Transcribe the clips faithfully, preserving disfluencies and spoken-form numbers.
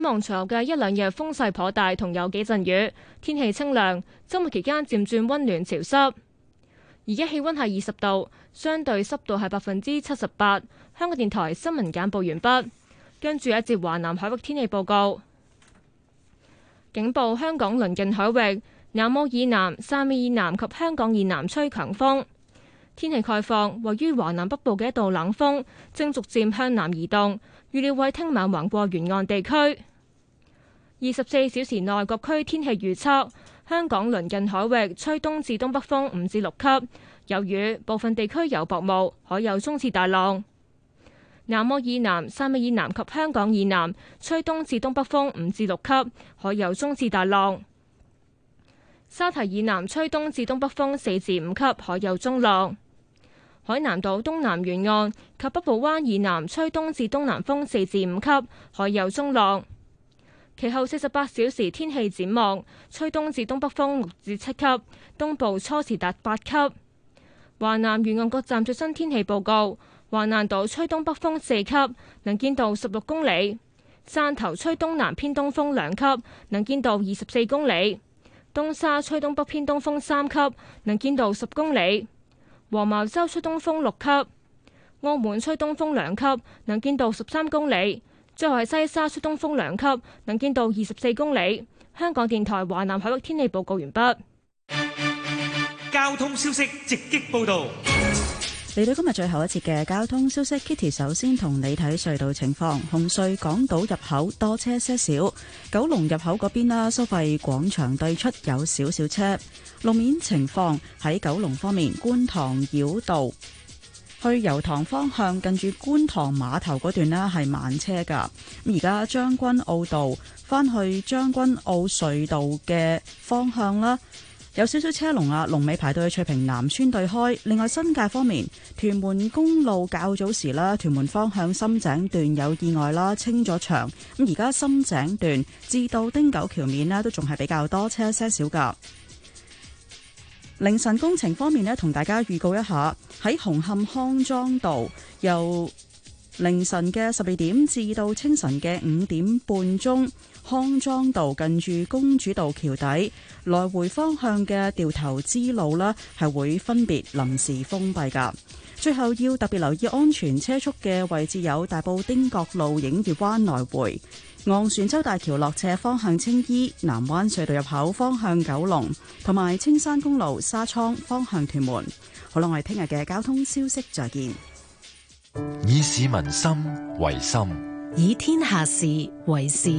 望隨後嘅一兩日風勢頗大，同有幾陣雨，天氣清涼。週末期間漸轉溫暖潮濕。而家氣溫係二十度，相對濕度係百分之七十八。香港電台新聞簡報完畢。跟住一節華南海域天氣報告。警報：香港鄰近海域南澳以南、汕尾以南及香港以南吹強風。天氣概況：位於華南北部嘅一道冷鋒正逐漸向南移動，預料為聽晚橫過沿岸地區。二十四小時內各區天氣預測：香港鄰近海域吹東至東北風五至六級，有雨，部分地區有薄霧，海有中至大浪。南澳以南、汕尾以南及香港以南吹東至東北風五至六級，海有中至大浪。沙堤以南吹東至東北風四至五級，海有中浪。海南島東南沿岸及北部灣以南吹東至東南風四至五級，海有中浪。其後四十八小時天氣展望：吹東至東北風六至七級，東部初時達八級。華南沿岸各站最新天氣報告：華南島吹東北風四級，能見度十六公里；汕頭吹東南偏東風兩級，能見度二十四公里；東沙吹東北偏東風三級，能見度十公里；黃茅洲吹東風六級；澳門吹東風兩級，能見度十三公里。最後係西沙吹東風兩級，能見度二十四公里。香港電台華南海域天氣報告完畢。 交通消息直擊報道。 嚟到今日最後一節嘅交通消息 ，Kitty 首先同你睇隧道情況。紅隧港島入口多車些少，九龍入口嗰邊啦，收費廣場對出有少少車。路面情況喺九龍方面，觀塘繞道去油塘方向近住觀塘碼頭嗰段呢係慢車噶。咁而家將軍澳道返去將軍澳隧道嘅方向啦，有少少車龍啊，龍尾排到去翠屏南村對開。另外新界方面，屯門公路較早時啦，屯門方向深井段有意外啦，清咗場。咁而家深井段至到汀九橋面呢都仲係比較多車些少噶。凌晨工程方面呢，同大家預告一下，喺紅磡康莊道由凌晨嘅十二點至到清晨嘅五點半鐘，康莊道近住公主道橋底來回方向嘅掉頭支路呢係會分別臨時封閉噶。最後要特別留意安全車速嘅位置有大埔汀角路映月灣來回、昂船洲大橋落斜方向青衣、南灣隧道入口方向九龍，同埋青山公路沙涌方向屯門。好啦，我哋聽日嘅交通消息再見。 以市民心為心， 以天下事為事。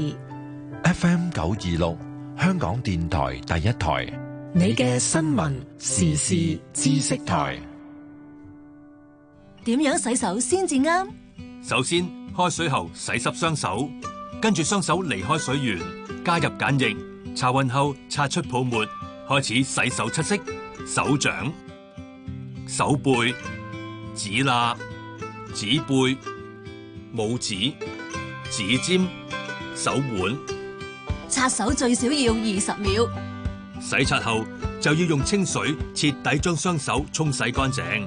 F M 九二六，香港電台第一台， 你嘅新聞時事知識台。 點樣洗手先至啱？ 首先，開水喉洗濕雙手，跟住雙手離開水源，加入鹼液，擦勻後擦出泡沫，開始洗手七式：手掌、手背、指罅、指背、拇指、指尖、手腕。 擦手最少要二十秒。 洗刷後就要用清水徹底將雙手沖洗乾淨。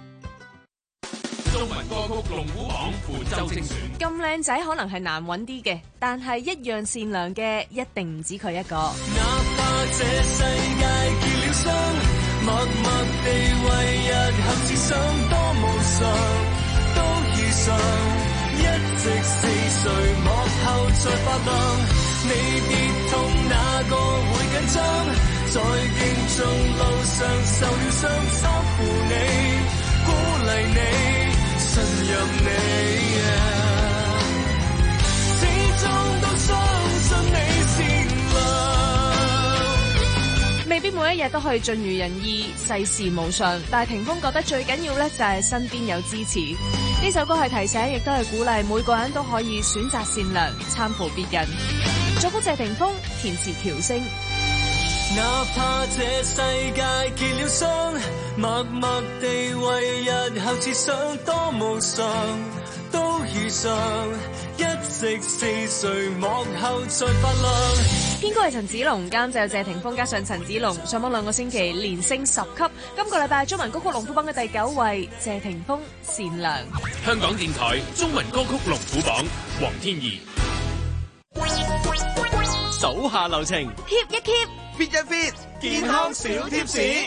中文歌曲龍虎榜伴奏精選。 咁靚仔可能係難揾啲嘅，但係一樣善良嘅一定唔止佢一個。 哪怕這世界結了霜，默默地為日後設想，多無常都遇上，一直是誰幕後在發亮。你跌痛哪個會緊張？在競逐路上受了傷，守護你，鼓勵你，信任你， yeah. 始終都相信你善良。 未必每一日都可以盡如人意，世事無常，但係霆鋒覺得最緊要咧就係身邊有支持。呢首歌係提醒，亦都係鼓勵每個人都可以選擇善良，參考別人。作曲謝霆鋒，填詞喬聲。 哪怕這世界結了霜，默默地為日後設想，多無常都遇上，一直是誰幕後在發亮。 編歌係陳子龍，監製謝霆鋒加上陳子龍，上榜兩個星期連升十級。今個禮拜中文歌曲龍虎榜嘅第九位，謝霆鋒善良。 香港電台中文歌曲龍虎榜，黃天怡。 手下留情 ，keep 一 keep， fit 一 fit， 健康小貼士，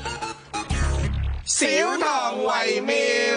少糖為妙。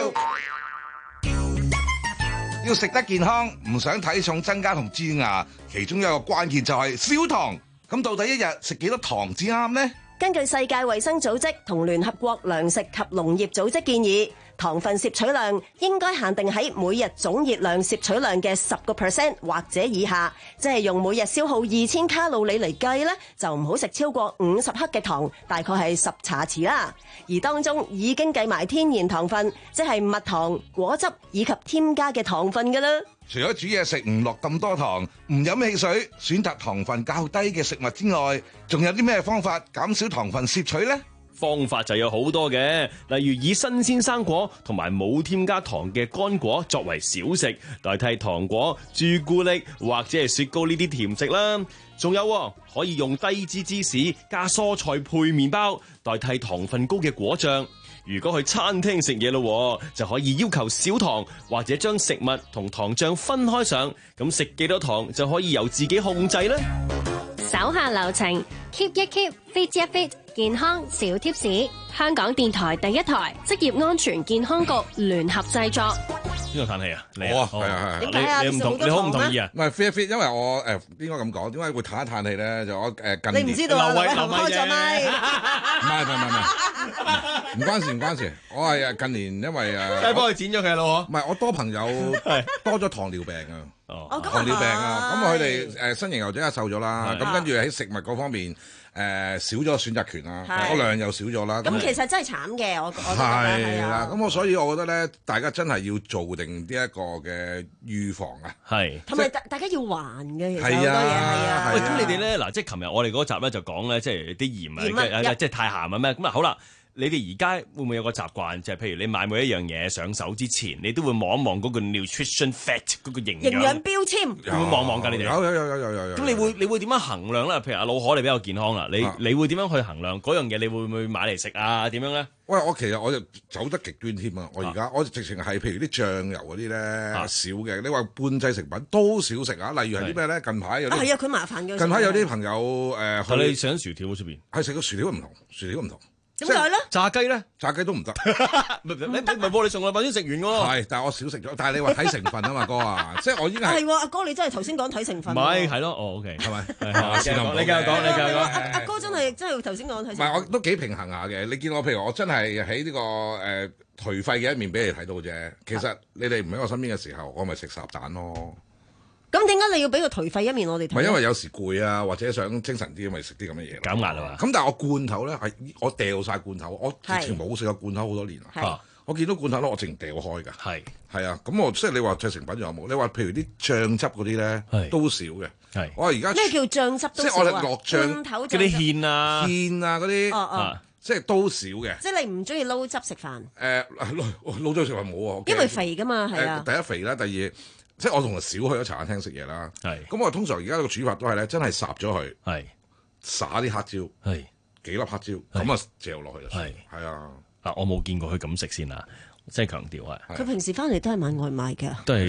要食得健康，唔想體重增加同蛀牙，其中一個關鍵就係少糖。咁到底一日食幾多糖至啱呢？ 根據世界衛生組織同聯合國糧食及農業組織建議，糖分攝取量應該限定喺每日總熱量攝取量嘅十個 percent 或者以下，即係用每日消耗二千卡路里嚟計呢，就唔好食超過五十克嘅糖，大概係十茶匙啦。而當中已經計埋天然糖分，即係蜜糖、果汁以及添加嘅糖分㗎啦。 除咗煮嘢食唔落咁多糖，唔飲汽水，選擇糖分較低嘅食物之外，仲有啲咩方法減少糖分攝取呢？ 方法就有好多嘅，例如以新鮮生果同埋冇添加糖嘅乾果作為小食，代替糖果、朱古力或者係雪糕呢啲甜食啦。仲有可以用低脂芝士加蔬菜配麵包，代替糖分高嘅果醬。如果去餐廳食嘢咯，就可以要求少糖，或者將食物同糖漿分開上，咁食幾多糖就可以由自己控制啦。 手下留情 ，keep 一 keep，fit 一 fit， 健康小貼士。香港電台第一台，職業安全健康局聯合製作。 邊個嘆氣啊？你我啊，係啊係啊。你你唔同，你好唔同意啊？ 唔係 fit 一 fit，因為我誒應該咁講，點解會嘆一嘆氣咧？就我誒近年你唔知道啊？ 劉偉劉偉開咗咪？ 唔係唔係唔係，唔關事唔關事。我係誒近年因為誒， 梗係幫佢剪咗佢咯。 唔係我多朋友多咗糖尿病啊。 哦， 糖尿病啊，咁佢哋誒身形又即刻瘦咗啦，咁跟住喺食物嗰方面誒少咗選擇權啦，個量又少咗啦。 咁其實真係慘嘅，我我覺得係啦。咁我所以我覺得咧，大家真係要做定呢一個嘅預防啊。 係， 同埋大大家要還嘅，其實好多係嘢係啊。 啊。 喂，咁你哋咧嗱，即係琴日我哋嗰集咧就講咧，即係啲鹽啊，即係太鹹啊咩？咁啊好啦。你哋而家會唔會有個習慣，就係譬如你買每一樣嘢上手之前，你都會望一望嗰個 nutrition fact 嗰個營養營養標籤， 會唔會望望㗎？你哋有有有有有有有。 咁你會你會點樣衡量咧？譬如阿老可你比較健康啦，你你會點樣去衡量嗰樣嘢？你會唔會買嚟食啊？點樣咧？ 喂，我其實我就走得極端添啊！我而家我直情係譬如啲醬油嗰啲咧少嘅，你話半製食品都少食啊。例如係啲咩咧？近排有啲係啊，佢麻煩嘅。 近排有啲朋友誒， 但你食緊薯條出邊係食個薯條唔同，薯條唔同。 點解咧？ 炸雞咧？ 炸雞都唔得。 唔係唔係喎，你上個禮拜先食完㗎喎。 係，但係我少食咗。但係你話睇成分啊嘛，哥啊，即係我已經係。 係喎，阿哥你真係頭先講睇成分。 唔係，係咯，哦 OK， 係咪？ 你繼續講，你繼續講，你繼續講。 阿哥真係真係頭先講睇成分。 唔係，我都幾平衡下嘅。你見我譬如我真係喺呢個誒頹廢嘅一面俾你睇到啫。其實你哋唔喺我身邊嘅時候，我咪食烚蛋咯。 咁點解你要俾個頹廢一面我哋睇？ 唔係因為有時攰啊，或者想精神啲，咪食啲咁嘅嘢減壓啊嘛。 咁但係我罐頭咧係我掉晒罐頭，我直情冇食過罐頭好多年啦。我見到罐頭咧，我直情掉開㗎。係係啊，咁我即係你話製成品仲有冇？你話譬如啲醬汁嗰啲咧，都少嘅。係我而家咩叫醬汁都少啊？ 即係我哋落醬嗰啲芡啊、 芡啊嗰啲， 哦哦， 即係都少嘅。 即係你唔中意撈汁食飯？ 誒撈汁食飯冇喎， 因為肥㗎嘛，係啊。 第一肥啦，第二。即係我同佢少去咗茶餐廳食嘢啦，咁我通常而家個煮法都係咧，真係烚咗佢，撒啲黑椒，幾粒黑椒，咁啊嚼落去就係，係啊。 嗱，我冇見過佢咁食先啊，即係強調啊。 佢平時翻嚟都係買外賣嘅， 都係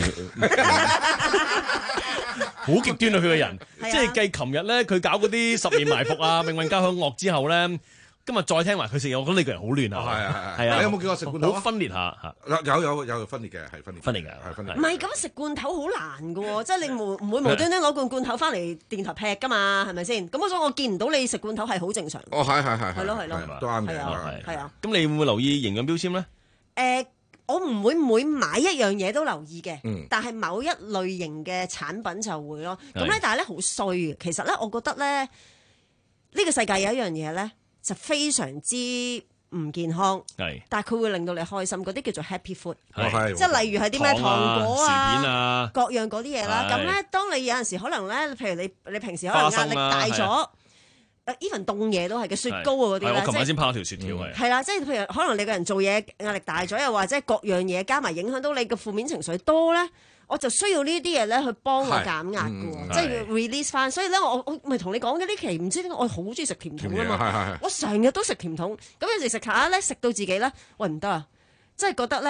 好極端啊！佢個人，即係計琴日咧，佢搞嗰啲十面埋伏啊、命運交響樂之後咧。今日再聽埋佢食嘢，我覺得你個人好亂啊！係啊係啊， 你有冇見我食罐頭？ 好分裂下嚇， 有有有分裂嘅，係分裂分裂嘅， 係分裂。 唔係咁食罐頭好難嘅喎，即係你無唔會無端端攞罐罐頭翻嚟電台劈㗎嘛，係咪先？咁所以我見唔到你食罐頭係好正常。 哦，係係係係咯係咯， 都啱嘅， 係啊。 咁你會唔會留意營養標籤咧？ 誒，我唔會每買一樣嘢都留意嘅，但係某一類型嘅產品就會咯。咁咧，但係咧好衰嘅。其實咧，我覺得咧，呢個世界有一樣嘢咧。就非常之唔健康，但係佢會令到你開心，嗰啲叫做 happy food，即係例如係啲咩糖果啊、薯片啊各樣嗰啲嘢啦。咁咧，當你有陣時可能咧，譬如你你平時可能壓力大咗，even 凍嘢都係嘅，雪糕啊嗰啲咧。 我琴晚先拋條雪條係。 係啦，即係譬如可能你個人做嘢壓力大咗，又或者各樣嘢加埋影響到你嘅負面情緒多咧。我就需要呢啲嘢咧去幫我減壓嘅喎，即係 release 翻。所以咧，我我咪同你講嘅呢期唔知點解我好中意食甜筒啊嘛，我成日都食甜筒。咁有時食下咧，食到自己咧，喂唔得啊！即係覺得咧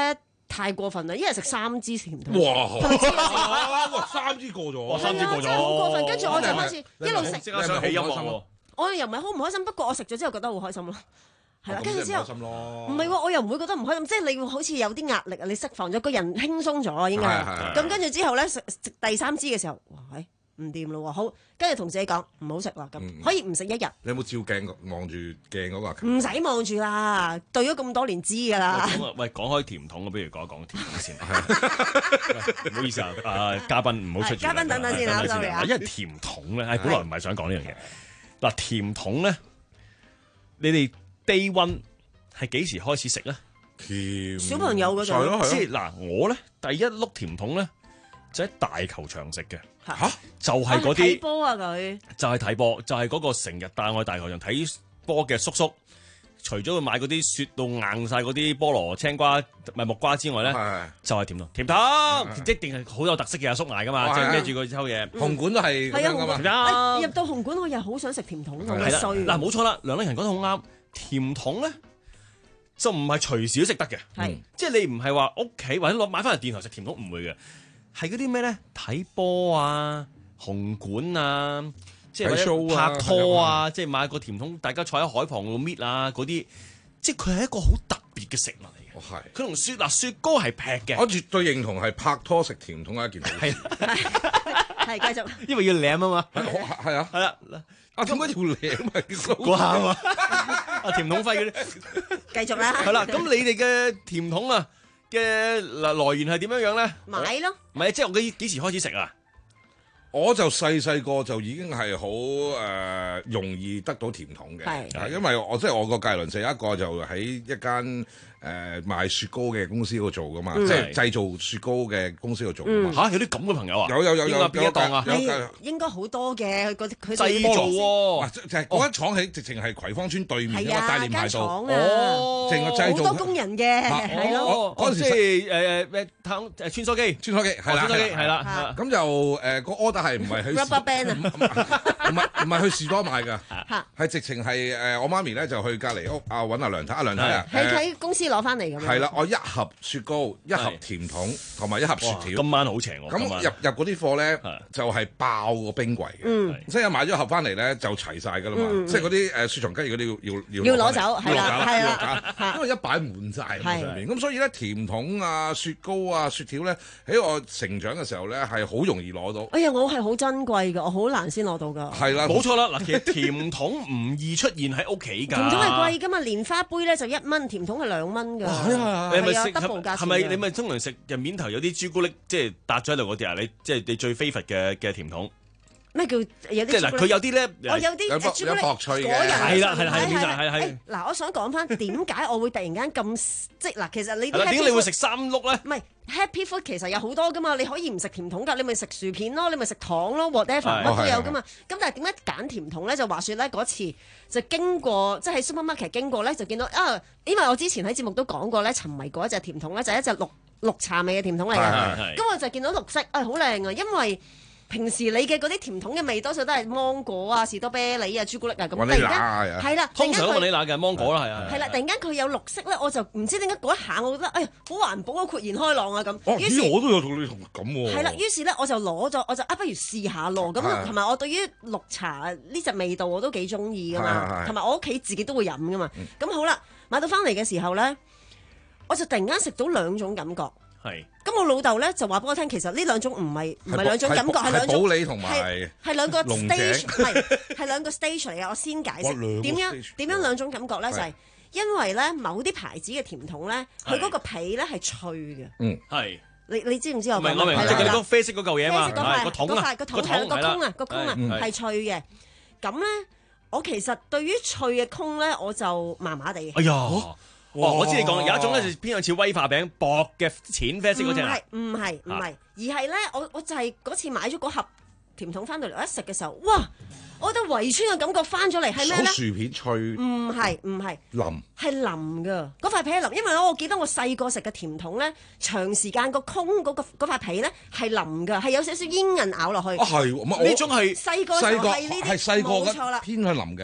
太過分啦！一日食三支甜筒， 哇！ 係咪黐線哇！三支過咗， 哇！三支過咗， 真係好過分。跟住我就開始一路食， 即刻想起音樂喎。 我又唔係好唔開心，不過我食咗之後覺得好開心咯。係啦，跟住之後唔係喎，我又唔會覺得唔開心，即係你會好似有啲壓力啊，你釋放咗，個人輕鬆咗應該。咁跟住之後咧，食食第三支嘅時候，哇！唔掂咯喎，好，跟住同自己講唔好食啦，咁可以唔食一日。你有冇照鏡望住鏡嗰個？ 唔使望住啦，對咗咁多年知㗎啦。 喂，講開甜筒，不如講一講甜筒先。唔好意思啊，啊嘉賓唔好出住。 嘉賓等等先啊， 因為甜筒咧，係本來唔係想講呢樣嘢。嗱，甜筒咧，你哋低溫係幾時開始食咧？ 甜小朋友嗰陣， 即係嗱，我咧第一碌甜筒咧就喺大球場食嘅。 嚇！ 就係嗰啲睇波啊佢， 就係睇波，就係嗰個成日帶我去大球場睇波嘅叔叔。除咗佢買嗰啲雪到硬晒嗰啲菠蘿、青瓜、咪木瓜之外咧，就係甜筒。甜筒一定係好有特色嘅阿叔買噶嘛，即係孭住個抽嘢。 紅館都係係啊， 紅館入到紅館我又好想食甜筒，好衰。 嗱，冇錯啦，梁麗嫻講得好啱。甜筒咧就唔係隨時都食得嘅， 係即係你唔係話屋企或者攞買翻嚟電台食甜筒唔會嘅。係嗰啲咩咧？睇波啊，紅館啊，即係或者拍拖啊，即係買個甜筒，大家坐喺海旁度搣啊，嗰啲，即係佢係一個好特別嘅食物嚟嘅。 係，佢同雪嗱雪糕係劈嘅。 我絕對認同係拍拖食甜筒係一件好事。 係繼續， 因為要舐啊嘛。 係啊， 係啦。 啊，點解要舐啊？ 嗰下啊嘛。啊，甜筒費嗰啲。 繼續啦。 係啦，咁你哋嘅甜筒啊？嘅嗱來源係點樣樣咧？ 買咯， 唔係即係我幾幾時開始食啊？ 我就細細個就已經係好誒容易得到甜筒嘅，係因為我即係我個介鄰舍有一個就喺一間誒賣雪糕嘅公司嗰度做噶嘛，即係製造雪糕嘅公司度做噶嘛。 嚇，有啲咁嘅朋友啊？ 有有有有邊一檔啊？ 應該好多嘅，佢佢製造喎， 就係嗰間廠喺直情係葵芳村對面嘅大連排道， 哦， 淨係製造好多工人嘅，係咯。 嗰陣時即係誒誒誒誒穿梭機， 穿梭機係啦， 穿梭機係啦。 咁就誒個 order 係唔係去 Rubber Band 啊？ 唔係唔係去士多買㗎，係直情係誒我媽咪咧就去隔離屋啊揾阿梁太，阿梁太啊， 喺喺公司攞翻嚟咁樣。 係啦，我一盒雪糕、一盒甜筒同埋一盒雪條。 今晚好邪我。 咁入入嗰啲貨咧就係爆個冰櫃嘅，即係買咗盒翻嚟咧就齊晒㗎啦嘛，即係嗰啲誒雪藏雞翼嗰啲要要要攞走，係啦係啦， 因為一擺滿晒喺上面，咁所以咧甜筒啊、雪糕啊、雪條咧喺我成長嘅時候咧係好容易攞到。 哎呀，我係好珍貴㗎，我好難先攞到㗎。 係啦， 冇錯啦。嗱，其實甜筒唔易出現喺屋企㗎。 甜筒係貴㗎嘛，蓮花杯咧就一蚊，甜筒係兩蚊㗎。 係啊，你咪食 double 價錢。 係咪你咪通常食入面頭有啲朱古力，即係搭咗喺度嗰啲啊？你即係你最 favourite 嘅嘅甜筒。 咩叫有啲？ 即係嗱，佢有啲咧， 我有啲朱古力薄脆嘅， 係啦係啦係係係係。 嗱，我想講翻點解我會突然間咁即嗱，其實你點解你會食三碌咧？ 唔係 Happy Food 其實有好多噶嘛，你可以唔食甜筒㗎，你咪食薯片咯，你咪食糖咯 ，whatever 乜都有噶嘛。咁但係點解揀甜筒咧？就話説咧嗰次就經過，即係喺 supermarket 經過咧，就見到啊，因為我之前喺節目都講過咧，沉迷過一隻甜筒咧，就係一隻綠綠茶味嘅甜筒嚟嘅。咁我就見到綠色，啊好靚啊，因為平時你嘅嗰啲甜筒嘅味多數都係芒果啊、士多啤梨啊、朱古力啊咁，突然間係啦， 通常都雲尼拿嘅芒果啦，係啊， 係啦，突然間佢有綠色咧，我就唔知點解嗰一下我覺得，哎呀，好環保啊，豁然開朗啊咁。 哦，咦，我都有同你同感喎。 係啦，於是咧我就攞咗，我就啊，不如試下咯。咁同埋我對於綠茶呢隻味道我都幾中意噶嘛，同埋我屋企自己都會飲噶嘛。咁好啦，買到翻嚟嘅時候咧，我就突然間食到兩種感覺。 係， 咁我老豆咧就話俾我聽，其實呢兩種唔係唔係兩種感覺，係兩種保利同埋係兩個 stage，係係兩個 stage 嚟嘅。我先解釋點樣點樣兩種感覺咧，就係因為咧某啲牌子嘅甜筒咧，佢嗰個皮咧係脆嘅。 嗯， 係。 你你知唔知我講咩？我明，即係嗰個啡色嗰嚿嘢嘛，係個桶啊， 個桶係個空啊，個空啊係脆嘅。咁咧，我其實對於脆嘅空咧，我就麻麻地。 哎呀！哦，我知你講有一種咧就偏向似威化餅薄嘅淺啡色嗰隻。唔係唔係唔係，而係咧我我就係嗰次買咗嗰盒甜筒翻到嚟，我一食嘅時候，哇！我覺得圍村嘅感覺翻咗嚟係咩咧？ 薯片脆。 唔係唔係。 腍。 係腍㗎，嗰塊皮係腍，因為我記得我細個食嘅甜筒咧，長時間個空嗰個嗰塊皮咧係腍㗎，係有少少煙韌咬落去。 啊係， 呢種係細個細個係呢啲， 係細個冇錯啦， 偏向腍嘅。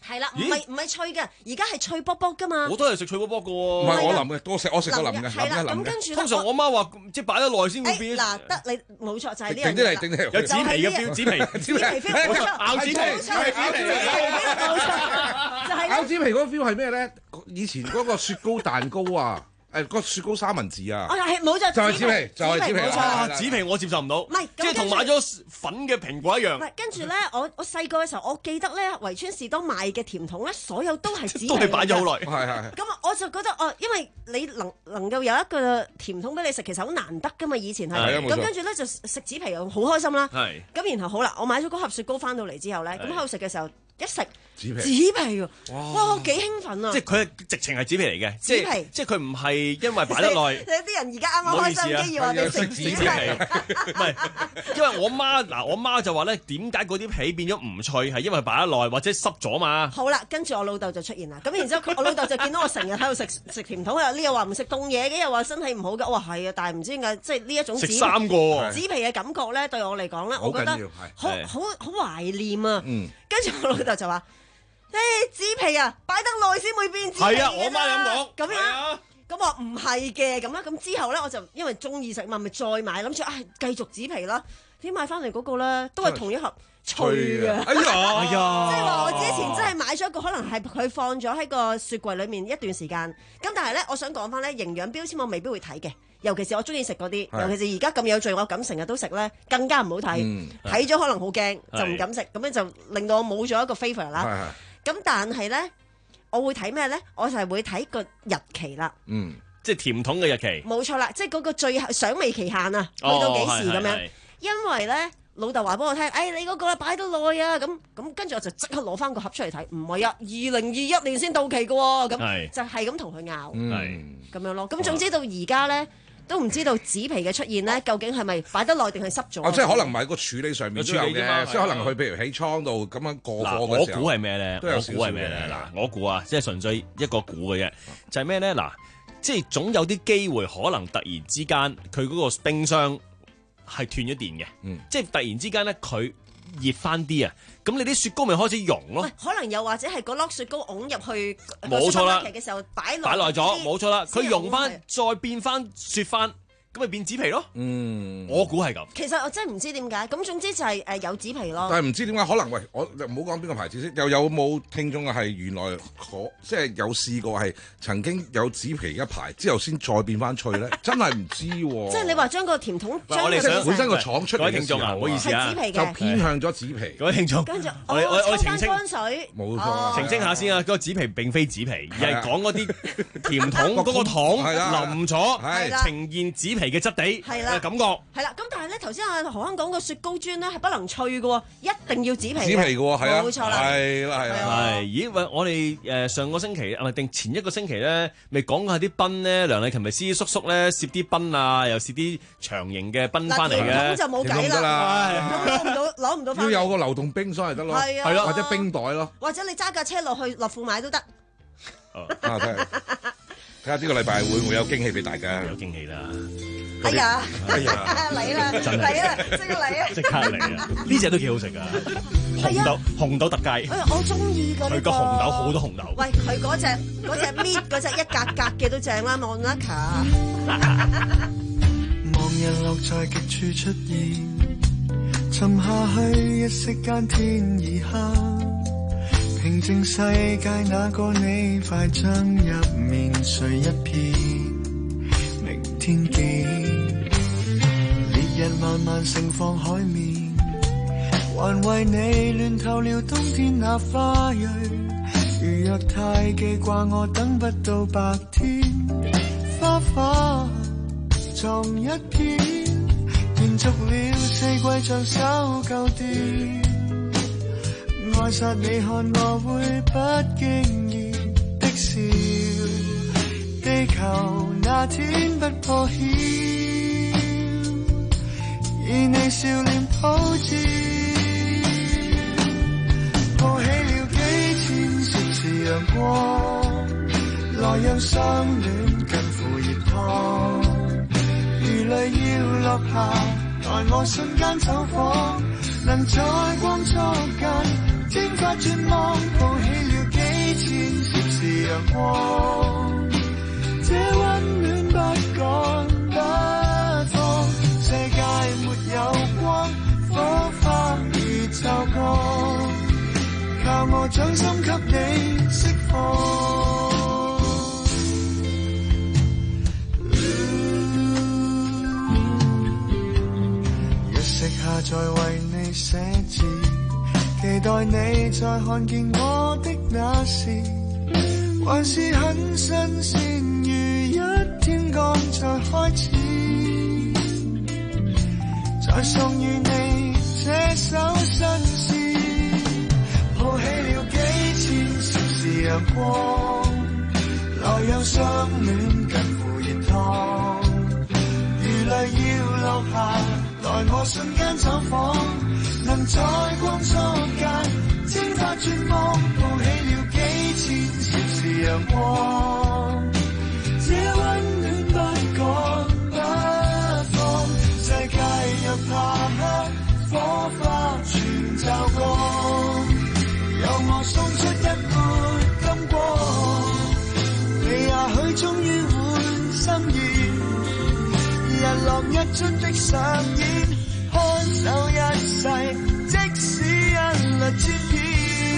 係啦，唔係唔係脆嘅，而家係脆卜卜噶嘛。 我都係食脆卜卜嘅喎。 唔係我淋嘅，多食我食過淋嘅， 係啦，咁淋跟住通常我媽話即係擺得耐先會變。 嗱，得你冇錯就係呢樣。 定啲嚟，定啲嚟。 有紙皮嘅 feel，紙皮， 紙皮 feel，冇錯， 咬紙皮， 係紙皮，冇錯，就係咬紙皮嗰個 feel 係咩咧？以前嗰個雪糕蛋糕啊。誒個雪糕三文治啊！ 哦，係冇錯， 就係紙皮，就係紙皮， 冇錯， 紙皮我接受唔到。 唔係， 即係同買咗粉嘅蘋果一樣。 唔係，跟住咧，我我細個嘅時候，我記得咧，圍村士多賣嘅甜筒咧，所有都係紙皮， 都係擺咗好耐。 係係。 咁我就覺得哦，因為你能能夠有一個甜筒俾你食，其實好難得噶嘛，以前係。 係啊，冇錯。 咁跟住咧就食紙皮又好開心啦。 係。 咁然後好啦，我買咗嗰盒雪糕翻到嚟之後咧，咁喺度食嘅時候。一食紙皮， 紙皮喎，哇，幾興奮啊！ 即係佢係直情係紙皮嚟嘅，即係即係佢唔係因為擺得耐。 有啲人而家啱啱開心機要我哋食紙皮， 唔係，因為我媽嗱，我媽就話咧，點解嗰啲皮變咗唔脆，係因為擺得耐或者濕咗嘛。 好啦，跟住我老豆就出現啦，咁然之後我老豆就見到我成日喺度食食甜筒啊，呢又話唔食凍嘢嘅，又話身體唔好嘅，哇係啊，但係唔知點解即係呢一種食三個紙皮嘅感覺咧，對我嚟講咧，我覺得好好好懷念啊。跟住我老豆就話：誒紙皮啊，擺得耐先會變紙皮。 係啊，我媽咁講。 咁樣，咁我唔係嘅，咁啦。咁之後咧，我就因為中意食嘛，咪再買，諗住啊繼續紙皮啦。點買翻嚟嗰個咧，都係同一盒脆嘅。 哎呀， 哎呀！ 即係話我之前真係買咗一個，可能係佢放咗喺個雪櫃裡面一段時間。咁但係咧，我想講翻咧，營養標籤我未必會睇嘅。尤其是我中意食嗰啲，尤其是而家咁有罪惡感，成日都食咧，更加唔好睇。睇咗、嗯、可能好驚，就唔敢食，咁樣就令到我冇咗一個 favour 啦。咁但係咧，我會睇咩咧？我就係會睇個日期啦。 嗯，即係甜筒嘅日期。 冇錯啦，即係嗰個最後賞味期限啊，去到幾時咁樣？哦、因為咧，老豆話俾我聽，誒、哎、你嗰個擺得耐啊，咁咁跟住我就即刻攞翻個盒出嚟睇，唔係啊，二零二一年先到期嘅喎，咁就係咁同佢拗，咁、嗯、樣咯。咁總之到而家咧。都唔知道紙皮嘅出現咧，究竟係咪擺得耐定係濕咗？ 哦，即係可能唔係個處理上面都有嘅，即係可能佢譬如喺倉度咁樣過貨嘅時候。 我估係咩咧？我估係咩咧？嗱，我估啊，即係純粹一個估嘅啫，就係咩咧？嗱，即係總有啲機會可能突然之間佢嗰個冰箱係斷咗電嘅，嗯、即係突然之間咧佢熱翻啲啊！咁你啲雪糕咪開始溶咯？ 可能又或者係嗰粒雪糕㧬入去冇錯啦嘅時候擺擺耐咗，冇錯啦，佢溶翻再變翻雪翻。咁咪變紙皮咯，嗯，我估係咁。 其實我真係唔知點解，咁總之就係誒有紙皮咯。 但係唔知點解，可能喂，我唔好講邊個牌子先，又有冇聽眾係原來可即係有試過係曾經有紙皮一排之後先再變翻脆咧？真係唔知喎。即係你話將個甜筒將本身個廠出嚟嘅時候啊， 唔好意思啊， 就偏向咗紙皮。 各位聽眾， 跟住我我我澄清， 冇錯， 澄清下先啊，嗰個紙皮並非紙皮，而係講嗰啲甜筒嗰個糖淋咗，呈現紙皮嘅質地。感覺係啦，咁但係咧頭先阿何生講個雪糕磚咧係不能脆嘅喎，一定要紙皮。 紙皮嘅喎，係啊， 冇錯啦， 係啦，係啊， 係。咦？喂，我哋誒上個星期啊，唔係定前一個星期咧，咪講下啲賓咧？梁麗琴咪師叔叔咧攝啲賓啊，又攝啲長形嘅賓翻嚟嘅， 咁就冇計啦，咁攞唔到，攞唔到翻。 要有個流動冰箱係得咯， 係咯，或者冰袋咯， 或者你揸架車落去樂富買都得。 哦，睇下睇下呢個禮拜會唔會有驚喜俾大家？ 有驚喜啦！ 哎呀，哎呀，嚟啦，嚟啦，即刻嚟啊！ 即刻嚟啊！呢隻都幾好食噶，紅豆紅豆特雞。 哎呀，我中意嗰啲。 佢個紅豆好多紅豆。 喂，佢嗰隻嗰隻搣嗰隻一格格嘅都正啦，Monica。 望日落在極處出現，沉下去一息間天已黑。平靜世界那個你快將入眠睡一片，明天見。烈日慢慢盛放海面，還為你亂透了冬天那花蕊。如若太記掛我，等不到白天，花花撞一片，延續了四季像守舊電。愛殺你看我會不經意的笑，地球那天不破曉，以你笑臉普照，抱起了幾千攝氏陽光，來讓相戀近乎熱燙，如淚要落下，待我瞬間走訪，能在光速間天發絕望，抱起了光，這溫暖不趕不放，世界沒有光，火花如驟降，靠我掌心給你釋放。日食下再為你寫字，期待你再看見我的那時，還是很新鮮，如一天剛在開始，再送予你這首新詩，抱起了幾千攝氏陽光，來讓相戀近乎熱燙，如淚要落下，來我瞬間走訪，能在光速間蒸發絕望，抱起了幾千攝氏陽光，這溫暖不趕不放，世界若怕黑，火花全驟降，由我送出一抹金光，你也許終於會心意，日落一樽的上演，看守一世，即使一律千遍，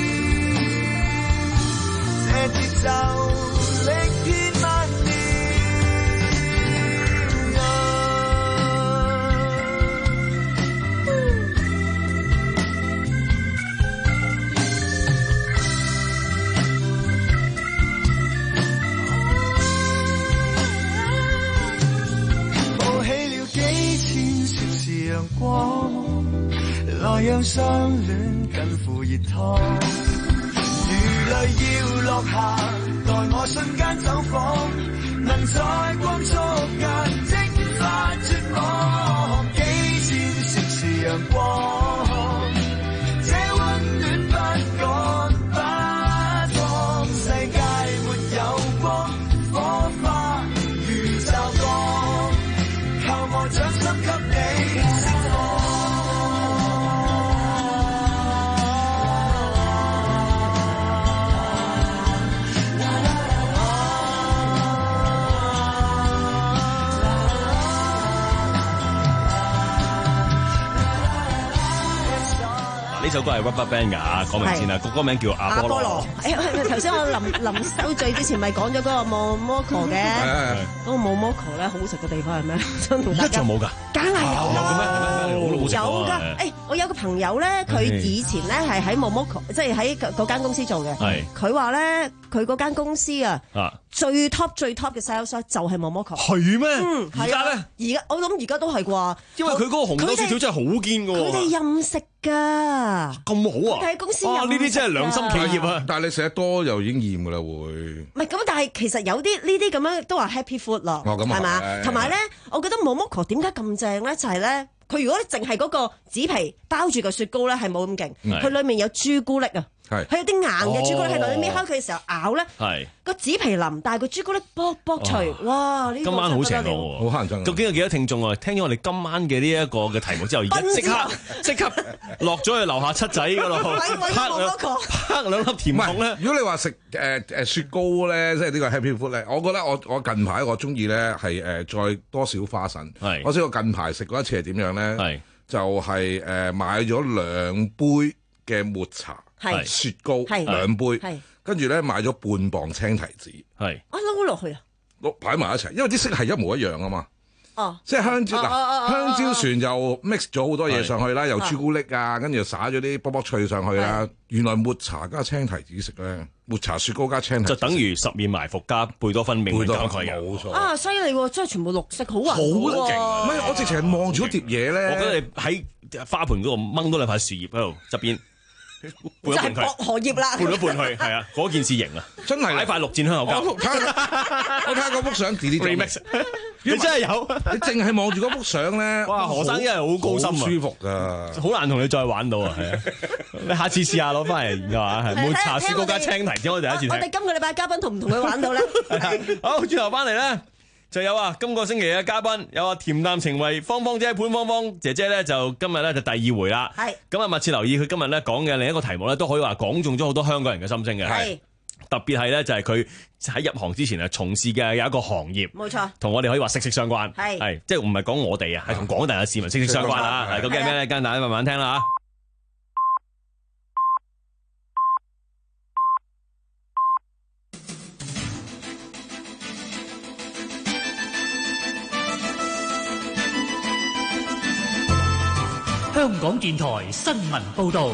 這節奏力遍萬年。抱起了幾千攝氏陽光，來讓相戀近乎熱燙，如淚要落下，待我瞬間走訪，能在光速間蒸發絕望，幾千攝氏陽光，這溫暖不趕不放，世界沒有光，火花如驟降，靠我掌心給你釋放。 呢首歌係 RubberBand 㗎，講明先啦，個歌名叫阿波羅。 誒，頭先我臨臨收嘴之前咪講咗嗰個 Momoko 嘅，嗰個 Momoko 咧好食嘅地方係咩？想同大家。 一仲冇㗎？ 梗係有有嘅咩？有㗎。誒，我有個朋友咧，佢以前咧係喺 Momoko，即係喺嗰間公司做嘅。係。佢話咧，佢嗰間公司啊，最 top 最 top 嘅 sales 就係 Momoko。 係咩？ 嗯， 而家咧？ 而家我諗而家都係啩。 因為佢嗰個紅豆薯條真係好堅㗎喎。 佢哋任食㗎。 咁好啊！ 佢喺公司哇！呢啲真係良心企業啊！ 但係你食得多又已經厭㗎啦，會。 唔係咁，但係其實有啲呢啲咁樣都話 happy food 咯，係嘛？同埋咧，我覺得 Momoko 點解咁正咧？就係咧，佢如果淨係嗰個紙皮包住個雪糕咧，係冇咁勁。佢裡面有朱古力啊，佢有啲硬嘅朱古力喺度，你搣開佢嘅時候咬咧，個紙皮腍，但係個朱古力卜卜脆，哇！呢個今晚好正喎， 好乞人憎。 究竟有幾多聽眾啊？聽咗我哋今晚嘅呢一個嘅題目之後，而家即刻即刻落咗去樓下七仔嗰度，拍兩拍兩粒甜筒咧。 如果你話食誒誒雪糕咧，即係呢個 Happy Food 咧，我覺得我我近排我中意咧係誒再多少花神。係，我知我近排食過一次係點樣咧？係就係誒買咗兩杯嘅抹茶雪糕兩杯，跟住咧買咗半磅青提子。係， 我撈落去啊！ 攞擺埋一齊，因為啲色係一模一樣啊嘛。 哦， 即係香蕉嗱，香蕉船又 mix 咗好多嘢上去啦，又朱古力啊，跟住又灑咗啲卜卜脆上去啦。原來抹茶加青提子食咧，抹茶雪糕加青提子， 就等於十面埋伏加貝多芬命名加佢嘅， 冇錯。 啊，犀利喎！真係全部綠色，好滑，好勁。唔係，我直情係望住嗰碟嘢咧。 我覺得你喺花盆嗰度掹多兩塊樹葉喺度側邊。 就係薄荷葉啦， 半咗半去，係啊，嗰件事型啊， 真係擺塊綠箭香口膠。 我睇下嗰幅相 delete 咗 remix，你真係有， 你淨係望住嗰幅相咧， 哇！何生真係好高深啊， 舒服㗎， 好難同你再玩到啊，係啊，你下次試下攞翻嚟㗎嘛，係抹茶雪糕加青提子，我第一次聽。 我哋今個禮拜嘉賓同唔同佢玩到咧？ 好，轉頭翻嚟咧。就有啊，今個星期嘅嘉賓有啊，恬淡情為芳芳姐潘芳芳姐姐咧，就今日咧就第二回啦。係咁啊，密切留意佢今日咧講嘅另一個題目咧，都可以話講中咗好多香港人嘅心聲嘅。係特別係咧就係佢喺入行之前啊從事嘅有一個行業， 冇錯， 同我哋可以話息息相關， 係係即係唔係講我哋啊，係同廣大嘅市民息息相關啦。係究竟係咩咧？跟大家慢慢聽啦。 香港電台新聞報導。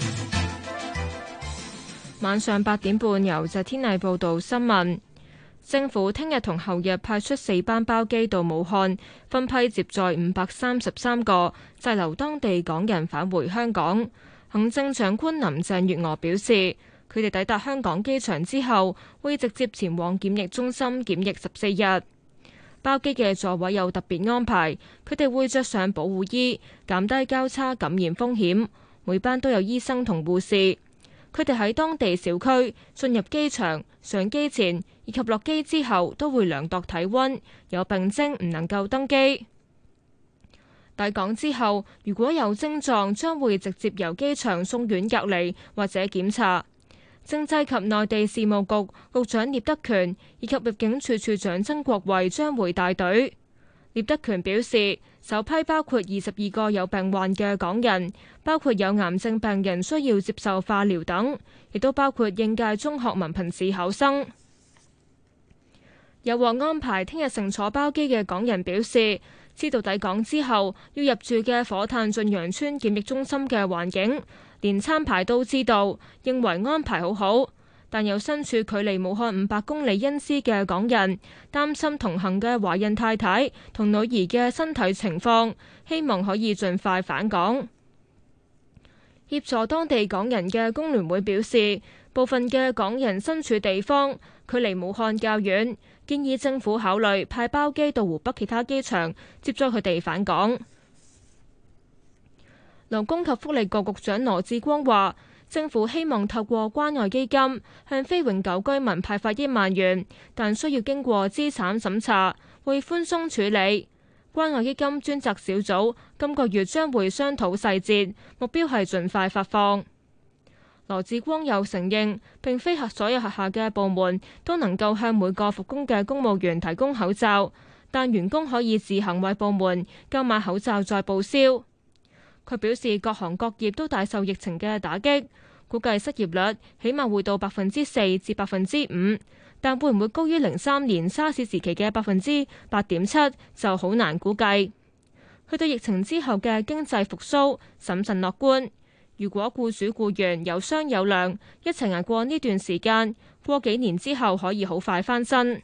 晚上八點半，由謝天麗報道新聞。政府聽日同後日派出四班包機到武漢，分批接載五百三十三個滯留當地港人返回香港。行政長官林鄭月娥表示，佢哋抵達香港機場之後，會直接前往檢疫中心檢疫十四日。包機嘅座位有特別安排，佢哋會着上保護衣，減低交叉感染風險。每班都有醫生同護士，佢哋喺當地小區進入機場、上機前以及落機之後都會量度體溫，有病徵唔能夠登機。抵港之後，如果有症狀，將會直接由機場送院隔離或者檢查。政制及內地事務局局長聶德權以及入境處處長曾國衛將會帶隊。聶德權表示，首批包括二十二個有病患嘅港人，包括有癌症病人需要接受化療等，亦都包括應屆中學文憑試考生。有獲安排聽日乘坐包機嘅港人表示，知道抵港之後要入住嘅火炭駿洋邨檢疫中心嘅環境，連餐牌都知道，認為安排好好。但有身處距離武漢五百公里恩施嘅港人，擔心同行嘅懷孕太太同女兒嘅身體情況，希望可以盡快返港。協助當地港人嘅工聯會表示，部分嘅港人身處地方距離武漢較遠，建議政府考慮派包機到湖北其他機場接載佢哋返港。勞工及福利局局長羅致光話，政府希望透過關愛基金向非永久居民派發一萬元，但需要經過資產審查，會寬鬆處理。關愛基金專責小組今個月將會商討細節，目標係盡快發放。羅致光又承認，並非所有轄下嘅部門都能夠向每個復工嘅公務員提供口罩，但員工可以自行為部門購買口罩再報銷。佢表示，各行各業都大受疫情嘅打擊，估計失業率起碼會到百分之四至百分之五，但會唔會高於零三年沙士時期嘅百分之八點七就好難估計。佢對疫情之後嘅經濟復甦審慎樂觀，如果僱主僱員有商有量，一齊捱過呢段時間，過幾年之後可以好快翻身。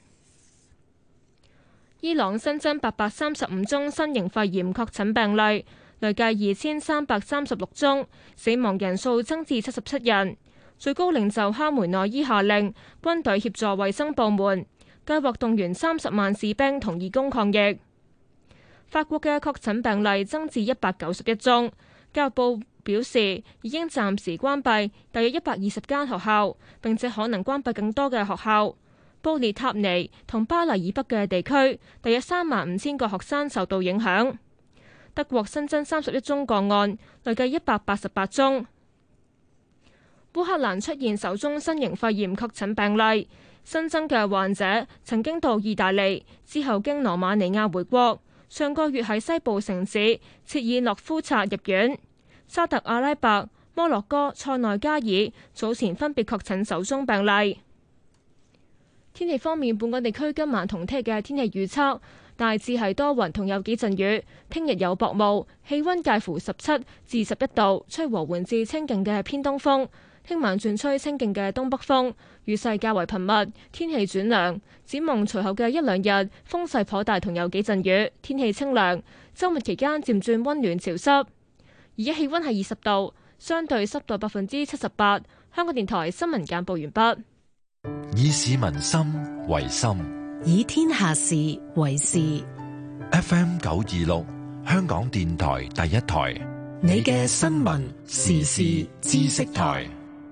伊朗新增八百三十五宗新型肺炎確診病例，累計二千三百三十六宗，死亡人數增至七十七人。最高領袖哈梅內伊下令軍隊協助衛生部門，計劃動員三十萬士兵同義工抗疫。法國嘅確診病例增至一百九十一宗，教育部表示已經暫時關閉大約一百二十間學校，並且可能關閉更多嘅學校。布列塔尼同巴黎以北嘅地區，大約三萬五千個學生受到影響。德國新增三十一宗個案，累計一百八十八宗。烏克蘭出現首宗新型肺炎確診病例，新增嘅患者曾經到意大利，之後經羅馬尼亞回國，上個月喺西部城市切爾諾夫察入院。沙特阿拉伯、摩洛哥、塞內加爾早前分別確診首宗病例。天氣方面，本港地區今晚同聽日嘅天氣預測大致係多雲同有幾陣雨，聽日有薄霧，氣溫介乎十七至十一度，吹和緩至清勁嘅偏東風。聽晚轉吹清勁嘅東北風，雨勢較為頻密，天氣轉涼。展望隨後嘅一兩日，風勢頗大同有幾陣雨，天氣清涼。週末期間漸轉溫暖潮濕。而家氣溫係二十度，相對濕度百分之七十八。香港電台新聞簡報完畢。 以市民心為心， 以天下事為事。 F M 九二六，香港電台第一台， 你嘅新聞時事知識台。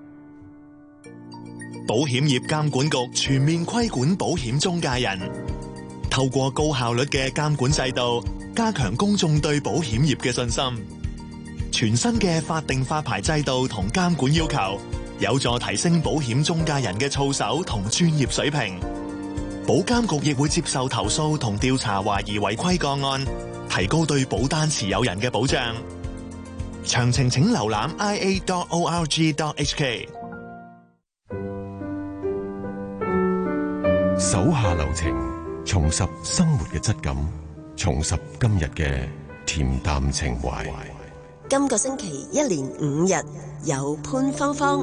保險業監管局全面規管保險中介人，透過高效率嘅監管制度，加強公眾對保險業嘅信心。全新嘅法定發牌制度同監管要求， 有助提升保險中介人嘅操守同專業水平。保監局亦會接受投訴同調查懷疑違規個案，提高對保單持有人嘅保障。詳情請瀏覽 i a dot org dot h k。 手下留情，重拾生活嘅質感，重拾今日嘅恬淡情懷。 今個星期一連五日有潘芳芳。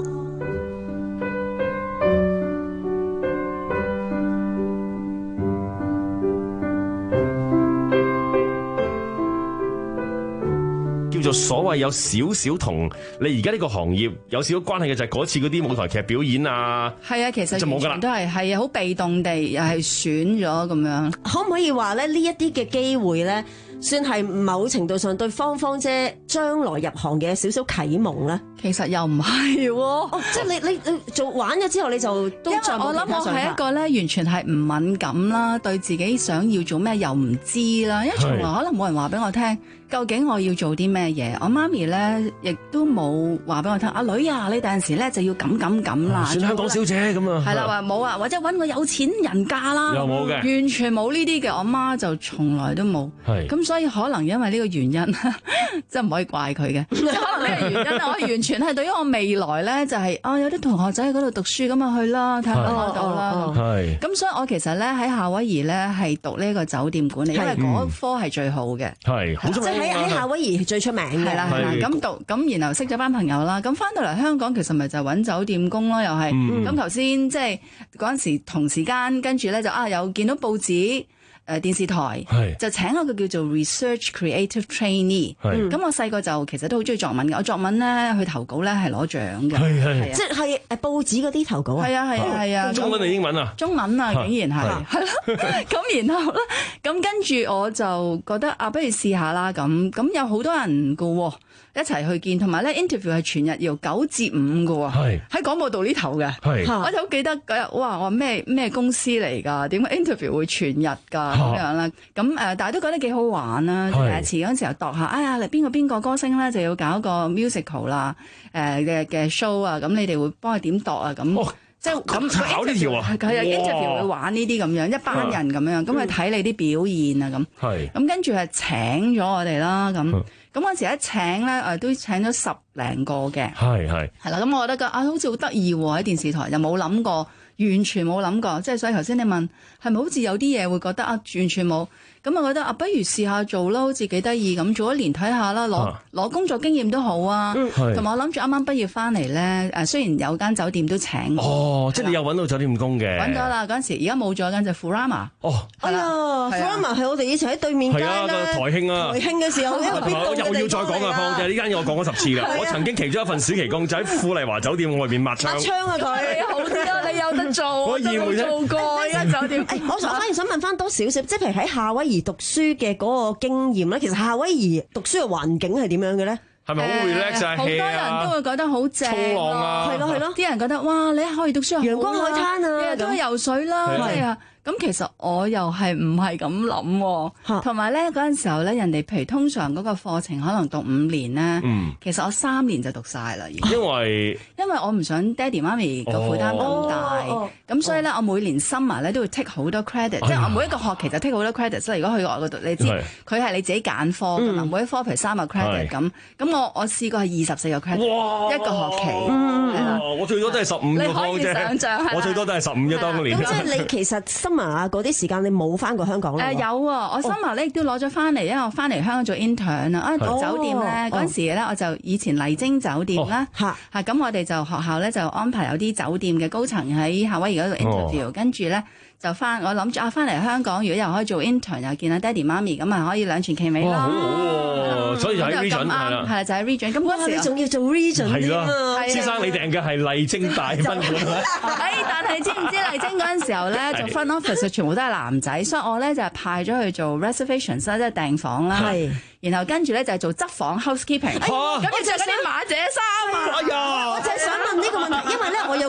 叫做所謂有少少同你而家呢個行業有少少關係嘅就係嗰次嗰啲舞台劇表演啊。 係啊，其實就冇㗎啦， 都係係啊，好被動地又係選咗咁樣。 可唔可以話咧呢一啲嘅機會咧，算係某程度上對芳芳姐將來入行嘅少少啟蒙咧？ 其實又唔係喎， 哦，即係你你你做玩咗之後你就都因為我諗我係一個咧完全係唔敏感啦，對自己想要做咩又唔知啦，因為從來可能冇人話俾我聽究竟我要做啲咩嘢。我媽咪咧亦都冇話俾我聽，阿女啊，你第陣時咧就要咁咁咁啦， 算香港小姐咁啊。 係啦，話冇啊，或者揾個有錢人嫁啦， 又冇嘅， 完全冇呢啲嘅。我媽就從來都冇。係咁，所以可能因為呢個原因，即係唔可以怪佢嘅。即係可能呢個原因，我完全係對於我未來咧就係、是、啊有啲同學仔喺嗰度讀書咁啊去啦，睇下開到啦。係咁，所以我其實咧喺夏威夷咧係讀呢個酒店管理，因為嗰科係最好嘅。係好。 喺喺夏威夷最出名嘅， 係啦係啦，咁讀咁然後識咗班朋友啦，咁翻到嚟香港其實咪就揾酒店工咯，又係咁頭先即係嗰陣時同時間跟住咧就啊有見到報紙。誒電視台就請一個叫做 Research Creative Trainee，咁我細個就其實都好中意作文嘅，我作文咧去投稿咧係攞獎嘅，係即係誒報紙嗰啲投稿啊， 係啊係啊係啊， 中文定英文啊？ 中文啊，竟然係係咯，咁然後咧，咁跟住我就覺得啊，不如試下啦，咁咁有好多人嘅喎。一齊去見，同埋咧 interview 係全日由九至五嘅喎，喺廣播道呢頭嘅，我就好記得嗰日，哇！我話咩咩公司嚟㗎？點解 interview 會全日㗎咁樣啦？咁誒，但係都覺得幾好玩啦。第一次嗰陣時候度下，哎呀，邊個邊個歌星咧就要搞個 musical 啦，誒嘅嘅 show 啊，咁你哋會幫佢點度啊咁。即係咁考呢條啊， 係啊 interview 會玩呢啲咁樣，一班人咁樣，咁去睇你啲表現啊咁。係咁跟住係請咗我哋啦，咁咁嗰陣時一請咧誒都請咗十零個嘅。係係係啦，咁我覺得個啊好似好得意喎，喺電視台又冇諗過，完全冇諗過，即係所以頭先你問係咪好似有啲嘢會覺得啊完全冇。咁我覺得啊，不如試下做啦，好似幾得意咁，做一年睇下啦，攞攞工作經驗都好啊。同埋我諗住啱啱畢業翻嚟咧，誒雖然有間酒店都請我。 哦，即係你有揾到酒店工嘅。 揾到啦，嗰陣時而家冇咗間就 Furama。 哦， 係啊 Furama 係我哋以前喺對面街咧。係啊，台慶啊。台慶嘅時候， 我又要再講啊，方姐，呢間嘢我講咗十次啦。我曾經其中一份暑期工就喺富麗華酒店外邊抹窗。 抹窗啊佢， 好啲啊！你有得做，我都冇做過呢間酒店。 誒，我反而想問翻多少少，即係譬如喺夏威夷讀書嘅嗰個經驗咧，其實夏威夷讀書嘅環境係點樣嘅咧？ 係咪好 relax 啊？ 好多人都會覺得好正， 衝浪啊， 係咯係咯，啲人覺得哇，你可以讀書， 陽光海灘啊， 日日都去游水啦，係啊。咁其實我又係唔係咁諗，同埋咧嗰陣時候咧，人哋譬如通常嗰個課程可能讀五年咧，嗯、其實我三年就讀晒啦。 因為因為我唔想爹哋媽咪個負擔咁大，咁、哦哦、所以咧我每年 summer 咧都會 take 好多 credit，、哎、即係我每一個學期就 take 好多 credit。所以如果去外國讀，你知佢係你自己揀科㗎嘛，嗯、每一科譬如三個 credit 咁，咁我我試過係二十四個 credit 哇一個學期， 嗯嗯、我最多都係十五個方啫，想象我最多都係十五嘅當年。 咁即係你其實啊嗰啲時間你冇翻過香港咧？ 誒、呃、有啊，我 summer 咧亦都攞咗翻嚟，因為我翻嚟香港做 intern 啊。啊酒店咧嗰陣時咧，我就以前麗晶酒店啦嚇嚇，咁、哦、我哋就學校咧就安排有啲酒店嘅高層喺夏威夷嗰度 interview，、哦、跟住咧就翻我諗住啊翻嚟香港，如果又可以做 intern 又見下爹哋媽咪，咁咪可以兩全其美咯。 好喎，所以就喺 region 係啦， 係啦就喺 region。咁嗰時你仲要做 region 添啊？ 先生你訂嘅係麗晶大賓館啦。 誒，但係知唔知麗晶嗰陣時候咧，就 front office 全部都係男仔，所以我咧就派咗去做 reservations 啦，即係訂房啦。係。然後跟住咧就係做執房 housekeeping。咁你着嗰啲馬姐衫啊？ 哎呀！我就係想問呢個問題，因為咧我有個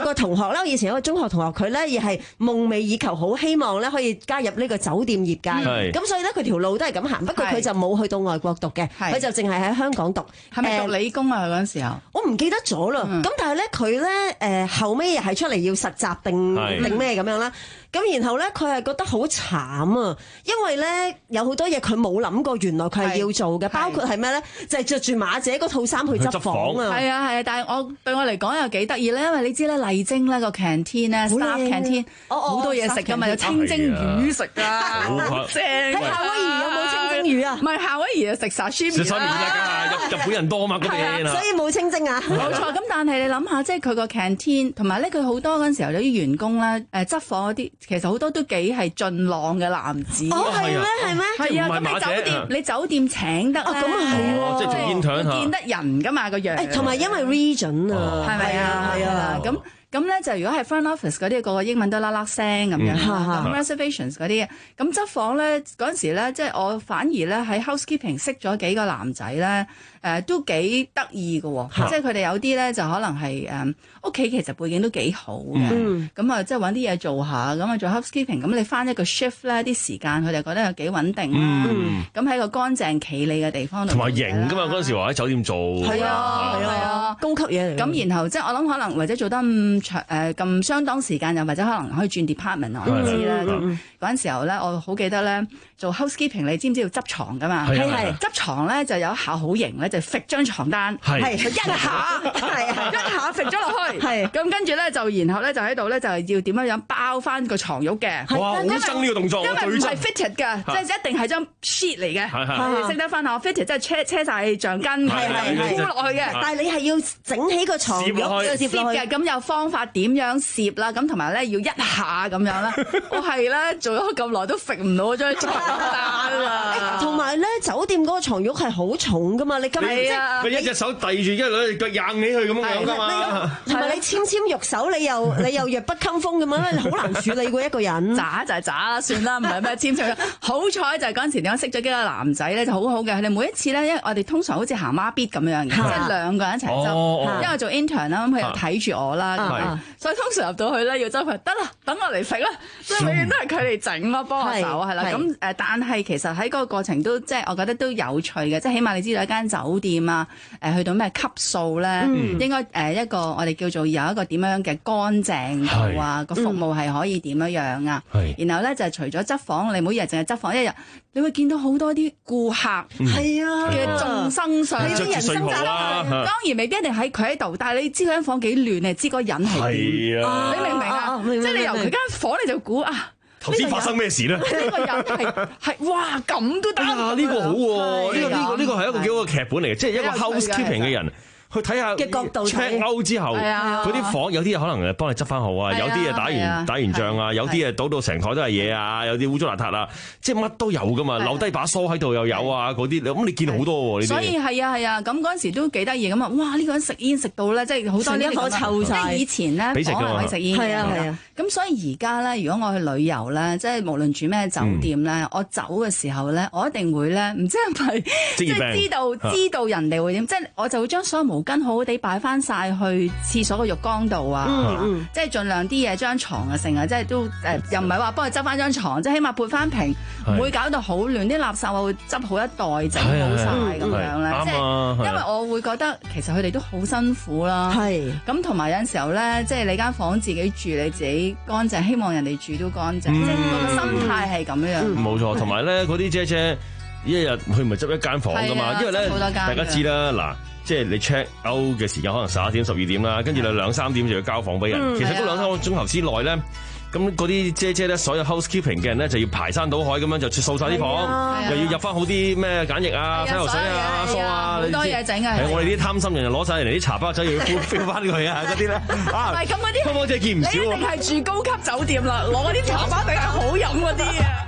個同學咧，我以前有個中學同學，佢咧亦係夢寐以求，好希望咧可以加入呢個酒店業界。咁所以咧佢條路都係咁行，不過佢就冇去到外國讀嘅，佢就淨係喺香港讀。 係咪讀理工啊？嗰陣時候我唔記得咗啦。咁但係咧佢咧誒後尾又係出嚟要實習定定咩咁樣啦。咁然後咧佢係覺得好慘啊，因為咧有好多嘢佢冇諗過，原來佢係要做嘅，包括係咩咧？就係着住馬姐嗰套衫去執房啊！ 係啊係啊，但係我對我嚟講又幾得意咧，因為你知咧麗晶咧個 canteen 咧 staff canteen 好多嘢食㗎嘛，有清蒸魚食㗎，好正！ 喺夏威夷有冇清蒸魚啊？ 唔係夏威夷啊，食 sashimi 啦，日本人多嘛嗰邊， 所以冇清蒸啊！ 冇錯，咁但係你諗下，即係佢個 canteen 同埋咧，佢好多嗰陣時候有啲員工咧誒執房嗰啲。其實好多都幾係俊朗嘅男子。 哦，係咩？係咩？ 係啊，咁你酒店你酒店請得咧， 咁啊係喎， 即係做 intern 嚇， 見得人㗎嘛個樣。 同埋因為 region 啊， 係咪啊？係啊，咁。咁咧就如果係 front office 嗰啲，個個英文都啦啦聲咁樣啦。咁 reservations 嗰啲，咁執房咧嗰陣時咧，即係我反而咧喺 housekeeping 識咗幾個男仔咧，誒都幾得意嘅。即係佢哋有啲咧就可能係誒屋企其實背景都幾好嘅。咁啊，即係揾啲嘢做下，咁啊做 housekeeping。咁你翻一個 shift 咧，啲時間佢哋覺得有幾穩定啦。咁喺個乾淨企理嘅地方度， 同埋型㗎嘛。嗰陣時話喺酒店做， 係啊係啊，高級嘢嚟。 咁然後即係我諗可能或者做得咁長誒咁相當時間，又或者可能可以轉 department 我唔知啦。咁嗰陣時候咧，我好記得咧做 housekeeping，你知唔知要執床㗎嘛？係係執床咧就有一下好型咧，就揈張床單，係一下係一下揈咗落去，係咁跟住咧就然後咧就喺度咧就係要點樣樣包翻個床褥嘅。 哇！好憎呢個動作， 因為唔係 fitted 㗎，即係一定係張 sheet 嚟嘅。係係識得翻我 fitted 即係車車曬橡筋，係係箍落去嘅。 但係你係要整起個床褥嘅， 攝嘅。咁有方法點樣攝啦？咁同埋咧要一下咁樣啦。我係咧做咗咁耐都揈唔到張床單啊！ 同埋咧酒店嗰個床褥係好重噶嘛，你今日即係一隻手遞住，一兩隻腳硬起去咁樣噶嘛。 同埋你纖纖玉手，你又你又弱不禁風咁樣咧，好難處理過一個人。 渣就係渣啦，算啦，唔係咩纖纖。好彩就係嗰陣時點樣識咗幾個男仔咧，就好好嘅。佢哋每一次咧，因為我哋通常好似行孖咇咁樣嘅，即係兩個人一齊執。因為做 intern 啦，咁佢又睇住我啦，所以通常入到去咧要執佢得啦，等我嚟揈啦，即係永遠都係佢哋整咯，幫我手係啦。咁誒，但係其實喺嗰個過程都即係我覺得都有趣嘅，即係起碼你知道一間酒店啊，誒去到咩級數咧，應該誒一個我哋叫做有一個點樣嘅乾淨度啊，個服務係可以點樣樣啊。然後咧就係除咗執房，你每日淨係執房一日，你會見到好多啲顧客係啊嘅眾生相，啲人生雜啦。當然未必一定喺佢喺度，但係你知佢間房幾亂，你知嗰個人係點啊？你明唔明啊？即係你由佢間房你就估啊， 頭先發生咩事咧？ 呢個人係係哇咁都得啊！ 呢個好喎，呢個呢個呢個係一個幾好嘅劇本嚟嘅，即係一個 housekeeping 嘅人。去睇下嘅角度 check out 之後，嗰啲房有啲嘢可能誒幫你執翻好啊，有啲嘢打完打完仗啊，有啲嘢倒到成台都係嘢啊，有啲污糟邋遢啊，即係乜都有噶嘛，留低把梳喺度又有啊，嗰啲咁你見好多喎呢啲。 所以係啊係啊，咁嗰陣時都幾得意咁啊！哇，呢個人食煙食到咧，即係好多呢啲臭晒。即係以前咧，房係可以食煙嘅。係啊係啊。咁所以而家咧，如果我去旅遊咧，即係無論住咩酒店咧，我走嘅時候咧，我一定會咧，唔知係咪即係知道知道人哋會點，即係我就會將所有毛巾好好地擺翻晒去廁所個浴缸度啊，嗯嗯、即係盡量啲嘢張床啊成啊，即係都誒、呃、又唔係話幫佢執翻張床，即係起碼撥翻平，唔是會搞到好亂，啲垃圾我會執好一袋整好晒咁樣咧，即係因為我會覺得其實佢哋都好辛苦啦，咁同埋有陣時候咧，即係你間房自己住你自己乾淨，希望人哋住都乾淨，嗯、即係個心態係咁樣。 冇錯、嗯，同埋咧嗰啲姐姐一日佢唔係執一間房噶嘛，啊、因為咧大家知啦嗱。即係你 check out 嘅時間可能十一點十二點啦，跟住你兩三點就要交房俾人。嗯、其實嗰兩三個鐘頭之內咧，咁嗰啲姐姐咧，所有 housekeeping 嘅人咧就要排山倒海咁樣就掃晒啲房，啊、又要入翻好啲咩梘液啊、洗頭水啊、梳啊， 好多嘢整啊！ 係我哋啲貪心人就攞晒人哋啲茶包仔又要 fill 翻佢啊嗰啲咧。 唔係咁嗰啲， 芳芳姐見唔少。 你一定係住高級酒店啦，攞嗰啲茶包定係好飲嗰啲啊！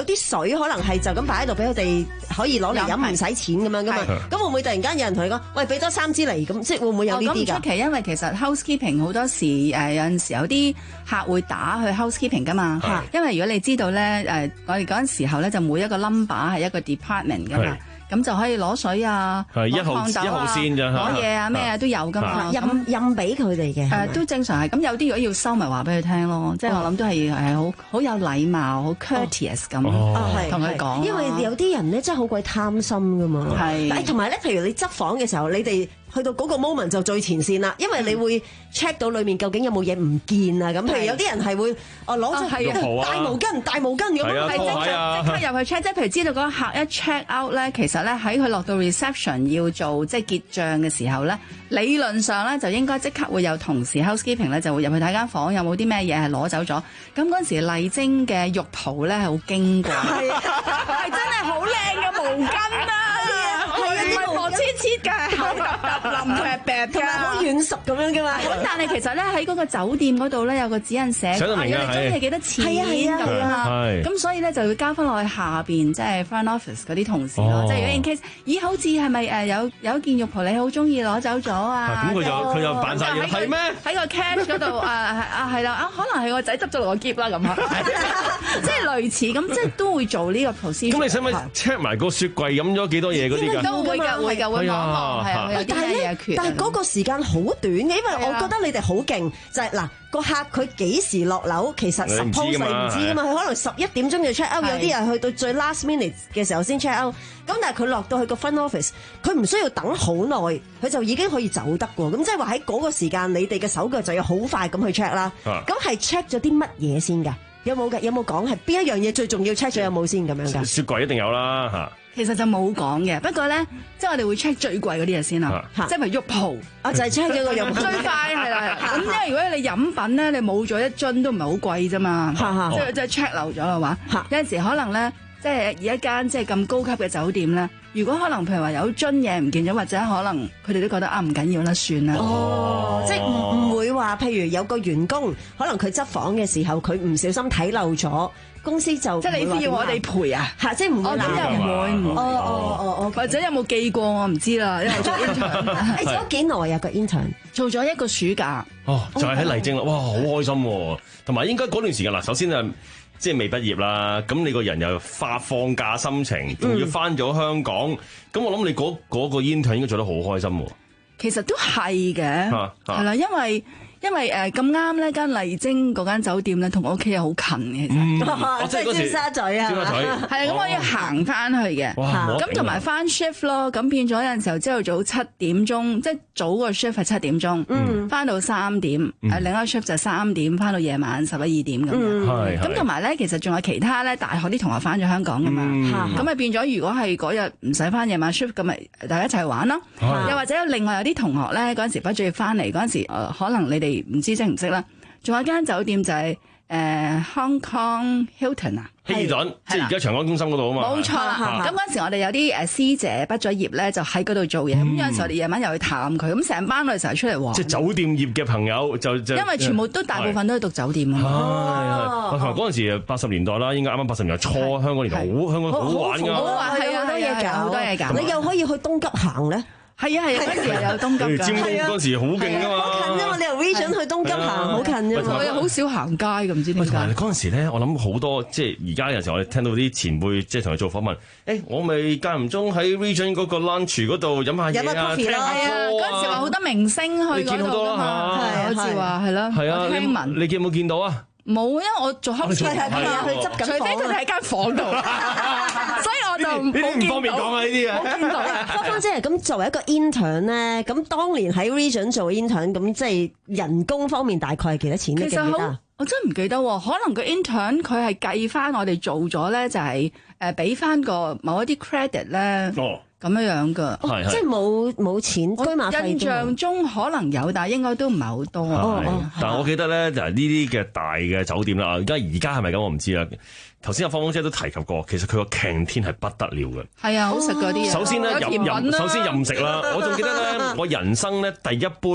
啲水可能係就咁擺喺度俾佢哋可以攞嚟飲唔使錢咁樣噶嘛？咁會唔會突然間有人同你講，喂，俾多三支嚟咁，即係會唔會有呢啲㗎？ 咁唔出奇，因為其實 housekeeping 好多時誒有陣時有啲客會打去 housekeeping 噶嘛。因為如果你知道咧誒，我哋嗰陣時候咧就每一個 number 係一個 department 噶嘛。咁就可以攞水啊， 係一號一號線咋， 攞嘢啊咩啊都有噶嘛， 任任俾佢哋嘅。 誒都正常係，咁有啲如果要收咪話俾佢聽咯，即係我諗都係係好好有禮貌，好 courteous 咁同佢講。 因為有啲人咧真係好鬼貪心噶嘛， 係。 同埋咧，譬如你執房嘅時候，你哋去到嗰個 moment 就最前線啦，因為你會 check 到裏面究竟有冇嘢唔見啊咁。譬如有啲人係會哦攞咗大毛巾、大毛巾咁樣， 係即刻即刻入去 check。即係譬如知道嗰個客一 check out 咧，其實咧喺佢落到 reception 要做即係結帳嘅時候咧，理論上咧就應該即刻會有同事 housekeeping 咧就會入去睇間房有冇啲咩嘢係攞走咗。咁嗰陣時麗晶嘅浴袍咧係好矜貴，係係真係好靚嘅毛巾啊！薄黐黐嘅，厚揼揼腍劈劈， 同埋好軟熟咁樣嘅嘛。 咁但係其實咧喺嗰個酒店嗰度咧有個指引寫， 寫得明嘅， 係係幾多錢咁啊？咁所以咧就要交翻落去下邊，即係 front office 嗰啲同事咯。即係如果 in case，咦好似係咪誒有有一件浴袍你好中意攞走咗啊？ 咁佢就佢就扮晒嘢，係咩？ 喺個 cash 嗰度啊啊係啦啊，可能係個仔執咗落個篋啦咁啊，即係類似咁，即係都會做呢個 procedure。 咁你使唔使 check 埋個雪櫃飲咗幾多嘢嗰啲㗎？ 都會㗎，會㗎，會望望係啊。 但係咧，但係嗰個時間好短嘅，因為我覺得你哋好勁，就係嗱個客佢幾時落樓，其實 suppose 你唔知㗎嘛，佢可能十一點鐘就 check out，有啲人去到最 last minute 嘅時候先 check out，咁但係佢落到去個 front office，佢唔需要等好耐，佢就已經可以走得喎。咁即係話喺嗰個時間，你哋嘅手腳就要好快咁去 check 啦。咁係 check 咗啲乜嘢先㗎？有冇㗎？有冇講係邊一樣嘢最重要 check 咗有冇先咁樣㗎？ 雪櫃一定有啦嚇。 其實就冇講嘅，不過咧，即係我哋會 check 最貴嗰啲嘢先啦，即係譬如浴袍， 啊就係 check 咗個浴袍最快係啦。咁因為如果你飲品咧，你冇咗一樽都唔係好貴啫嘛，即係即係 check 漏咗嘅話，有陣時可能咧，即係而一間即係咁高級嘅酒店咧，如果可能譬如話有樽嘢唔見咗，或者可能佢哋都覺得啊唔緊要啦，算啦。 哦，即係唔唔會話，譬如有個員工可能佢執房嘅時候，佢唔小心睇漏咗。公司就即係你意思要我哋賠啊？ 嚇，即係唔會鬧嘅。 唔會唔會。 哦哦哦哦， 或者有冇記過我唔知啦，因為做 intern。 你做咗幾耐啊個 intern？ 做咗一個暑假。 哦，就係喺麗晶啦，哇，好開心喎！同埋應該嗰段時間嗱，首先啊，即係未畢業啦，咁你個人又發放假心情，仲要翻咗香港，咁我諗你嗰嗰個 intern 應該做得好開心喎。 其實都係嘅，係啦，因為。因為誒咁啱呢間麗晶嗰間酒店咧，同我屋企又好近嘅， 其實即係尖沙咀啊， 係啊，咁我要行翻去嘅，咁同埋翻 shift 咯，咁變咗有陣時候朝頭早七點鐘，即係早個 shift 係七點鐘，翻到三點，誒另一個 shift 就三點，翻到夜晚十一二點咁樣，咁同埋咧，其實仲有其他咧大學啲同學翻咗香港噶嘛，咁咪變咗如果係嗰日唔使翻夜晚 shift，咁咪大家一齊玩咯，又或者有另外有啲同學咧嗰陣時畢咗業翻嚟嗰陣時，誒可能你哋唔知識唔識啦？仲有間酒店就係、是、誒、呃、Hong Kong Hilton 啊， 希爾頓，即係而家長安中心嗰度啊嘛。 冇錯啦。咁嗰陣時我哋有啲誒師姐畢咗業咧，就喺嗰度做嘢。咁、嗯、有陣時我哋夜晚又去探佢，咁成班我哋成日出嚟玩。 即係酒店業嘅朋友就就因為全部都大部分都係讀酒店啊嘛。 係係。同埋嗰陣時八十年代啦，應該啱啱八十年代初，香港年代好香港好玩㗎。 好玩係好多嘢搞， 好多嘢搞。 你又可以去東急行咧。係啊係啊，嗰時又有東急㗎。 尖東嗰陣時好勁㗎嘛， 好近啫嘛！你由 Region 去東急行好近啫嘛。 我又好少行街㗎，唔知點解。 嗰陣時咧，我諗好多即係而家有時候我哋聽到啲前輩即係同佢做訪問，誒我咪間唔中喺 Region 嗰個 lunch 嗰度飲下嘢啊，聽下歌啊。 嗰陣時話好多明星去嗰度㗎嘛，好似話係咯。 係啊，聽聞你見有冇見到啊？ 冇，因為我做黑廚， 係係去執緊房， 除非佢哋喺間房度，所以我就冇唔方便講啊呢啲啊。 冇見到。芳芳姐咁作為一個 intern 咧，咁當年喺 Region 做 intern，咁即係人工方面大概係幾多錢？你記唔記得？ 我真係唔記得喎，可能個 intern 佢係計翻我哋做咗咧，就係誒俾翻個某一啲 credit 咧。哦。咁樣樣噶， 即係冇冇錢居馬費。 印象中可能有，但係應該都唔係好多。 哦哦，但係我記得咧，就係呢啲嘅大嘅酒店啦。而家而家係咪咁我唔知啦。頭先阿芳芳姐都提及過，其實佢個 canteen 係不得了嘅。 係啊，好食嗰啲嘢。 首先咧，任任首先任食啦。我仲記得咧，我人生咧第一杯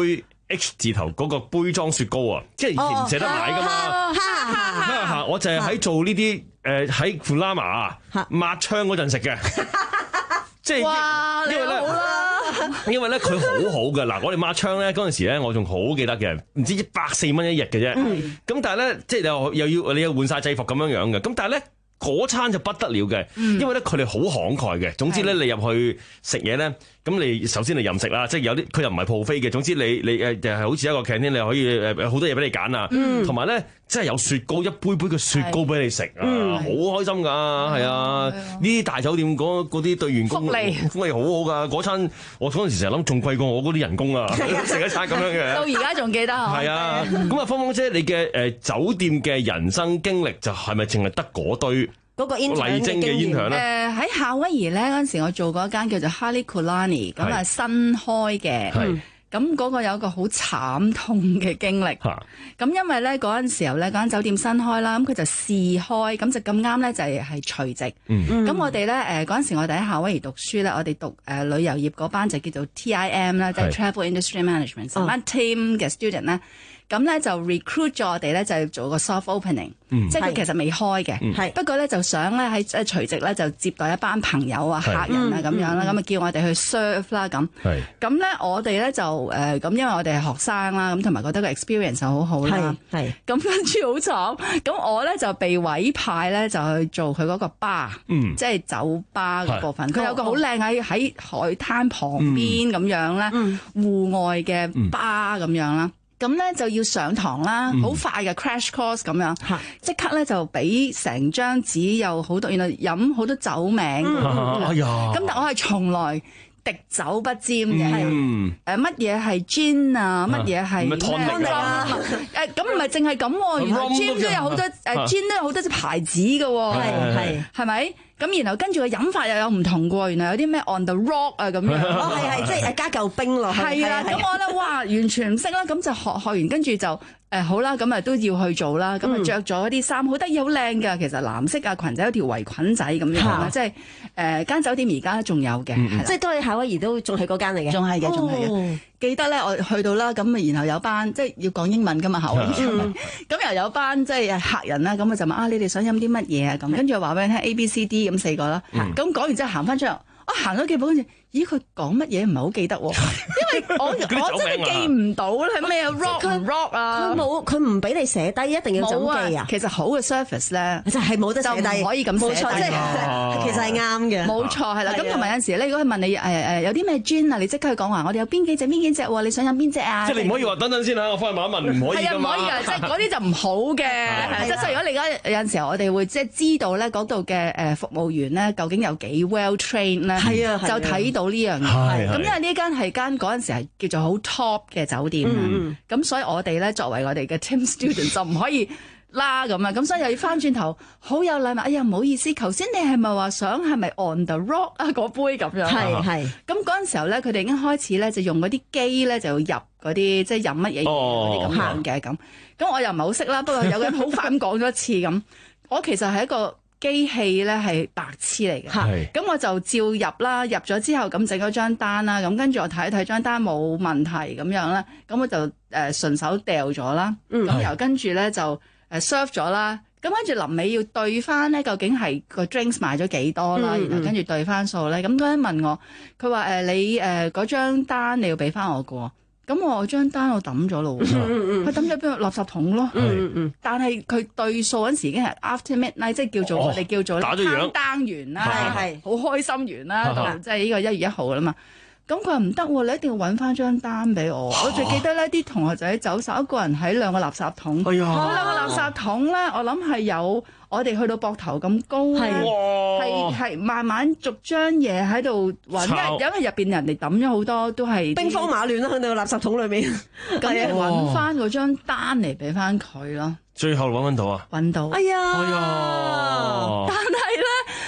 H 字頭嗰個杯裝雪糕啊，即係以前唔捨得買噶嘛。嚇！我就係喺做呢啲誒喺 Fulama 啊抹窗嗰陣食嘅，即係因為咧，因為咧佢好好嘅嗱，我哋抹窗咧嗰陣時咧，我仲好記得嘅，唔知一百四蚊一日嘅啫。咁但係咧，即係又又要你又換晒制服咁樣樣嘅，咁但係咧。嗰餐就不得了嘅，因為咧佢哋好慷慨嘅。總之咧，你入去食嘢咧，咁你首先你任食啦，即係有啲佢又唔係鋪飛嘅。總之你你誒就係好似一個 canteen，你可以誒好多嘢俾你揀啊。同埋咧，即係有雪糕，一杯杯嘅雪糕俾你食啊，好開心㗎，係啊！呢啲大酒店嗰嗰啲對員工福利福利好好㗎。嗰餐我嗰陣時成日諗仲貴過我嗰啲人工啊，食一餐咁樣嘅。 到而家仲記得啊！ 係啊，咁啊，芳芳姐，你嘅誒酒店嘅人生經歷就係咪淨係得嗰堆？ 嗰個麗晶嘅煙響咧， 誒喺夏威夷咧嗰陣時，我做過一間叫做 Halekulani， 咁啊新開嘅，咁嗰個有一個好慘痛嘅經歷。咁因為咧嗰陣時候咧，嗰間酒店新開啦，咁佢就試開，咁就咁啱咧就係係除夕。咁、嗯、我哋咧誒嗰陣時我哋喺夏威夷讀書咧，我哋讀誒、呃、旅遊業嗰班就叫做 T I M 啦，即係 Travel Industry Management，成班 team 嘅 student 咧。咁咧就 recruit 咗我哋咧，就做個 soft opening，、嗯、即係佢其實未開嘅，嗯、不過咧就想咧喺誒除夕咧就接待一班朋友啊、客人啊咁樣啦，咁啊叫我哋去 serve 啦咁。咁咧我哋咧就誒咁、呃，因為我哋係學生啦，咁同埋覺得個 experience 就好好啦。係咁跟住好慘，咁我咧就被委派咧就去做佢嗰個 bar，、嗯、即係酒吧嗰部分。佢有個好靚喺喺海灘旁邊咁樣咧，戶、嗯、外嘅 bar 咁樣啦。咁咧就要上堂啦，好、嗯、快嘅 crash course 咁樣，即刻咧就俾成張紙有好多，原來飲好多酒名。咁、嗯哎、但我係從來滴酒不沾嘅，誒乜嘢係 gin 啊，乜嘢係咩啊？誒咁唔係淨係咁，原來 gin 都有好多誒 gin 都有好多隻牌子嘅，係係係咪？咁然後跟住個飲法又有唔同嘅，原來有啲咩 on the rock 啊咁樣， 哦係係即係加嚿冰落去， 係啦。咁我覺得哇完全唔識啦，咁就學學完跟住就誒好啦，咁啊都要去做啦，咁啊着咗啲衫好得意好靚㗎，其實藍色啊裙仔有條圍裙仔咁樣啦，即係誒間酒店而家仲有嘅，即係都係夏威夷都仲係嗰間嚟嘅，仲係嘅，仲係嘅。記得咧，我去到啦，咁啊，然後有班即係要講英文噶嘛，夏威夷，咁又有班即係客人啦，咁啊就問啊，你哋想飲啲乜嘢啊？咁跟住話俾你聽 A、B、C、D 咁四個啦，咁講完之後行翻出嚟，我行咗幾步跟住。咦，佢講乜嘢唔係好記得喎？因為我我真係記唔到咧，係咩 rock 唔 rock 啊？ 佢冇，佢唔俾你寫低，一定要總記啊！ 其實好嘅 service 咧， 就係冇得寫低， 就唔可以咁寫低。 冇錯，即係其實係啱嘅。 冇錯，係啦。咁同埋有陣時咧，如果佢問你誒誒有啲咩 gin 啊，你即刻去講話，我哋有邊幾隻邊幾隻喎？你想飲邊隻啊？ 即係你唔可以話等等先嚇，我翻去問一問，唔可以㗎嘛。 係啊，唔可以㗎，即係嗰啲就唔好嘅。即係如果你而家有陣時候，我哋會即係知道咧嗰度嘅誒服務員咧，究竟有幾 well trained 咧， 係啊， 就睇到呢樣嘢。咁因為呢間係間嗰陣時係叫做好 top 嘅酒店啦，咁、嗯、所以我哋咧作為我哋嘅 team student 就唔可以啦咁啊，咁所以又要翻轉頭好有禮貌。哎呀唔好意思，頭先你係咪話想係咪 on the rock 啊嗰杯咁樣？係係。咁嗰陣時候咧，佢哋已經開始咧就用嗰啲機咧就要入嗰啲即係飲乜嘢嘢嗰啲咁樣嘅咁。咁、哦、我又唔係好識啦，不過有個人好快咁講咗一次咁。我其實係一個機器咧係白痴嚟嘅，咁我就照入啦，入咗之後咁整咗張單啦，咁跟住我睇一睇張單冇問題咁樣咧，咁我就誒順手掉咗啦，咁然後跟住咧就誒 serve 咗啦，咁跟住臨尾要對翻咧，究竟係個 drinks 賣咗幾多啦，嗯、然後跟住對翻數咧，咁嗰個人問我，佢話誒你誒嗰張單你要俾翻我個。咁我張單我抌咗咯，佢抌咗邊個垃圾桶咯。嗯嗯、但係佢對數嗰陣時已經係 after midnight，即係叫做、哦、我哋叫做打咗樣單完啦，係好開心完啦，到即係呢個一月一號啦嘛。咁佢話唔得喎，你一定要揾翻張單俾我。我最記得咧，啲同學仔走曬，一個人喺兩個垃圾桶。哎呀！嗰兩個垃圾桶咧，我諗係有我哋去到膊頭咁高，係係係慢慢逐張嘢喺度揾，因為入邊人哋抌咗好多都係兵荒馬亂啦，喺個垃圾桶裏面。 咁揾翻嗰張單嚟俾翻佢咯。 最後揾唔到啊？ 揾到。 哎呀！ 哎呀！ 但係咧，呢個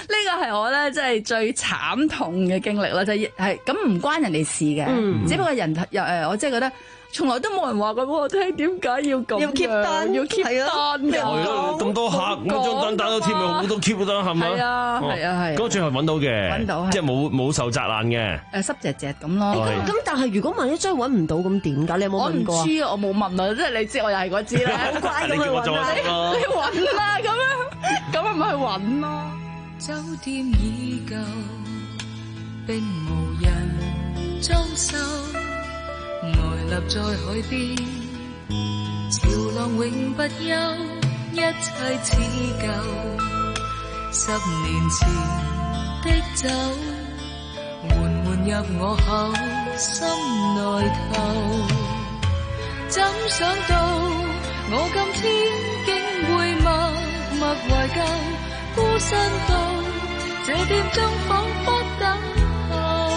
係我咧，即係最慘痛嘅經歷啦，就係係咁唔關人哋事嘅， 嗯、 只不過人又誒，我即係覺得。從來都冇人話過俾我聽點解要咁要 keep 單， 要 keep 單嘅， 係咯，咁多客咁張單單都貼咪好多 keep 單係咪？ 係啊，係啊，係。 嗰最後揾到嘅， 揾到， 即係冇冇受責難嘅。 誒濕隻隻咁咯。 咁但係如果萬一真係揾唔到咁點㗎？你有冇問過？ 我唔知啊，我冇問啊，即係你知我又係嗰支咧，好乖咁去揾啦。你揾啦咁樣，咁咪去揾咯。 酒店已舊，並無人裝修。呆立在海邊，潮浪永不休，一切似舊。十年前的酒，緩緩入我口，心內透。怎想到我今天竟會默默懷舊，孤身到這店中彷彿等候。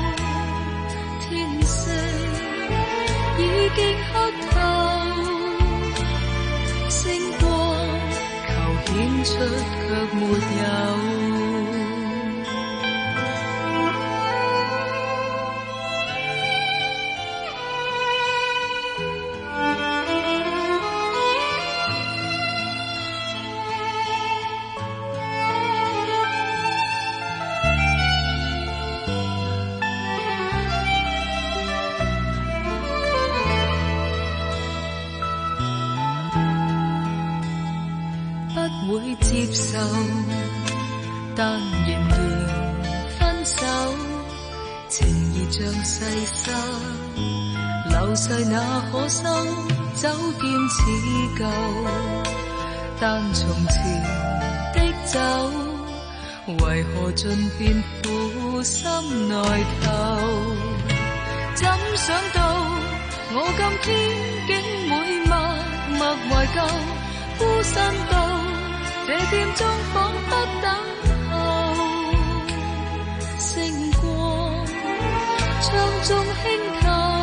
天色已經黑透，星光求顯出卻沒有。會接受，但仍然分手。情義像細沙，流逝那可收？酒店似舊，但從前的酒，為何盡變苦心內透？怎想到我今天竟會默默懷舊，孤身到這店中彷彿等候，星光窗中輕透，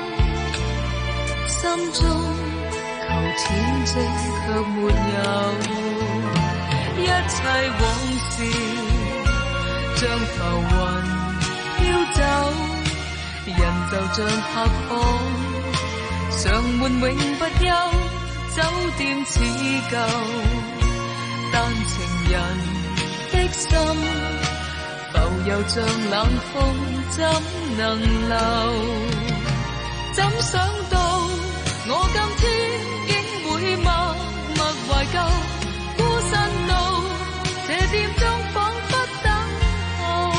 心中求恬靜卻沒有，一切往事像浮雲飄走，人就像客房，常悶永不休，酒店似舊。但情人的心浮游像冷風，怎能留？怎想到我今天竟會默默懷舊，孤身到這店中彷彿等候，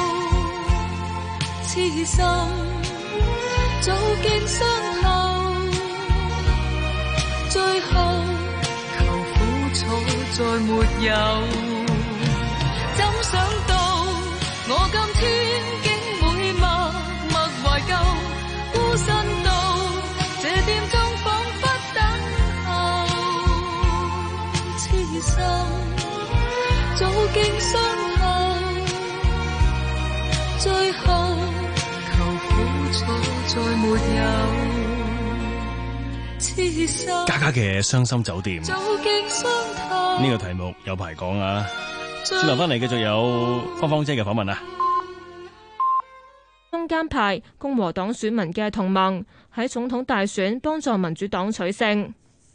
痴心早見傷後，最後再沒有，怎想到我今天竟會默默懷舊，孤身到這店中彷彿等候，痴心早經傷後，最後求苦楚再沒有。 嘉嘉嘅傷心酒店呢個題目有排講啊！轉頭翻嚟繼續有芳芳姐嘅訪問啊！ 中間派共和黨選民嘅同盟喺總統大選幫助民主黨取勝。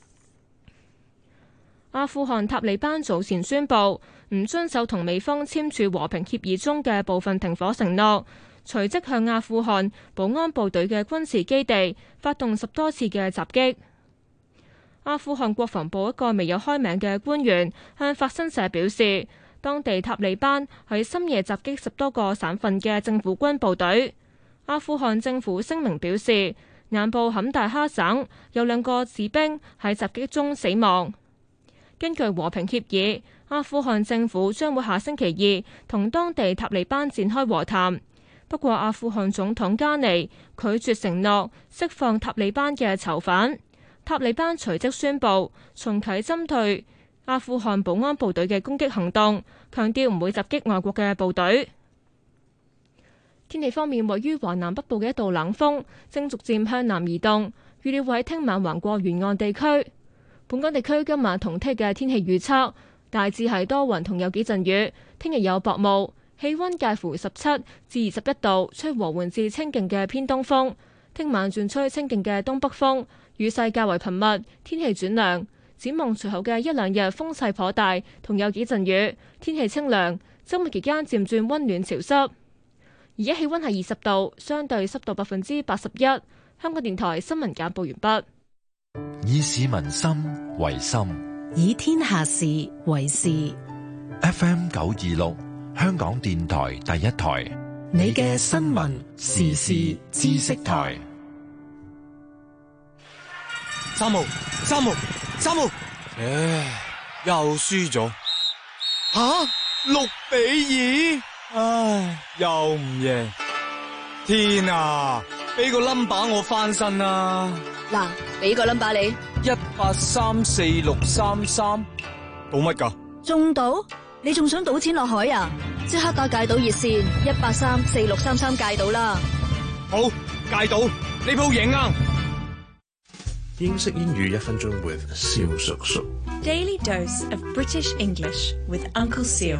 阿富汗塔利班早前宣布唔遵守同美方簽署和平協議中嘅部分停火承諾，隨即向阿富汗保安部隊嘅軍事基地發動十多次嘅襲擊。阿富汗國防部一個未有開名嘅官員向法新社表示，當地塔利班喺深夜襲擊十多個省份嘅政府軍部隊。阿富汗政府聲明表示，南部坎大哈省有兩個士兵喺襲擊中死亡。根據和平協議，阿富汗政府將會下星期二同當地塔利班展開和談。不過，阿富汗總統加尼拒絕承諾釋放塔利班嘅囚犯。塔利班隨即宣布重啟針對阿富汗保安部隊嘅攻擊行動，強調唔會襲擊外國嘅部隊。天氣方面，位於華南北部嘅一道冷鋒正逐漸向南移動，預料會喺聽晚橫過沿岸地區。本港地區今晚同聽日嘅天氣預測， 大致係多雲同有幾陣雨。聽日有薄霧，氣溫介乎十七至二十一度，吹和緩至清勁嘅偏東風。聽晚轉吹清勁嘅東北風，雨勢較為頻密，天氣轉涼。展望隨後嘅一兩日風勢頗大，同有幾陣雨，天氣清涼。週末期間漸轉溫暖潮濕。而家氣溫係二十度，相對濕度百分之八十一。香港電台新聞簡報完畢。 以市民心為心， 以天下事為事。 F M 九二六，香港電台第一台， 你嘅新聞時事知識台。 三號，三號，三號，唉，又輸咗。吓，六比二，唉，又唔贏。天啊，俾個 number 我翻身啊！ 嗱，俾個 number 你， 一八三四六三三，賭乜噶？ 中賭？你仲想賭錢落海啊？即刻打戒賭熱線一八三四六三三戒賭啦！ 好，戒賭，呢鋪贏啊！ 英式英語一分鐘 with 蕭叔叔。 Daily dose of British English with Uncle Seal。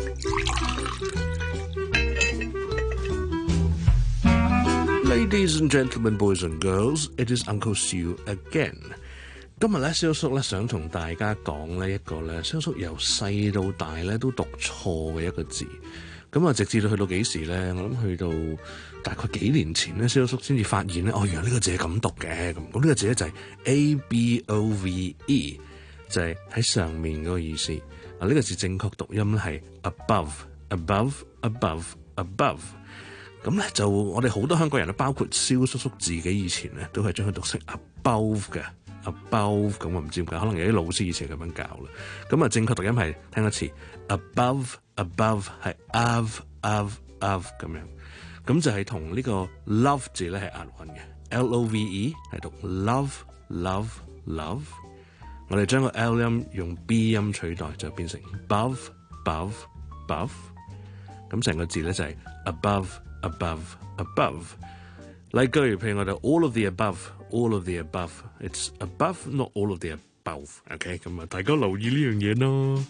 Ladies and gentlemen, boys and girls, it is Uncle Seal again。今日咧，蕭叔咧想同大家講呢一個咧，蕭叔由細到大咧都讀錯嘅一個字。咁啊，直至到去到幾時咧？我諗去到大概幾年前咧，蕭叔先至發現咧，哦，原來呢個字係咁讀嘅。咁咁呢個字咧就係 A B O V E， 就係喺上面嗰個意思。啊，呢個字正確讀音咧係 above，above，above，above。咁咧就我哋好多香港人咧，包括蕭叔叔自己以前咧，都係將佢讀成 above 嘅 above。咁我唔知點解，可能有啲老師以前咁樣教啦。咁啊，正確讀音係聽一次 above，above 係 of of of 咁樣。咁就係同呢個 love 字咧係押韻嘅 ，L O V E 係讀 love love love。我哋將個 L 音用 B 音取代，就變成 above above above。咁成個字咧就係 above above above。例句如譬如我哋 all of the above all of the above，it's above not all of the above。OK， 咁啊大家留意呢樣嘢咯。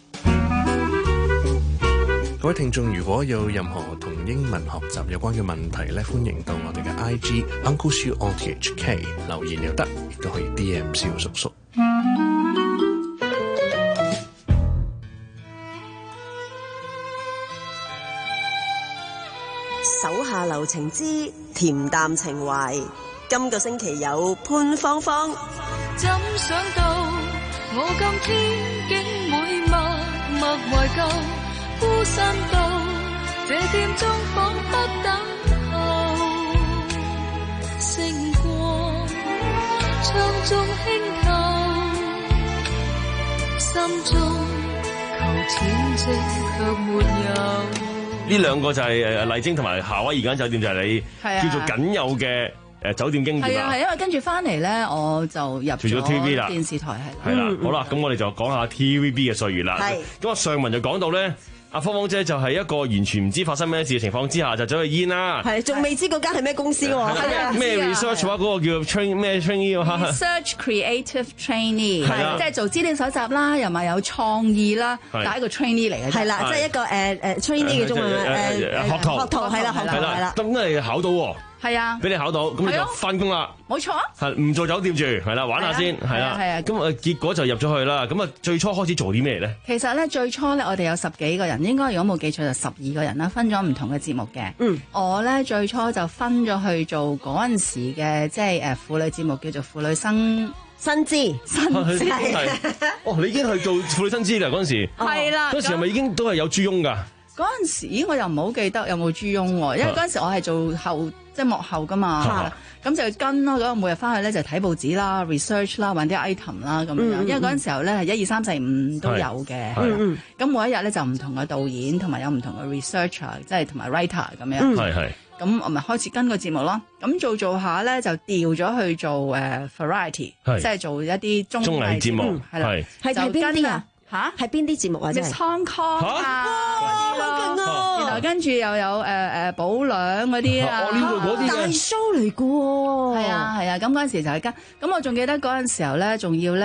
各位聽眾，如果有任何同英文學習有關嘅問題咧，歡迎到我哋嘅 I G Uncle Siu O T H K 留言又得，亦都可以 D M 蕭叔叔。 手下留情之恬淡情懷，今個星期有潘芳芳。 怎想到我今天竟會默默懷舊，孤身到這店中彷彿等候，星光窗中輕透，心中求前夕卻沒有。 呢兩個就係誒麗晶同埋夏威夷間酒店，就係你叫做僅有嘅誒酒店經驗啦。 係啊，係因為跟住翻嚟咧，我就入咗 T V B 啦，電視台係。 係啦，好啦，咁我哋就講下 T V B 嘅歲月啦。係。咁啊，上文就講到咧，阿芳芳姐就係一個完全唔知發生咩事嘅情況之下，就走去煙啦。 係，仲未知嗰間係咩公司喎？係啊。 咩 research 話嗰個叫 train 咩 trainee 啊 ？Research creative trainee 係即係做資料搜集啦，又咪有創意啦，但係一個 trainee 嚟嘅。係啦， 即係一個誒誒 trainee 嘅中文誒學徒學徒係啦，學徒係啦。 咁你考到喎？ 係啊， 俾你考到，咁你就翻工啦。 冇錯啊。 係唔做酒店住，係啦，玩下先，係啦。係啊。咁啊，結果就入咗去啦。咁啊，最初開始做啲咩咧？ 其實咧，最初咧，我哋有十幾個人，應該如果冇記錯就十二個人啦，分咗唔同嘅節目嘅。嗯。我咧最初就分咗去做嗰陣時嘅，即係誒婦女節目，叫做婦女生新知新知。 哦，你已經去做婦女新知啦嗰陣時。 係啦。 嗰陣時係咪已經都係有朱翁㗎？ 嗰陣時，咦，我又唔好記得有冇朱翁喎，因為嗰陣時我係做後即係幕後噶嘛，咁就跟咯。咁每日翻去咧就睇報紙啦、research 啦、揾啲 item 啦咁樣。因為嗰陣時候咧係一二三四五都有嘅，咁每一日咧就唔同嘅導演同埋有唔同嘅 researcher， 即係同埋 writer 咁樣。係係。咁我咪開始跟個節目咯。咁做做下咧就調咗去做誒 variety， 即係做一啲綜藝節目。係啦， 係係邊啲啊？嚇，係邊啲節目啊？即係 Hong Kong 啊，好勁啊！然後跟住又有誒誒保良嗰啲啊， 大 show 嚟嘅喎。 係啊係啊，咁嗰陣時就係跟。咁我仲記得嗰陣時候咧，仲要咧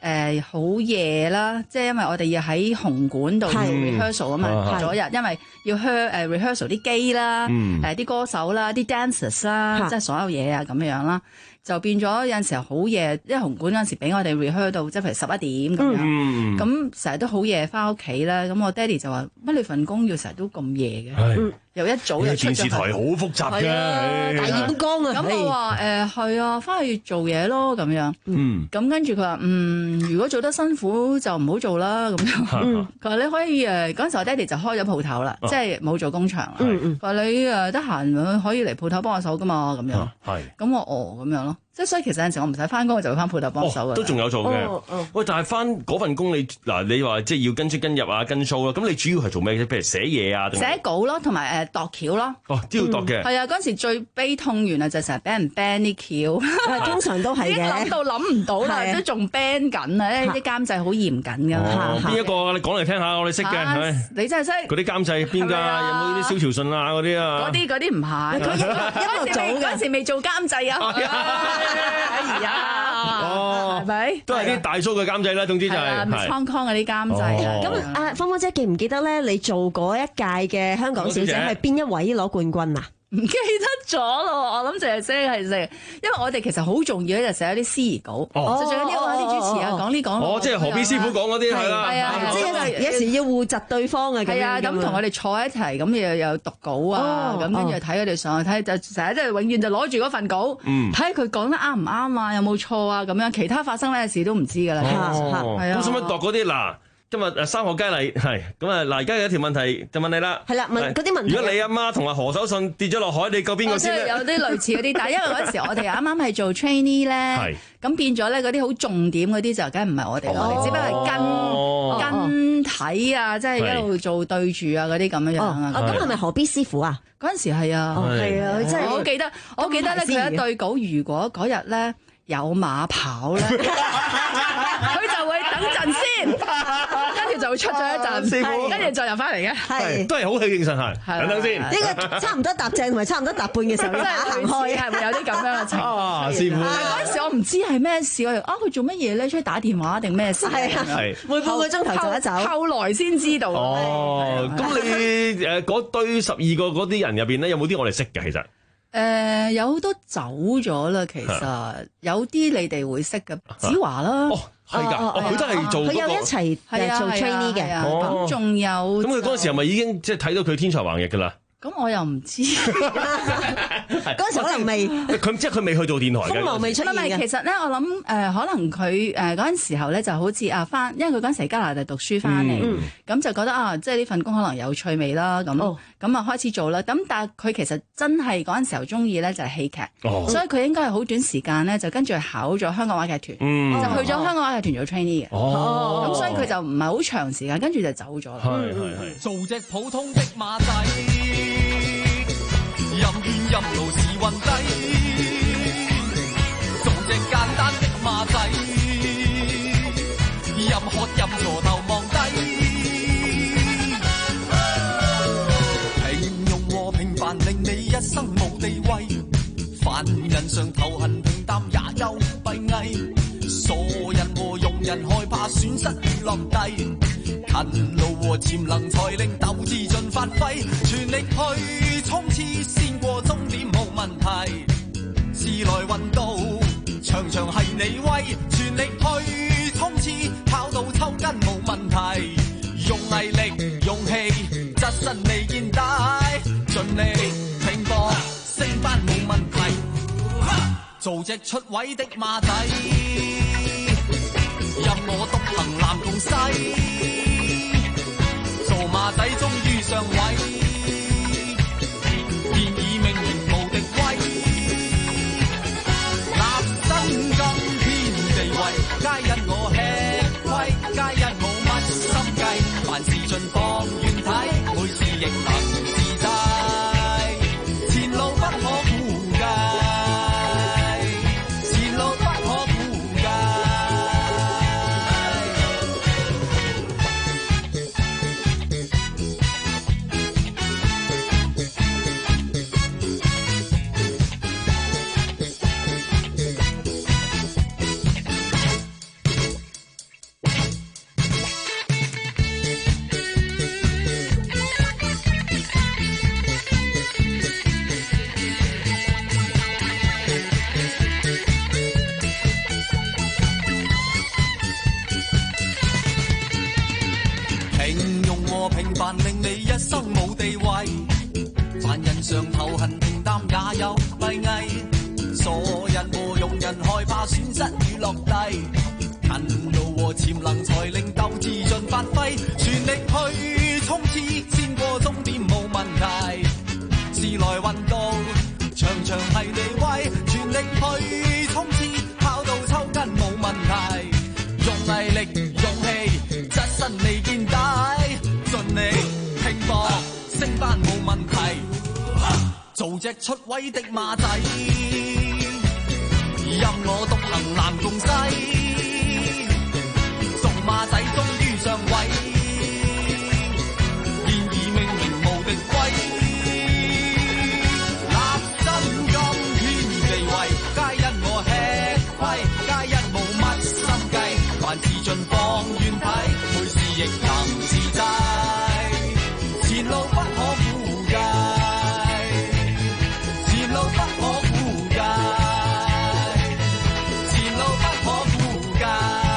誒好夜啦，即係因為我哋要喺紅館度 rehearsal 啊嘛，嗰日因為要 hear 誒 rehearsal 啲機啦，誒啲歌手啦，啲 dancers 啦，即係所有嘢啊咁樣啦。就變咗有陣時候好夜，因為紅館嗰陣時俾我哋 rehearsal 到，即係譬如十一點咁樣，咁成日都好夜翻屋企啦。咁我爹哋就話：乜你份工要成日都咁夜嘅？又一早又出咗。 電視台好複雜嘅， 大染缸啊！ 咁我話誒係啊，翻去做嘢咯咁樣。 嗯， 咁跟住佢話嗯，如果做得辛苦就唔好做啦咁樣。佢話你可以誒嗰陣時我爹哋就開咗鋪頭啦，即係冇做工場啦。佢話你誒得閒可以嚟鋪頭幫我手噶嘛咁樣。係。咁我哦咁樣咯。即係所以其實有陣時我唔使翻工，我就會翻鋪頭幫手嘅。 都仲有做嘅。喂，但係翻嗰份工你嗱，你話即係要跟出跟入啊，跟 show 啦。咁你主要係做咩啫？譬如寫嘢啊， 寫稿咯，同埋誒度橋咯。 哦，都要度嘅。 係啊，嗰陣時最悲痛原來就成日俾人 ban 啲橋， 通常都係嘅。 諗到諗唔到啦，都仲 ban 緊啊！啲監製好嚴謹㗎嘛。 邊一個你講嚟聽下，我哋識嘅係咪？ 你真係識。 嗰啲監製邊㗎？有冇啲蕭朝順啊嗰啲啊？ 嗰啲嗰啲唔係。佢一個組嘅，嗰陣時未做監製啊。 哦， 係咪？ 都係啲大叔嘅監製啦，總之就係咪倉康嗰啲監製啊。 咁啊，芳芳姐記唔記得咧？你做嗰一屆嘅香港小姐係邊一位攞冠軍啊？ 唔記得咗咯，我諗淨係即係係，因為我哋其實好重要咧，就寫一啲司儀稿，就仲有啲話啲主持啊講呢講。 哦，即係何必師傅講嗰啲係啦。 係啊， 即係有時要互窒對方啊。 係啊，咁同我哋坐一齊，咁又又讀稿啊，咁跟住睇佢哋上去睇，就成日即係永遠就攞住嗰份稿，睇下佢講得啱唔啱啊，有冇錯啊，咁樣其他發生咩事都唔知㗎啦。係啊。 咁使唔使度嗰啲嗱？今日誒三號佳麗係咁啊！嗱，而家有一條問題就問你啦。 係啦，問嗰啲問題。 如果你阿媽同阿何守信跌咗落海，你救邊個先咧？ 有啲類似嗰啲，但係因為嗰陣時我哋啱啱係做 trainee 咧，咁變咗咧嗰啲好重點嗰啲就梗係唔係我哋，我哋只不過係跟跟睇啊，即係一路做對住啊嗰啲咁樣樣啊。 咁係咪何必師傅啊？ 嗰陣時係啊， 係啊，真係我記得，我記得咧佢一對稿，如果嗰日咧有馬跑咧，佢就會等陣先。跟住就會出咗一陣，跟住再入翻嚟嘅， 係都係好氣精神係。等等先， 呢個差唔多搭正同埋差唔多搭半嘅時候，你打行開係會有啲咁樣嘅情況。 啊，師傅！ 但係嗰陣時我唔知係咩事，我啊佢做乜嘢咧？出去打電話定咩事？ 係啊，每半個鐘頭走一走。 後來先知道。 哦，咁你誒嗰堆十二個嗰啲人入邊咧，有冇啲我哋識嘅其實？ 誒有好多走咗啦，其實有啲你哋會識嘅，子華啦。 係㗎，哦佢都係做嗰個， 佢有一齊誒做 trainee 嘅， 咁仲有。 咁佢嗰陣時係咪已經即係睇到佢天才橫溢㗎啦？ 咁我又唔知， 嗰陣時可能未， 佢即係佢未去做電台嘅， 風浪未出現嘅。 其實咧，我諗誒、呃，可能佢誒嗰陣時候咧，就好似啊翻，因為佢嗰陣時喺加拿大讀書翻嚟，咁、嗯、就覺得啊，即係呢份工可能有趣味啦，咁咁啊開始做啦。咁但係佢其實真係嗰陣時候中意咧就係戲劇，哦、所以佢應該係好短時間咧就跟住考咗香港話劇團，嗯、就去咗香港話劇團做 trainee 嘅。哦，咁所以佢就唔係好長時間，跟住就走咗啦。 係係係， 做隻普通的馬仔。任怨任勞是運低，做隻簡單的馬仔，任喝任坐頭望低，平庸和平凡令你一生無地位，凡人上頭痕平淡也有閉翳，傻人和庸人害怕損失而落地，勤勞和潛能才令鬥志盡發揮，全力去衝刺先過終點冇問題，時來運到場場係你威，全力去衝刺跑到抽筋冇問題，用毅力勇氣側身未見底，盡力拼搏升班冇問題，做隻出位的馬仔，任我獨行南共西，做馬仔終於上位。皆因我吃虧，皆因冇乜心計，凡事盡放遠睇，每事亦能自制，前路不可估計，前路不可估計。 隻出位的馬仔，任我獨行南共西，做馬仔終於上位，現已命名無敵貴，立身今天地位，皆因我吃虧，皆因冇乜心計，凡事盡放願睇，每事亦能自制，前路不可估計，前路不可估計，前路不可估計。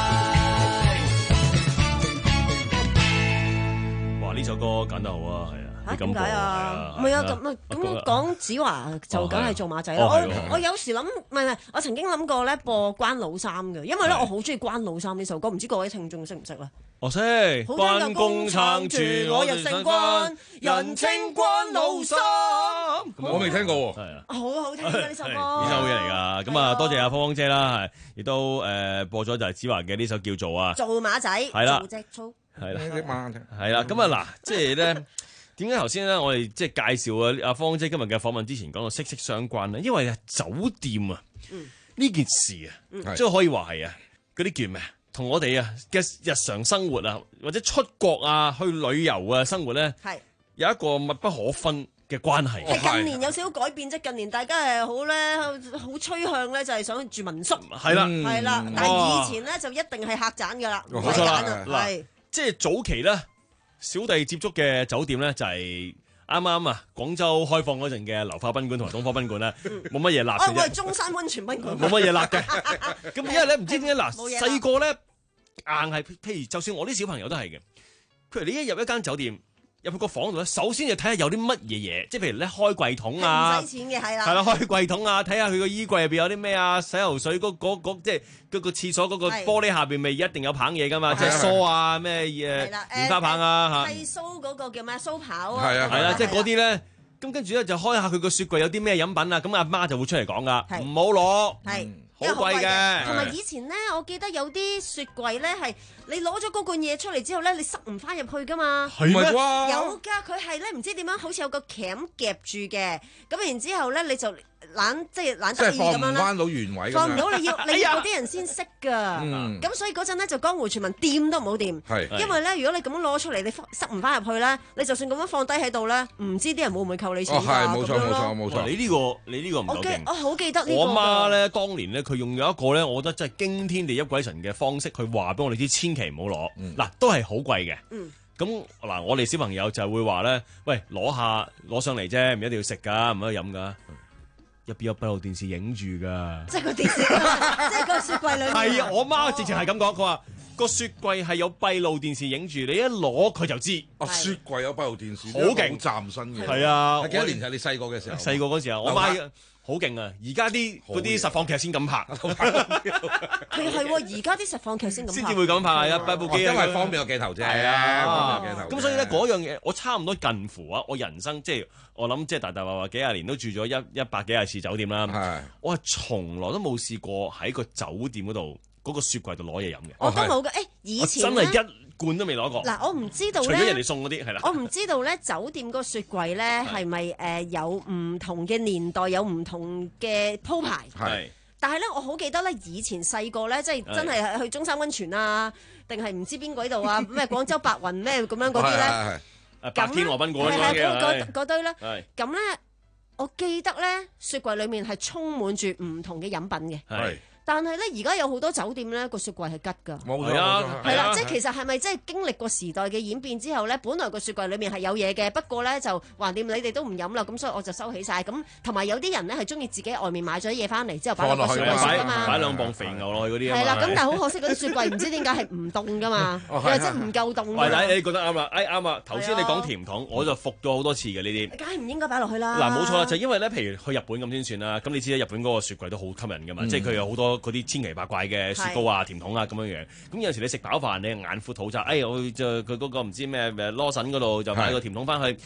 哇！呢首歌揀得好啊，係啊。 嚇點解啊？唔係啊，咁咁講子華就梗係做馬仔啦。 哦我我有時諗，唔係唔係，我曾經諗過咧播關老三嘅，因為咧我好中意關老三呢首歌，唔知各位聽眾識唔識咧？ 我識。 關公撐住我日升關，人稱關老三。 我未聽過喎。 係啊。 好好聽㗎呢首歌。 呢首好嘢嚟㗎。咁啊，多謝阿芳芳姐啦，係亦都誒播咗就係子華嘅呢首叫做啊。 做馬仔。 係啦。 做隻操。 係啦。係啦。咁啊嗱，即係咧。點解頭先咧，我哋即係介紹啊阿芳姐今日嘅訪問之前講到息息相關咧？因為酒店啊呢件事啊，即係可以話係啊嗰啲叫咩啊？同我哋啊嘅日常生活啊，或者出國啊去旅遊啊生活咧，係有一個密不可分嘅關係。 係近年有少少改變啫，近年大家係好咧，好趨向咧就係想住民宿。 係啦， 係啦，但係以前咧就一定係客棧㗎啦， 冇錯啦。 係即係早期咧。小弟接觸嘅酒店咧，就係啱啱啊廣州開放嗰陣嘅流花賓館同埋東方賓館咧，冇乜嘢立嘅啫。 哦，我係中山溫泉賓館。 冇乜嘢立嘅。咁因為咧，唔知點解嗱，細個咧硬係，譬如就算我啲小朋友都係嘅。譬如你一入一間酒店，入去個房度咧，首先就睇下有啲乜嘢嘢，即係譬如咧開櫃桶啊， 唔使錢嘅係啦， 係啦，開櫃桶啊，睇下佢個衣櫃入邊有啲咩啊，洗頭水嗰嗰嗰即係嗰個廁所嗰個玻璃下邊咪一定有棒嘢噶嘛，即係梳啊咩嘢棉花棒啊嚇， 剃鬚嗰個叫咩鬚刨啊， 係啊係啦，即係嗰啲咧，咁跟住咧就開下佢個雪櫃有啲咩飲品啊，咁阿媽就會出嚟講噶，唔好攞，係好貴嘅， 同埋以前咧，我記得有啲雪櫃咧係。你攞咗嗰罐嘢出嚟之後咧，你塞唔翻入去噶嘛？ 係咩？ 有㗎，佢係咧唔知點樣，好似有個鉗夾住嘅。咁然之後咧，你就懶即係懶得意咁樣啦。 即係放唔翻到原位。 放唔到，你要你要嗰啲人先識㗎。咁所以嗰陣咧就江湖傳聞掂都唔好掂。係。因為咧，如果你咁樣攞出嚟，你塞唔翻入去咧，你就算咁樣放低喺度咧，唔知啲人會唔會扣你錢㗎？ 哦，係冇錯冇錯冇錯。 你呢個你呢個唔夠勁。 我好記得呢個。 我媽咧當年咧，佢用咗一個咧，我覺得真係驚天地泣鬼神嘅方式去話俾我哋知，千祈唔好攞。嗱，都係好貴嘅。咁嗱，我哋小朋友就會話咧，喂，攞下攞上嚟啫，唔一定要食噶，唔可以飲噶。入邊有閉路電視影住噶。 即係個電視，即係個雪櫃裏面。 係啊，我媽直情係咁講，佢話個雪櫃係有閉路電視影住，你一攞佢就知。 哦，雪櫃有閉路電視， 好勁， 好嶄新嘅。 係啊， 係幾多年前？你細個嘅時候。 細個嗰時候，我媽。好勁啊！而家啲嗰啲實況劇先咁拍， 佢係喎，而家啲實況劇先咁拍， 先至會咁拍啊！擺部機因為方便個鏡頭啫， 係啊， 方便個鏡頭。 咁所以咧嗰樣嘢，我差唔多近乎啊！我人生即係我諗，即係大大話話幾廿年都住咗一一百幾廿次酒店啦。我係從來都冇試過喺個酒店嗰度嗰個雪櫃度攞嘢飲嘅。 我都冇嘅。誒，以前真係一罐都未攞過。 嗱，我唔知道咧， 除咗人哋送嗰啲係啦。 我唔知道咧，酒店嗰個雪櫃咧係咪誒有唔同嘅年代，有唔同嘅鋪排。係。但係咧，我好記得咧，以前細個咧，即係真係去中山溫泉啊，定係唔知邊鬼度啊，咩廣州白雲咩咁樣嗰啲咧。 白天鵝賓館係係嗰嗰堆咧。 係。 咁咧，我記得咧，雪櫃裡面係充滿住唔同嘅飲品嘅。係。但係咧，而家有好多酒店咧，個雪櫃係吉㗎。 冇錯， 係啦，即係其實係咪即係經歷過時代嘅演變之後咧，本來個雪櫃裏面係有嘢嘅，不過咧就橫掂你哋都唔飲啦，咁所以我就收起晒。咁同埋有啲人咧係中意自己喺外面買咗啲嘢翻嚟之後擺落個雪櫃㗎嘛， 擺兩磅肥牛落去嗰啲啊。 係啦，咁但係好可惜嗰啲雪櫃唔知點解係唔凍㗎嘛，又或者唔夠凍。 喂，你覺得啱啦？誒啱啊！頭先你講甜筒，我就服咗好多次嘅呢啲。 梗係唔應該擺落去啦。 嗱，冇錯啦，就因為咧，譬如去日本咁先算啦。咁你知啦，日本嗰個雪櫃都好吸引㗎嘛，即係佢有好多嗰啲千奇百怪嘅雪糕啊、甜筒啊咁樣樣，咁有時你食飽飯，你眼闊肚窄，哎，我就佢嗰個唔知咩咩羅神嗰度就買個甜筒翻去，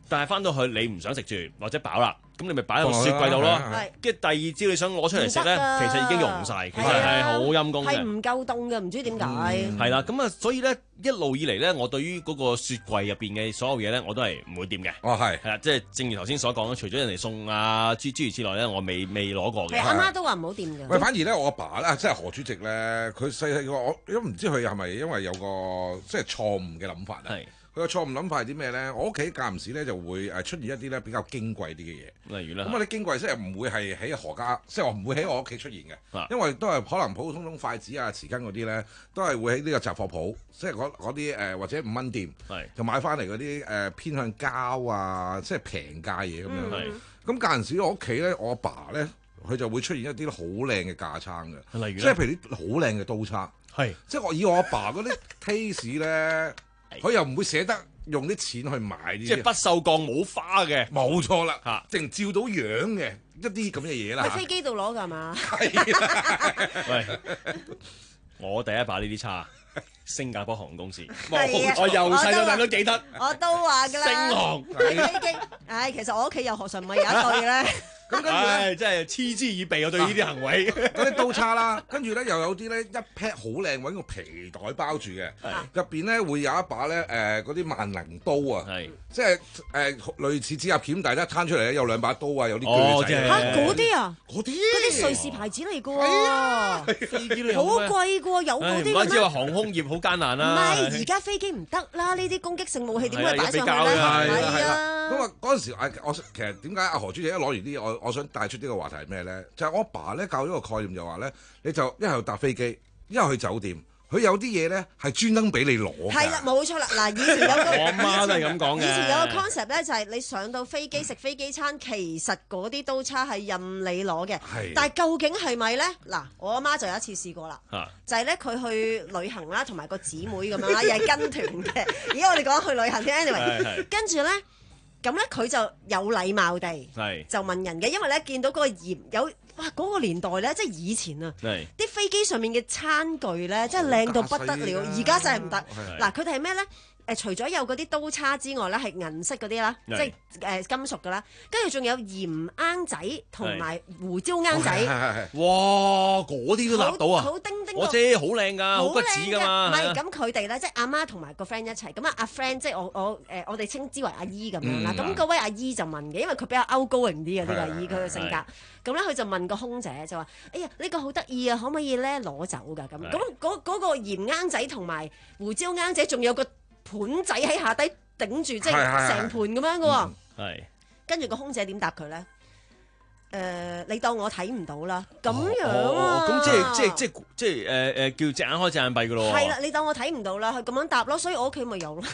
但係翻到去你唔想食住或者飽啦，咁你咪擺喺個雪櫃度咯。跟住第二朝你想攞出嚟食咧，其實已經溶晒，其實係好陰功嘅。 係唔夠凍嘅，唔知點解。 係啦，咁啊，所以咧一路以嚟咧，我對於嗰個雪櫃入邊嘅所有嘢咧，我都係唔會掂嘅。 哦，係係啦，即係正如頭先所講，除咗人哋送啊諸諸如此類咧，我未未攞過嘅。 係阿媽都話唔好掂嘅。 喂，反而咧我阿爸咧，即係何主席咧，佢細細個我都唔知佢係咪因為有個即係錯誤嘅諗法啊？佢個錯誤諗法係啲咩咧？我屋企間唔時咧就會誒出現一啲咧比較矜貴啲嘅嘢， 例如咧， 咁我啲矜貴即係唔會係喺何家，即係我唔會喺我屋企出現嘅， 啊、 因為都係可能普普通通筷子啊、匙羹嗰啲咧，都係會喺呢個雜貨鋪，即係嗰啲誒或者五蚊店，就買翻嚟嗰啲誒偏向膠啊，即係平價嘢咁樣。咁間唔時我屋企咧，我阿爸咧佢就會出現一啲好靚嘅架撐嘅， 例如即係譬如啲好靚嘅刀叉， 係即係我以我阿爸嗰啲 taste 咧。佢又唔會捨得用啲錢去買啲， 即係不鏽鋼冇花嘅， 冇錯啦嚇， 淨照到樣嘅一啲咁嘅嘢啦。 喺飛機度攞㗎係嘛？ 喂，我第一把呢啲叉，新加坡航空公司， 我我由細到大都記得。 我都話㗎啦， 星航飛機，唉，其實我屋企又何嘗唔係有一對咧？ 咁跟住咧， 真係嗤之以鼻啊！對呢啲行為， 嗰啲刀叉啦，跟住咧又有啲咧一 pack 好靚，揾個皮袋包住嘅，入邊咧會有一把咧誒嗰啲萬能刀啊，即係誒類似指甲鉗，但係一攤出嚟咧有兩把刀啊，有啲鋸仔嚇嗰啲啊， 嗰啲嗰啲瑞士牌子嚟㗎喎， 飛機好貴㗎喎，有嗰啲唔怪之話航空業好艱難啦。 唔係而家飛機唔得啦，呢啲攻擊性武器點會擺上去咧？係啊，咁啊嗰陣時誒，我其實點解阿何主席一攞完啲我我想帶出呢個話題係咩咧？就係、是、我阿爸咧教咗個概念就話咧，你就一係搭飛機，一係去酒店，佢有啲嘢咧係專登俾你攞嘅。 係啦，冇錯啦。嗱，以前有個我阿媽都係咁講嘅。 以前有個 concept 咧，就係你上到飛機食飛機餐，其實嗰啲刀叉係任你攞嘅。但係究竟係咪咧？嗱，我阿媽就有一次試過啦， 啊、 就係咧佢去旅行啦，同埋個姊妹咁樣啦，又係跟團嘅。而家我哋講去旅行添 ，anyway， 跟住咧。咁咧佢就有禮貌地就問人嘅，因為咧見到嗰個鹽有哇嗰、嗰個年代咧，即係以前啊，啲飛機上面嘅餐具咧，真係靚到不得了，而家真係唔得。嗱，佢哋係咩咧？誒、呃，除咗有嗰啲刀叉之外咧，係銀色嗰啲啦，即係誒、呃、金屬噶啦，跟住仲有鹽罌仔同埋胡椒罌仔。 哇！嗰啲都揦到啊！ 好叮叮， 我知好靚噶，好骨子噶嘛。 唔係咁佢哋咧，即係阿媽同埋個 friend 一齊。咁啊，阿 friend 即係我我誒、呃，我哋稱之為阿姨咁樣啦。咁嗰、嗯、位阿姨就問嘅，因為佢比較 outgoing 啲嘅呢個阿姨，佢嘅性格。咁咧佢就問個空姐就話：哎呀，呢、呢個好得意啊，可唔可以咧攞走㗎？咁咁嗰嗰個鹽罌仔同埋胡椒罌仔，仲有個盤仔喺下低頂住，即係成盤咁樣嘅喎。係。跟住個空姐點答佢咧？誒，你當我睇唔到啦，咁樣啊？ 咁即係即係即係即係誒誒，叫隻眼開隻眼閉嘅咯。 係啦，你當我睇唔到啦，佢咁樣答咯，所以我屋企咪有咯。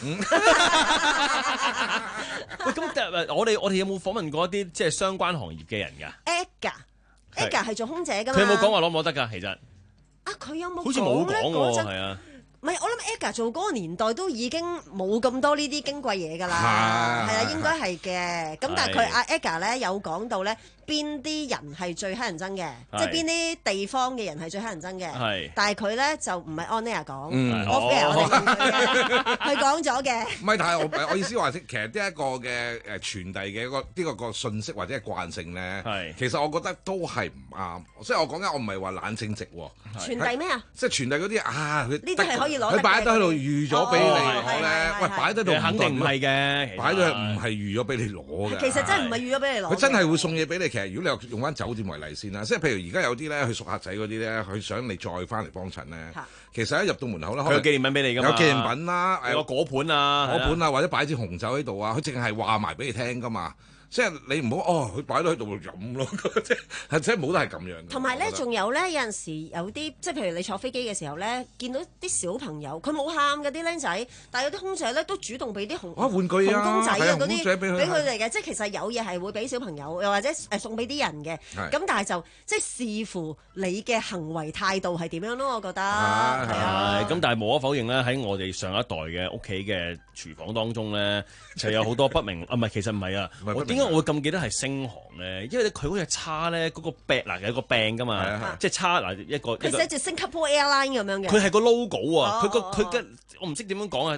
喂，咁我哋我哋有冇訪問過一啲即係相關行業嘅人㗎 ？Aga，Aga 係做空姐㗎嘛？ 佢有冇講話攞唔攞得㗎？其實啊，佢有冇？ 好似冇講喎，係啊。 唔係，我諗 Aga 做嗰個年代都已經冇咁多呢啲矜貴嘢㗎啦，係啊，應該係嘅。咁但係佢阿 Aga 咧有講到咧，邊啲人係最乞人憎嘅，即係邊啲地方嘅人係最乞人憎嘅。係，但係佢咧就唔係 on air 講，off air 我哋問佢嘅，佢講咗嘅。唔係，但係我我意思話，其實呢一個嘅誒傳遞嘅一個呢個個信息或者係慣性咧，係其實我覺得都係唔啱。所以我講緊我唔係話懶性直喎。 傳遞咩啊？ 即係傳遞嗰啲啊，佢呢啲係可以攞， 佢擺得喺度預咗俾你攞咧。喂，擺得度肯定唔係嘅， 擺咗唔係預咗俾你攞嘅。 其實真係唔係預咗俾你攞。 佢真係會送嘢俾你。其實如果你用翻酒店為例先啦，即係譬如而家有啲咧去熟客仔嗰啲咧，佢想你再翻嚟幫襯咧，其實一入到門口咧， 佢有紀念品俾你㗎嘛， 有紀念品啦， 有個果盤啊， 果盤啊，或者擺支紅酒喺度啊，佢淨係話埋俾你聽㗎嘛。即係你唔好哦，佢擺咗喺度飲咯，即係即係冇得係咁樣。同埋咧，仲有咧，有陣時有啲即係譬如你坐飛機嘅時候咧，見到啲小朋友，佢冇喊嘅啲僆仔，但係有啲空姐咧都主動俾啲紅啊玩具啊、 紅公仔啊嗰啲俾佢哋嘅，即係其實有嘢係會俾小朋友，又或者誒送俾啲人嘅。咁但係就即係視乎你嘅行為態度係點樣咯，我覺得係啊。 咁但係無可否認咧，喺我哋上一代嘅屋企嘅廚房當中咧，就有好多不明啊，唔係其實唔係啊，我點解我會咁記得係星航咧？因為佢嗰隻叉咧，嗰個柄嗱有個柄噶嘛，即係叉嗱一個。 佢寫住 Singapore Airline 咁樣嘅。 佢係個 logo 啊！佢個佢嘅我唔識點樣講啊！嗱，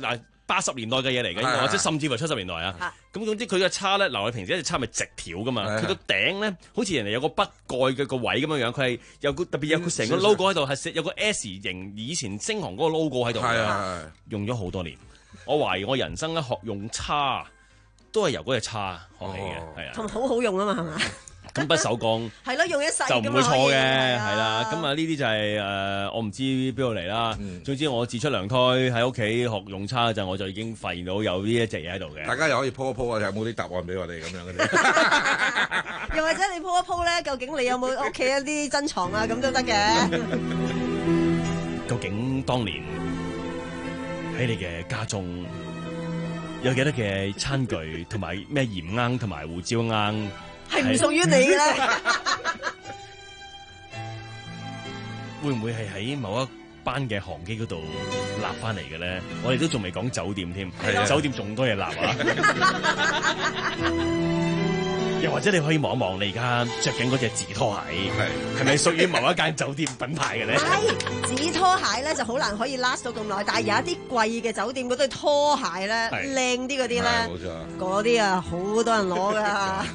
八十年代嘅嘢嚟嘅，或者甚至乎七十年代啊。咁總之佢嘅叉咧，嗱我哋平時一隻叉咪直條噶嘛，佢個頂咧好似人哋有個筆蓋嘅個位咁樣樣，佢係有個特別有個成個 logo 喺度，係有個 S 型以前星航嗰個 logo 喺度，用咗好多年。我懷疑我人生咧學用叉都係由嗰隻叉學起嘅，係啊， 同埋好好用啊嘛，係嘛？ 金筆手鋼係咯，用一世就唔會錯嘅，係啦。咁啊呢啲就係誒我唔知邊度嚟啦。總之我自出娘胎喺屋企學用叉嗰陣，我就已經發現到有呢一隻嘢喺度嘅。 大家又可以鋪一鋪啊，有冇啲答案俾我哋咁樣嘅啫？ 又或者你鋪一鋪咧，究竟你有冇屋企一啲珍藏啊？咁都得嘅。 究竟當年喺你嘅家中有幾多嘅餐具同埋咩鹽罌同埋胡椒罌？ 係唔屬於你嘅咧？ 會唔會係喺某一班嘅航機嗰度立翻嚟嘅咧？我哋都仲未講酒店添，酒店仲多嘢立啊！又或者你可以望一望你而家着緊嗰隻紙拖鞋，係係咪屬於某一間酒店品牌嘅咧？ 係紙拖鞋咧就好難可以 last 到咁耐，但係有一啲貴嘅酒店嗰對拖鞋咧，靚啲嗰啲咧，嗰啲啊好多人攞噶。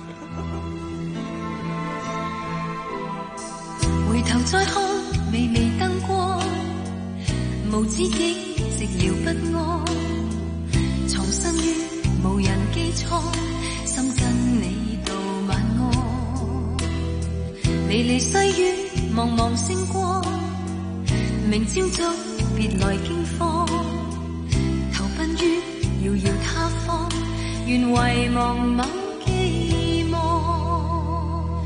回頭再看微微燈光，無知己寂寥不安，藏身於無人機艙，心跟你道晚安。離離細雨茫茫星光，明朝早別來驚慌，投奔於遙遙他方，願遺忘某寄望。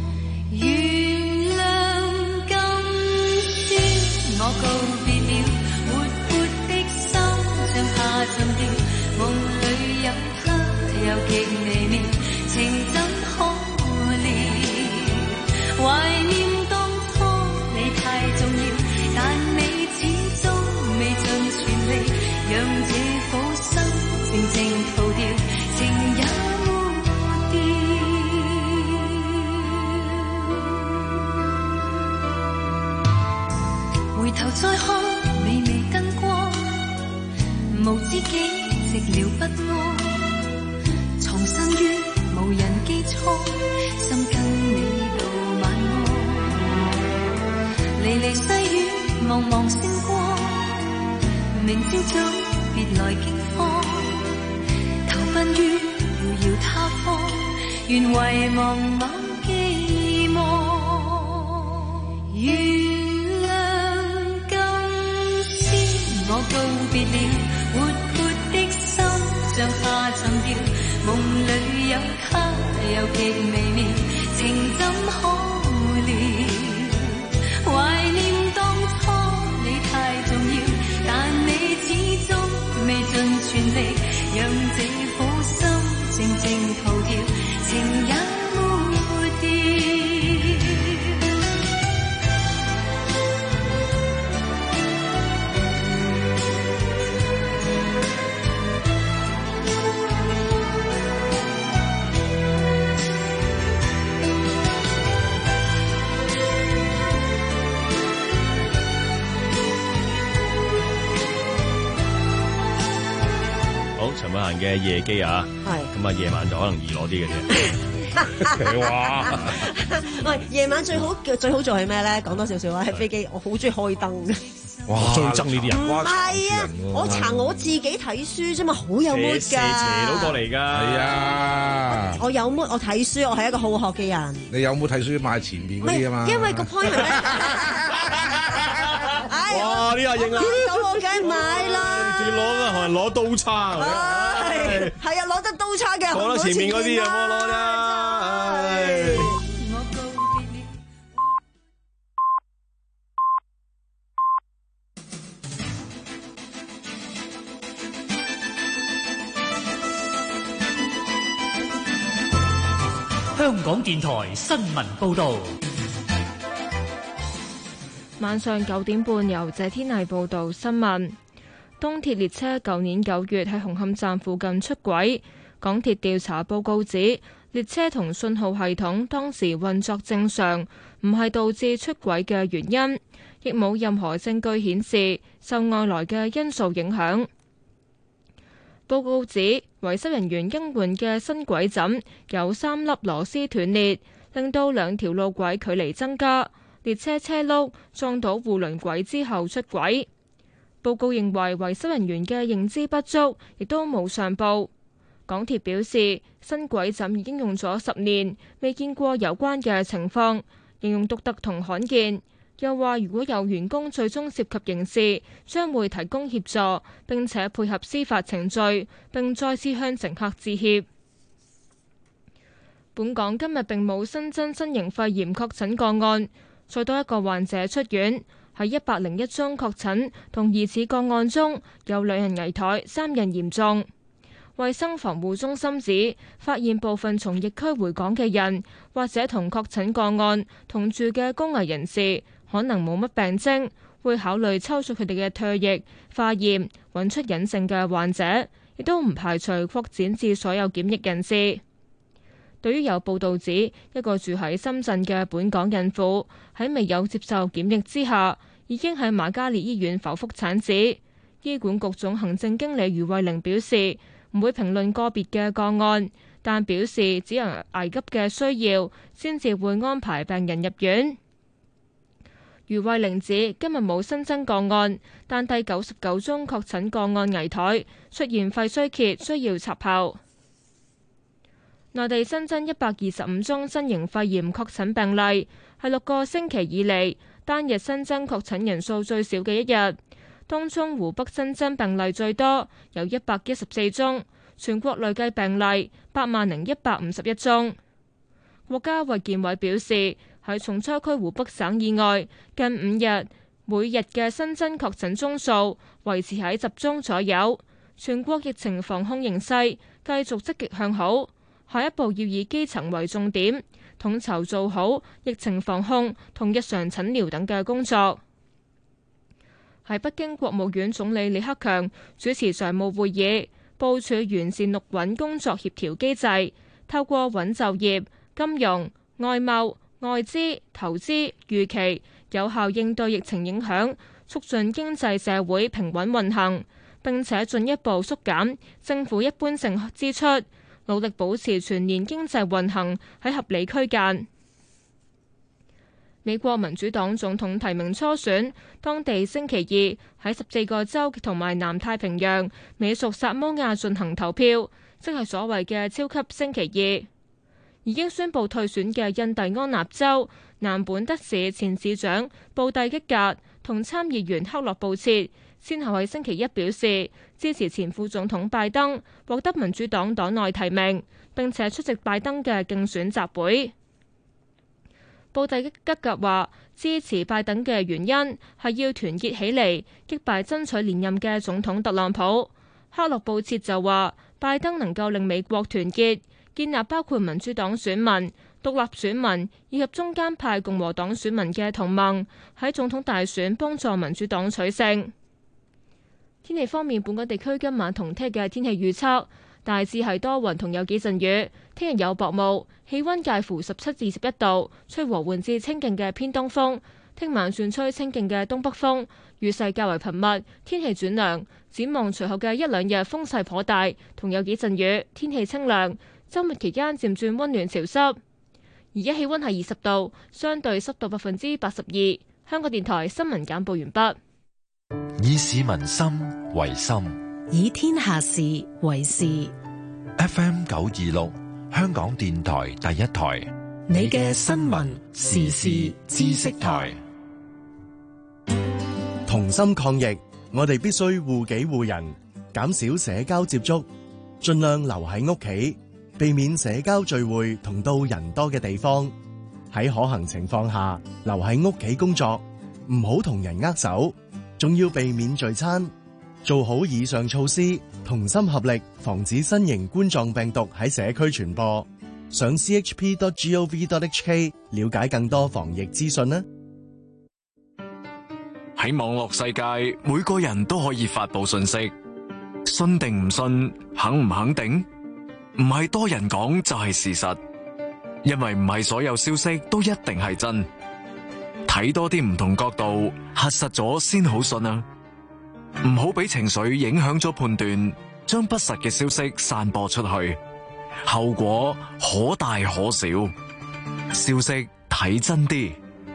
我告別了活潑的心，像下沉掉，夢裏有他又極微妙，情怎可料？懷念當初你太重要，但你始終未盡全力，讓這顆心靜靜逃掉，情也抹掉。回頭再看微微燈光，無知己寂寥不安，藏身於無人機艙，心跟你道晚安。離離細雨茫茫星光，明朝早別來驚慌，投奔於遙遙他方，願遺忘某寄望。我告別了活潑的心，像下沉掉，夢裏有他又極微妙，情怎可料？懷念當初你太重要，但你始終未盡全力，讓這顆心靜靜逃掉，情也抹掉。 陳慧嫻嘅夜機啊，咁啊夜晚就可能易攞啲嘅啫。哇！ 喂，夜晚最好最好做係咩咧？講多少少啊，喺飛機我好中意開燈嘅。 哇！最憎呢啲人。 唔係啊，我查我自己睇書啫嘛，好有 mood 㗎。 斜到過嚟㗎。係啊。 我有 mood，我睇書，我係一個好學嘅人。 你有冇睇書買前邊嗰啲啊嘛？ 因為個 point 係咩？ 哇！呢下型啊！ 咁我梗係買啦。 仲要攞啊，可能攞刀叉。 係係啊，攞得刀叉嘅。 攞得前面嗰啲有冇攞啫？ 香港電台新聞報導。 晚上九點半，由謝天麗報道新聞。東鐵列車舊年九月喺紅磡站附近出軌，港鐵調查報告指列車同信號系統當時運作正常，唔係導致出軌嘅原因，亦冇任何證據顯示受外來嘅因素影響。 報告指維修人員更換嘅新軌枕有三粒螺絲斷裂，令到兩條路軌距離增加，列車車轆撞到護輪軌之後出軌。報告認為維修人員嘅認知不足，亦都冇上報。港鐵表示，新軌枕已經用咗十年，未見過有關嘅情況，形容獨特同罕見。又話如果有員工最終涉及刑事，將會提供協助，並且配合司法程序，並再次向乘客致歉。本港今日並冇新增新型肺炎確診個案，再多一個患者出院。喺一百零一宗確診同疑似個案中，有兩人危殆，三人嚴重。衛生防護中心指，發現部分從疫區回港嘅人，或者同確診個案同住嘅高危人士，可能冇乜病徵，會考慮抽出佢哋嘅唾液化驗，揾出隱性嘅患者，亦都唔排除擴展至所有檢疫人士。對於有報道指，一個住喺深圳嘅本港孕婦喺未有接受檢疫之下，已經喺瑪嘉烈醫院剖腹產子，醫管局總行政經理余慧玲表示，唔會評論個別嘅個案，但表示只有危急嘅需要，先至會安排病人入院。余慧玲指今日冇新增個案，但第九十九宗確診個案危殆，出現肺衰竭，需要插喉。內地新增一百二十五宗新型肺炎確診病例，係六個星期以嚟單日新增確診人數最少嘅一日。當中湖北新增病例最多，有一百一十四宗，全國累計病例八萬零一百五十一宗。國家衛健委表示，喺重災區湖北省以外，近五日每日嘅新增確診宗數維持喺十宗左右。全國疫情防控形勢繼續積極向好，下一步要以基層為重點，統籌做好疫情防控同日常診療等嘅工作。喺北京，國務院總理李克強主持常務會議，部署完善陸穩工作協調機制，透過穩就業、金融、外貿、外資、投資、預期，有效應對疫情影響，促進經濟社會平穩運行，並且進一步縮減政府一般性支出，努力保持全年經濟運行喺合理區間。美國民主黨總統提名初選，當地星期二喺十四個州同埋南太平洋美屬薩摩亞進行投票，即係所謂嘅超級星期二。已經宣布退選嘅印第安納州南本德市前市長布蒂吉格同參議員克洛布切，先後喺星期一表示支持前副總統拜登，獲得民主黨黨內提名，並且出席拜登嘅競選集會。布蒂吉格話支持拜登嘅原因係要團結起嚟擊敗爭取連任嘅總統特朗普。克洛布切就話拜登能夠令美國團結，建立包括民主黨選民、獨立選民以及中間派共和黨選民嘅同盟，喺總統大選幫助民主黨取勝。天氣方面，本港地區今晚同聽日嘅天氣預測大致係多雲同有幾陣雨，聽日有薄霧，氣溫介乎十七至十一度，吹和緩至清勁嘅偏東風。聽晚轉吹清勁嘅東北風，雨勢較為頻密，天氣轉涼。展望隨後嘅一兩日風勢頗大，同有幾陣雨，天氣清涼。周末期間漸轉溫暖潮濕。而家氣溫係二十度，相對濕度百分之八十二。香港電台新聞簡報完畢。 以市民心為心， 以天下事為事。 F M 九二六，香港電台第一台， 你嘅新聞時事知識台。 同心抗疫，我哋必須護己護人，減少社交接觸，盡量留喺屋企，避免社交聚會同到人多嘅地方。喺可行情況下，留喺屋企工作，唔好同人握手，仲要避免聚餐。做好以上措施，同心合力，防止新型冠狀病毒喺社區傳播。上 c h p dot gov dot h k 了解更多防疫資訊啦。 喺網絡世界，每個人都可以發佈信息，信定唔信，肯唔肯定，唔係多人講就係事實，因為唔係所有消息都一定係真。睇多啲唔同角度，核實咗先好信啊！唔好俾情緒影響咗判斷， 將不實嘅消息散播出去，後果可大可小。消息睇真啲。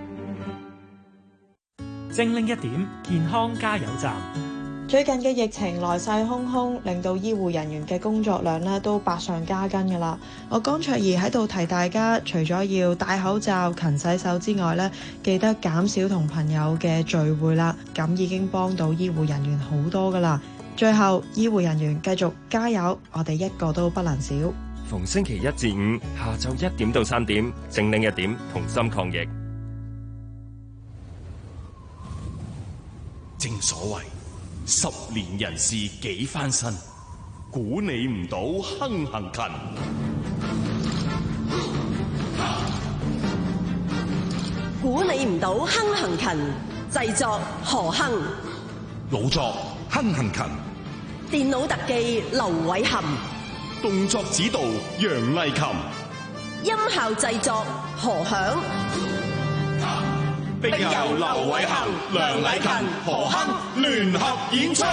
精靈一點，健康加油站。 最近嘅疫情來勢洶洶，令到醫護人員嘅工作量咧都百上加斤㗎啦。我江卓儀喺度提大家，除咗要戴口罩、勤洗手之外咧，記得減少同朋友嘅聚會啦。咁已經幫到醫護人員好多㗎啦。最後，醫護人員繼續加油，我哋一個都不能少。 逢星期一至五下晝一點到三點，精靈一點，同心抗疫。 正所謂十年人事幾番新，估你唔到亨行勤。 估你唔到亨行勤，製作何亨， 老作亨行勤， 電腦特技劉偉含， 動作指導楊麗琴， 音效製作何響。 並由劉偉恒、梁禮勤、何亨聯合演出。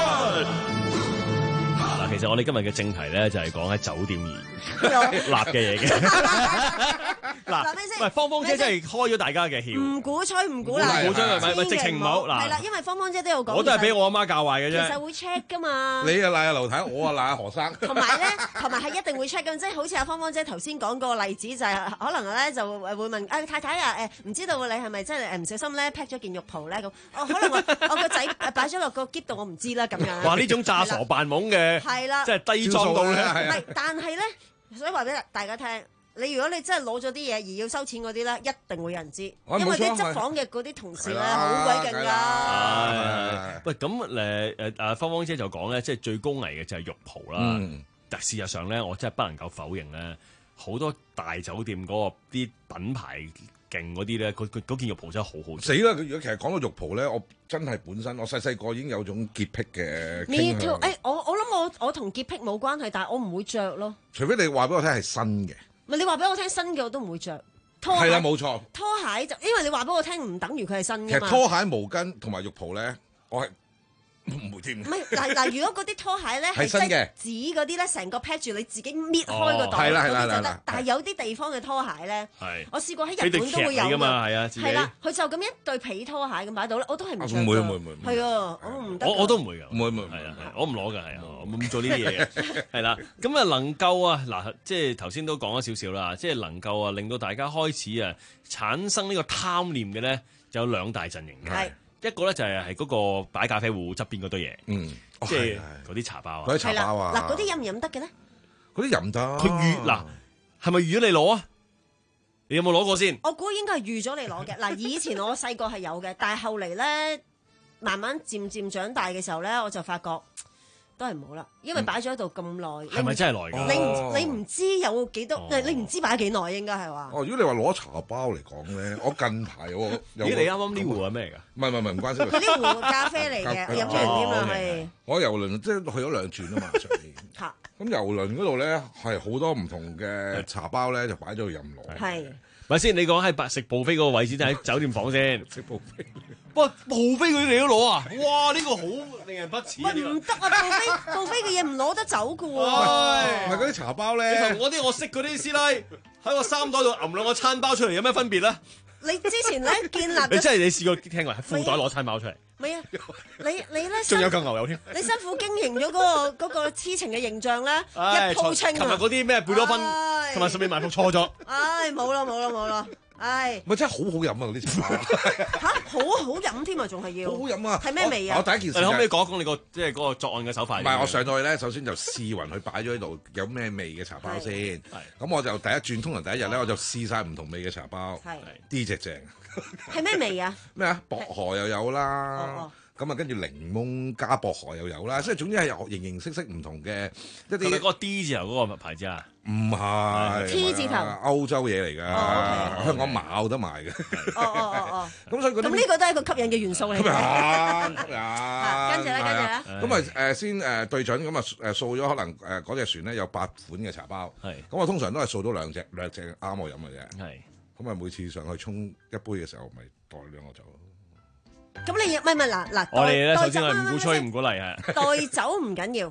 嗱，其實我哋今日嘅正題咧就係講喺酒店而立嘅嘢嘅。嗱，唔係芳芳姐真係開咗大家嘅竅， 唔鼓吹唔鼓勵， 鼓吹咪咪直情唔好嗱。 係啦，因為芳芳姐都有講， 我都係俾我阿媽教壞嘅啫。 其實會 check 噶嘛。 你啊賴阿劉太，我啊賴阿何生。 同埋咧，同埋係一定會 check 嘅，即係好似阿芳芳姐頭先講個例子，就係可能咧就會問誒太太啊誒，唔知道你係咪真係誒唔小心咧 pack 咗件浴袍咧咁？哦，可能我我個仔擺咗落個篋度，我唔知啦咁樣。 哇！呢種詐傻扮懵嘅， 係啦， 即係低裝到咧。 唔係，但係咧，所以話俾大家聽。你如果你真係攞咗啲嘢而要收錢嗰啲咧，一定會有人知，因為啲執房嘅嗰啲同事咧好鬼勁㗎。 喂，咁誒誒阿芳芳姐就講咧，即係最高危嘅就係浴袍啦。嗯、但事實上咧，我真係不能夠否認咧，好多大酒店嗰個啲品牌勁嗰啲咧，佢佢嗰件浴袍真係好好。死啦！如果其實講到浴袍咧，我真係本身我細細個已經有種潔癖嘅傾向。 誒，我我諗我我同潔癖冇關係，但係我唔會着咯。 除非你話俾我聽係新嘅。 唔係你話俾我聽新嘅我都唔會着，拖鞋係啦冇錯， 拖鞋就因為你話俾我聽唔等於佢係新嘅嘛。 其實拖鞋、毛巾同埋浴袍咧，我係唔會添。 唔係嗱嗱，如果嗰啲拖鞋咧係新嘅紙嗰啲咧，成個 pack 住你自己搣開個袋嗰啲就得。但係有啲地方嘅拖鞋咧，我試過喺日本都會有㗎嘛，係啊，係啦，佢就咁一對皮拖鞋咁擺到咧，我都係唔着㗎。 唔會唔會唔會， 係啊，我唔得。 我我都唔會㗎， 唔會唔會， 係啊係，我唔攞㗎，係啊，我唔做呢啲嘢嘅，係啦。咁啊能夠啊嗱，即係頭先都講咗少少啦，即係能夠啊令到大家開始啊產生呢個貪念嘅咧，就有兩大陣營嘅。一個咧就係係嗰個擺咖啡壺側邊嗰堆嘢，嗯，即係嗰啲茶包啊， 嗰啲茶包啊， 嗱嗰啲飲唔飲得嘅咧？ 嗰啲飲得， 佢預嗱係咪預咗你攞啊？你有冇攞過先？ 我估應該係預咗你攞嘅。嗱，以前我細個係有嘅，但係後嚟咧，慢慢漸漸長大嘅時候咧，我就發覺都係唔好啦，因為擺咗喺度咁耐， 係咪真係耐㗎？ 你你唔知有幾多？你你唔知擺咗幾耐應該係話。 哦，如果你話攞茶包嚟講咧，我近排我有咦？你啱啱呢壺係咩嚟㗎？ 唔係唔係唔關事。 佢呢壺咖啡嚟嘅，飲出嚟添嘛係。 我遊輪即係去咗兩轉啊嘛上面。嚇！咁遊輪嗰度咧係好多唔同嘅茶包咧，就擺咗去任攞。 係。 咪先，你講喺食 buffet 嗰個位置，定喺酒店房先？ 食 buffet。 哇！buffet 嗰啲你都攞啊！哇！呢個好令人不齒啊！ 喂，唔得啊！buffet buffet 嘅嘢唔攞得走㗎喎。 唔係嗰啲茶包咧。 你同我啲我識嗰啲師奶喺個衫袋度揞兩個餐包出嚟，有咩分別咧？ 你之前咧建立， 你真係你試過聽過喺褲袋攞餐包出嚟？ 唔係啊！你你咧， 仲有嚿牛油添。 你辛苦經營咗嗰個嗰個痴情嘅形象咧，一鋪清啊！ 琴日嗰啲咩貝多芬，琴日順便埋伏錯咗。 唉，冇啦冇啦冇啦！唉， 咪真係好好飲啊！嗰啲茶包嚇好好飲添啊，仲係要好好飲啊！ 係咩味啊？ 我第一件事， 你可唔可以講一講你個即係嗰個作案嘅手法？ 唔係，我上到去咧，首先就試勻佢擺咗喺度有咩味嘅茶包先。係咁，我就第一轉，通常第一日咧，我就試晒唔同味嘅茶包。係呢隻正。 係咩味啊？ 咩啊？薄荷又有啦。咁啊，跟住檸檬加薄荷又有啦，即係總之係有形形色色唔同嘅一啲。係咪嗰個 D 字頭嗰個牌子啊？唔係 T 字頭， 歐洲嘢嚟㗎，香港冇得賣嘅。 哦哦哦哦。 咁所以嗰啲咁呢個都係一個吸引嘅元素嚟嘅。 吸引，吸引。 跟住咧，跟住咧。 咁啊誒先誒對準，咁啊誒掃咗可能誒嗰隻船咧有八款嘅茶包。係。咁我通常都係掃到兩隻，兩隻啱我飲嘅啫。係。咁啊每次上去沖一杯嘅時候，咪袋兩個走。咁你唔係唔係嗱嗱， 我哋咧首先係唔鼓吹唔鼓勵係。 代酒唔緊要，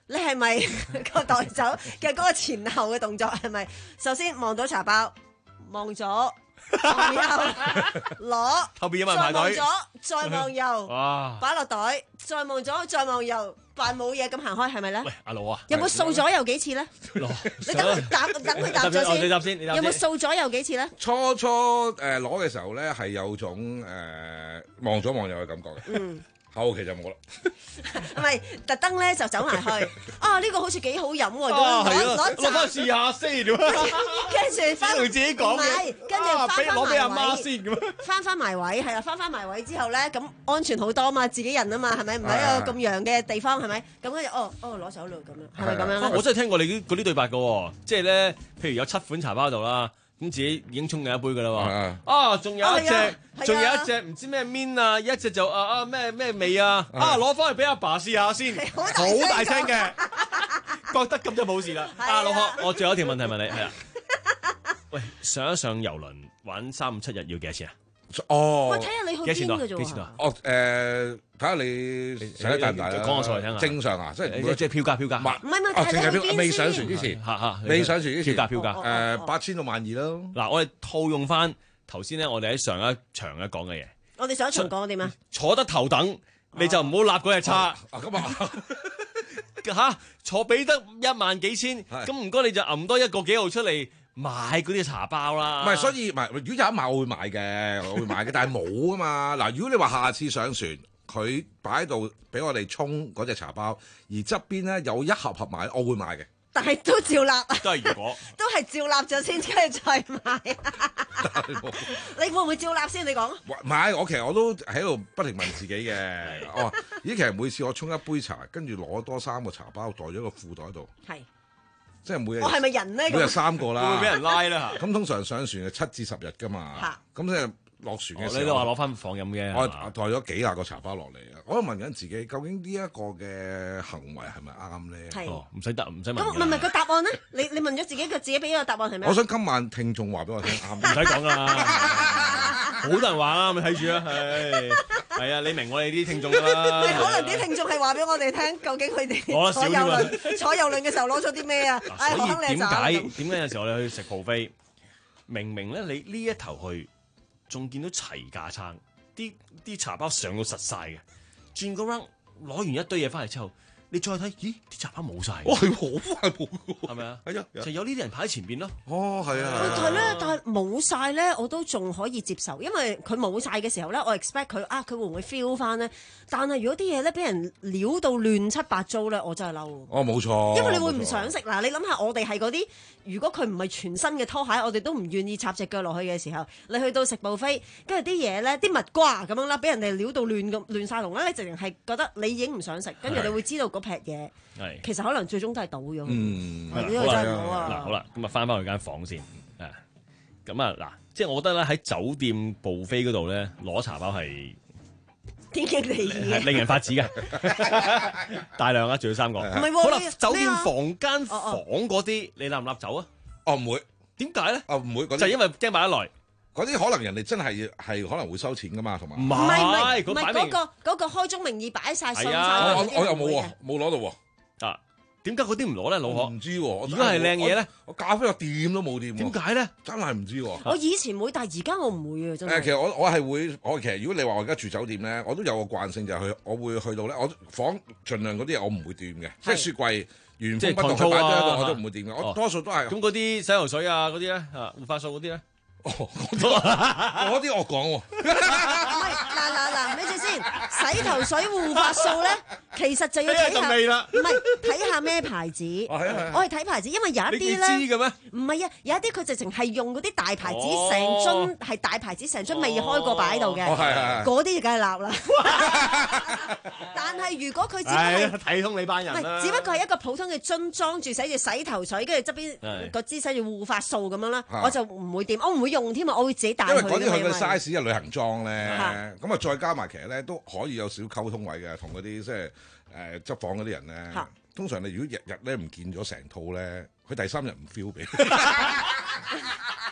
你係咪個袋走嘅嗰個前後嘅動作係咪？首先望到茶包，望咗，望右，攞， 後邊有冇人排隊？ 再望咗，再望右， 哇！ 擺落袋，再望咗，再望右，扮冇嘢咁行開，係咪咧？ 喂，阿盧啊， 有冇掃咗右幾次咧？你等佢答，等佢答咗先。 你答先，你答先。 有冇掃咗右幾次咧？ 初初誒攞嘅時候咧，係有種誒望咗望右嘅感覺嘅。嗯。後期就冇啦， 唔係特登咧就走埋去，啊呢個好似幾好飲喎， 攞攞攞翻試下先， 跟住翻同自己講嘅，跟住翻翻攞俾阿媽埋先咁， 翻翻埋位係啦，翻翻埋位之後咧，咁安全好多嘛，自己人啊嘛，係咪？唔喺一個咁陽嘅地方係咪？咁跟住哦哦攞手咯咁樣，係咪咁樣？ 我真係聽過你嗰啲對白嘅，即係咧，譬如有七款茶包度啦。咁自己已經沖緊一杯噶啦喎，啊，仲有一隻，仲有一隻唔知咩面啊，一隻就啊啊咩咩味啊，啊攞翻去俾阿爸試下先，好大聲嘅，覺得咁就冇事啦。啊老學，我仲有一條問題問你，係啦，喂，上一上遊輪玩三五七日要幾多錢啊？ 哦， 喂，睇下你去邊嘅啫喎。 幾錢啊？哦，誒，睇下你使得大唔大啦。 講個數嚟聽下。 正常啊，即係即係票價票價。 唔係唔係， 哦，淨係票睇未上船之前， 嚇嚇， 未上船之前票價票價。 誒，八千到萬二咯。 嗱，我哋套用翻頭先咧，我哋喺上一場咧講嘅嘢。 我哋上一場講點啊？ 坐得頭等，你就唔好立嗰隻叉。 啊咁啊！ 嚇，坐俾得一萬幾千，咁唔該你就揞多一個幾號出嚟。買嗰啲茶包啦， 唔係，所以唔係，如果有得買我會買嘅，我會買嘅，但係冇啊嘛。嗱，如果你話下次上船，佢擺喺度俾我哋沖嗰隻茶包，而側邊咧有一盒盒買，我會買嘅。 但係都照立， 都係如果， 都係照立咗先，跟住再買。你會唔會照立先？你講。 唔係，我其實我都喺度不停問自己嘅。哦，咦，其實每次我沖一杯茶，跟住攞多三個茶包，袋咗個褲袋度。係。即係每日， 我係咪人咧？ 每日三個啦， 會唔會俾人拉啦？ 咁通常上船係七至十日㗎嘛。咁即係落船嘅時候， 你都話攞翻房飲嘅。 我袋咗幾廿個茶包落嚟啊！我都問緊自己，究竟呢一個嘅行為係咪啱咧？ 係。 唔使答，唔使問。 咁唔係唔係個答案咧？你你問咗自己，個自己俾咗個答案係咩？ 我想今晚聽眾話俾我聽啱。 唔使講啦，好多人話啦，咪睇住啦，係係啊！你明我哋啲聽眾啦。 可能啲聽眾係話俾我哋聽，究竟佢哋坐遊輪坐遊輪嘅時候攞咗啲咩啊？ 所以點解點解有時候我哋去食 buffet，明明咧你呢一頭去，仲見到齊架撐，啲啲茶包上到實晒嘅，轉個 round 攞完一堆嘢翻嚟之後，你再睇，咦啲茶包冇晒， 哇係好快冇嘅， 係咪啊？ 係啊， 就有呢啲人排喺前邊咯。 哦，係啊。 但係咧，但係冇晒咧，我都仲可以接受，因為佢冇晒嘅時候咧，我 expect 佢啊，佢會唔會 feel 翻咧？但係如果啲嘢咧俾人撩到亂七八糟咧，我真係嬲。 哦，冇錯。 因為你會唔想食嗱？你諗下，我哋係嗰啲，如果佢唔係全新嘅拖鞋，我哋都唔願意插隻腳落去嘅時候，你去到食 buffet，跟住啲嘢咧，啲蜜瓜咁樣啦，俾人哋撩到亂咁亂曬龍啦，你直情係覺得你已經唔想食，跟住你會知道嗰撇嘢。係，其實可能最終都係倒咗。 嗯， 呢個真係唔好啊！ 嗱，好啦，咁啊翻返去間房先，誒，咁啊嗱，即係我覺得咧喺酒店buffet嗰度咧攞茶包係天經地義嘅， 令人發指嘅，大量啊，仲要三個。唔係喎， 好啦，酒店房間房嗰啲，你立唔立走啊？ 哦，唔會。 點解咧？ 哦，唔會， 就係因為驚買得來。 嗰啲可能人哋真係係可能會收錢噶嘛，同埋唔係唔係唔係嗰個嗰個開宗明義擺晒信晒， 我我又冇喎，冇攞到喎。 啊，點解嗰啲唔攞咧，老何？ 唔知喎。 如果係靚嘢咧， 我咖啡個店都冇掂。 點解咧？ 真係唔知喎。 我以前會，但係而家我唔會啊，真係。 誒，其實我我係會，我其實如果你話我而家住酒店咧，我都有個慣性就係去，我會去到咧，我房盡量嗰啲嘢我唔會掂嘅，即係雪櫃原封不動擺咗喺度，我都唔會掂嘅。我多數都係。 咁嗰啲洗頭水啊，嗰啲咧啊，護髮素嗰啲咧。 哦，嗰啲我講喎。 唔係，嗱嗱嗱，咪住先，洗頭水護髮素咧，其實就要睇下，唔係睇下咩牌子。我係睇牌子，因為有一啲咧， 你知嘅咩？ 唔係啊，有一啲佢直情係用嗰啲大牌子，成樽係大牌子，成樽未開過擺喺度嘅。嗰啲就梗係立啦。但係如果佢只不過係睇通你班人啦， 只不過係一個普通嘅樽裝住寫住洗頭水，跟住側邊個支寫住護髮素咁樣啦，我就唔會掂，我唔會用添啊，我會自己帶去。 因為嗰啲佢嘅 size 係旅行裝咧，咁啊再加埋其實咧都可以有少少溝通位嘅，同嗰啲即係誒執房嗰啲人咧。通常你如果日日咧唔見咗成套咧，佢第三日唔 feel 俾。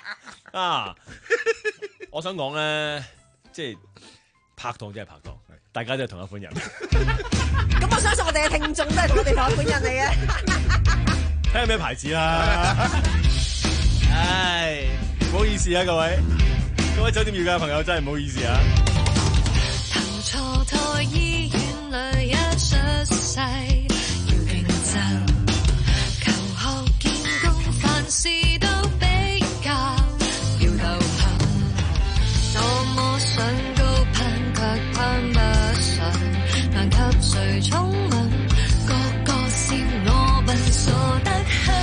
啊！我想講咧，即係拍檔即係拍檔， 大家都係同一款人。 咁我相信我哋嘅聽眾都係同我哋同一款人嚟嘅。 睇下咩牌子啦。唉，唔好意思啊，各位各位酒店業界嘅朋友真係唔好意思啊。 投錯胎醫院裏一出世要競爭，求學見工凡事都比較要鬥狠，多麼想高攀卻攀不上，難及誰寵吻，個個笑我笨傻得很。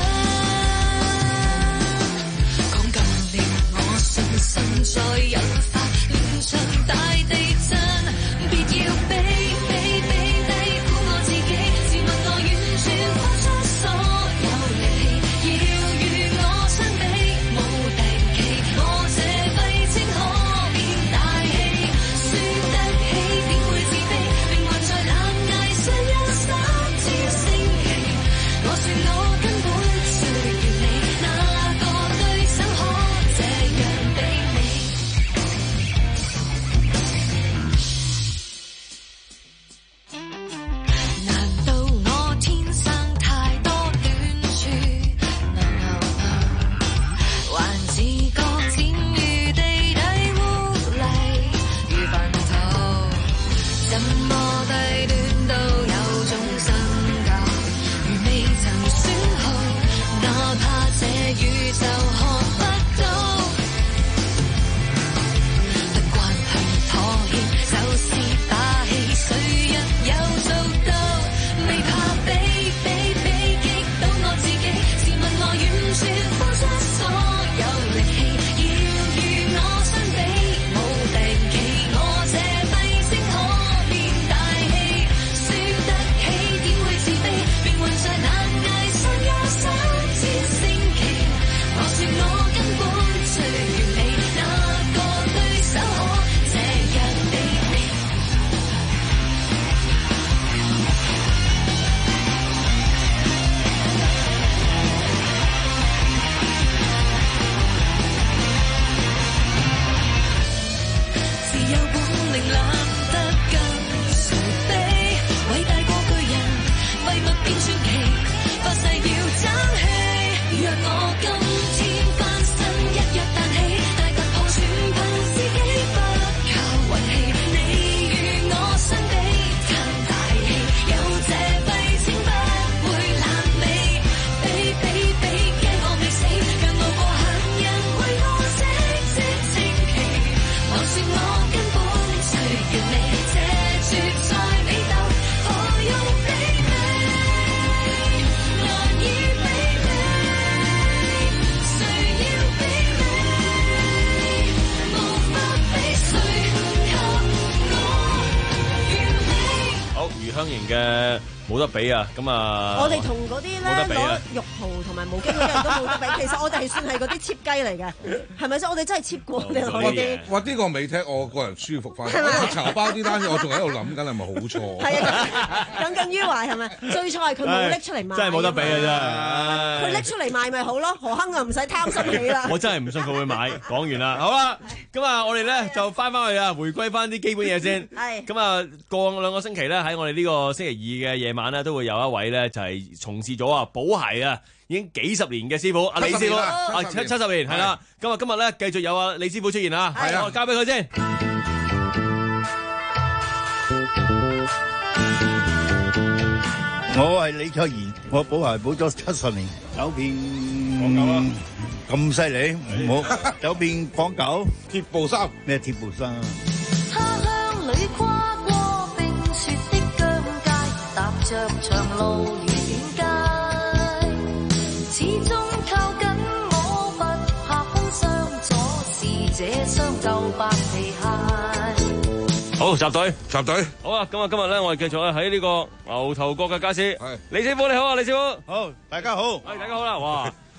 講近年我信心再引發連場大地震，別要比比比低估我自己，自問我完全付出所有力氣，要與我相比冇定期，我這廢青可變大氣，輸得起點會自卑，命運在難捱上一三千星期，我說我根本最完美，哪個對手可這樣比美？難道我天生太多短處？能牛牛，還自覺漸如地底污泥如糞土，怎麼低端都有種身價，如未曾損耗，哪怕這宇宙看不到。不慣去妥協，就是把戲，誰人有做到？未怕比比比擊倒我自己，試問我完全付出所有力氣，要與我相比冇定期，我這廢青可變大氣，輸得起點會自卑，命運在難捱上有三千星期，我說我根本最完美，哪個對手可這樣比美？自有本領懶得跟誰比，偉大過巨人，廢物變傳奇，發誓要爭氣。若我今天翻身一躍彈起，大突破全憑自己，不靠運氣。你與我相比撐大氣，有這廢青不會爛尾。比比比驚我未死，讓我過行人為我息息清奇。我說我根本最完美，這絕在比鬥，何用比美？難以比美，誰要比美？無法比誰給我完美。 好，余香凝嘅冇得比啊！咁啊， 我哋同嗰啲冇得比啊咧攞肉蒲同埋毛巾嗰啲人都冇得比，其實我哋係算係嗰啲 cheap 雞嚟嘅，係咪先？我哋真係 cheap 過我哋攞嗰啲。 哇！呢個未聽，我個人舒服翻。 係咪茶包呢單嘢，我仲喺度諗緊係咪好錯？ 係啊，耿耿於懷係咪？最錯係佢冇拎出嚟賣， 真係冇得比啊！真係佢拎出嚟賣咪好咯，何坑就唔使貪心起啦。 我真係唔信佢會買。講完啦，好啦，咁啊，我哋咧就翻翻去啊，回歸翻啲基本嘢先。 係。 咁啊，過兩個星期咧，喺我哋呢個星期二嘅夜晚咧，都會有一位咧就係從事咗啊補鞋啊，已經幾十年嘅師傅，阿李師傅，啊七七十年係啦。咁啊，今日咧繼續有啊李師傅出現啦，係啊，我交俾佢先。 我係李卓賢，我補鞋補咗七十年，走遍黃牛啊，咁犀利，唔好走遍黃牛， 鐵布衫咩鐵布衫？ 他鄉裏跨過冰雪的疆界，踏着長路與遠街，始終靠緊我，不怕風霜阻，是這雙舊白皮鞋。 好，集隊， 集隊， 好啊！咁啊，今日咧，我哋繼續咧喺呢個牛頭角嘅街市。係，李師傅你好啊，李師傅。 好，大家好。 係，大家好啦。哇，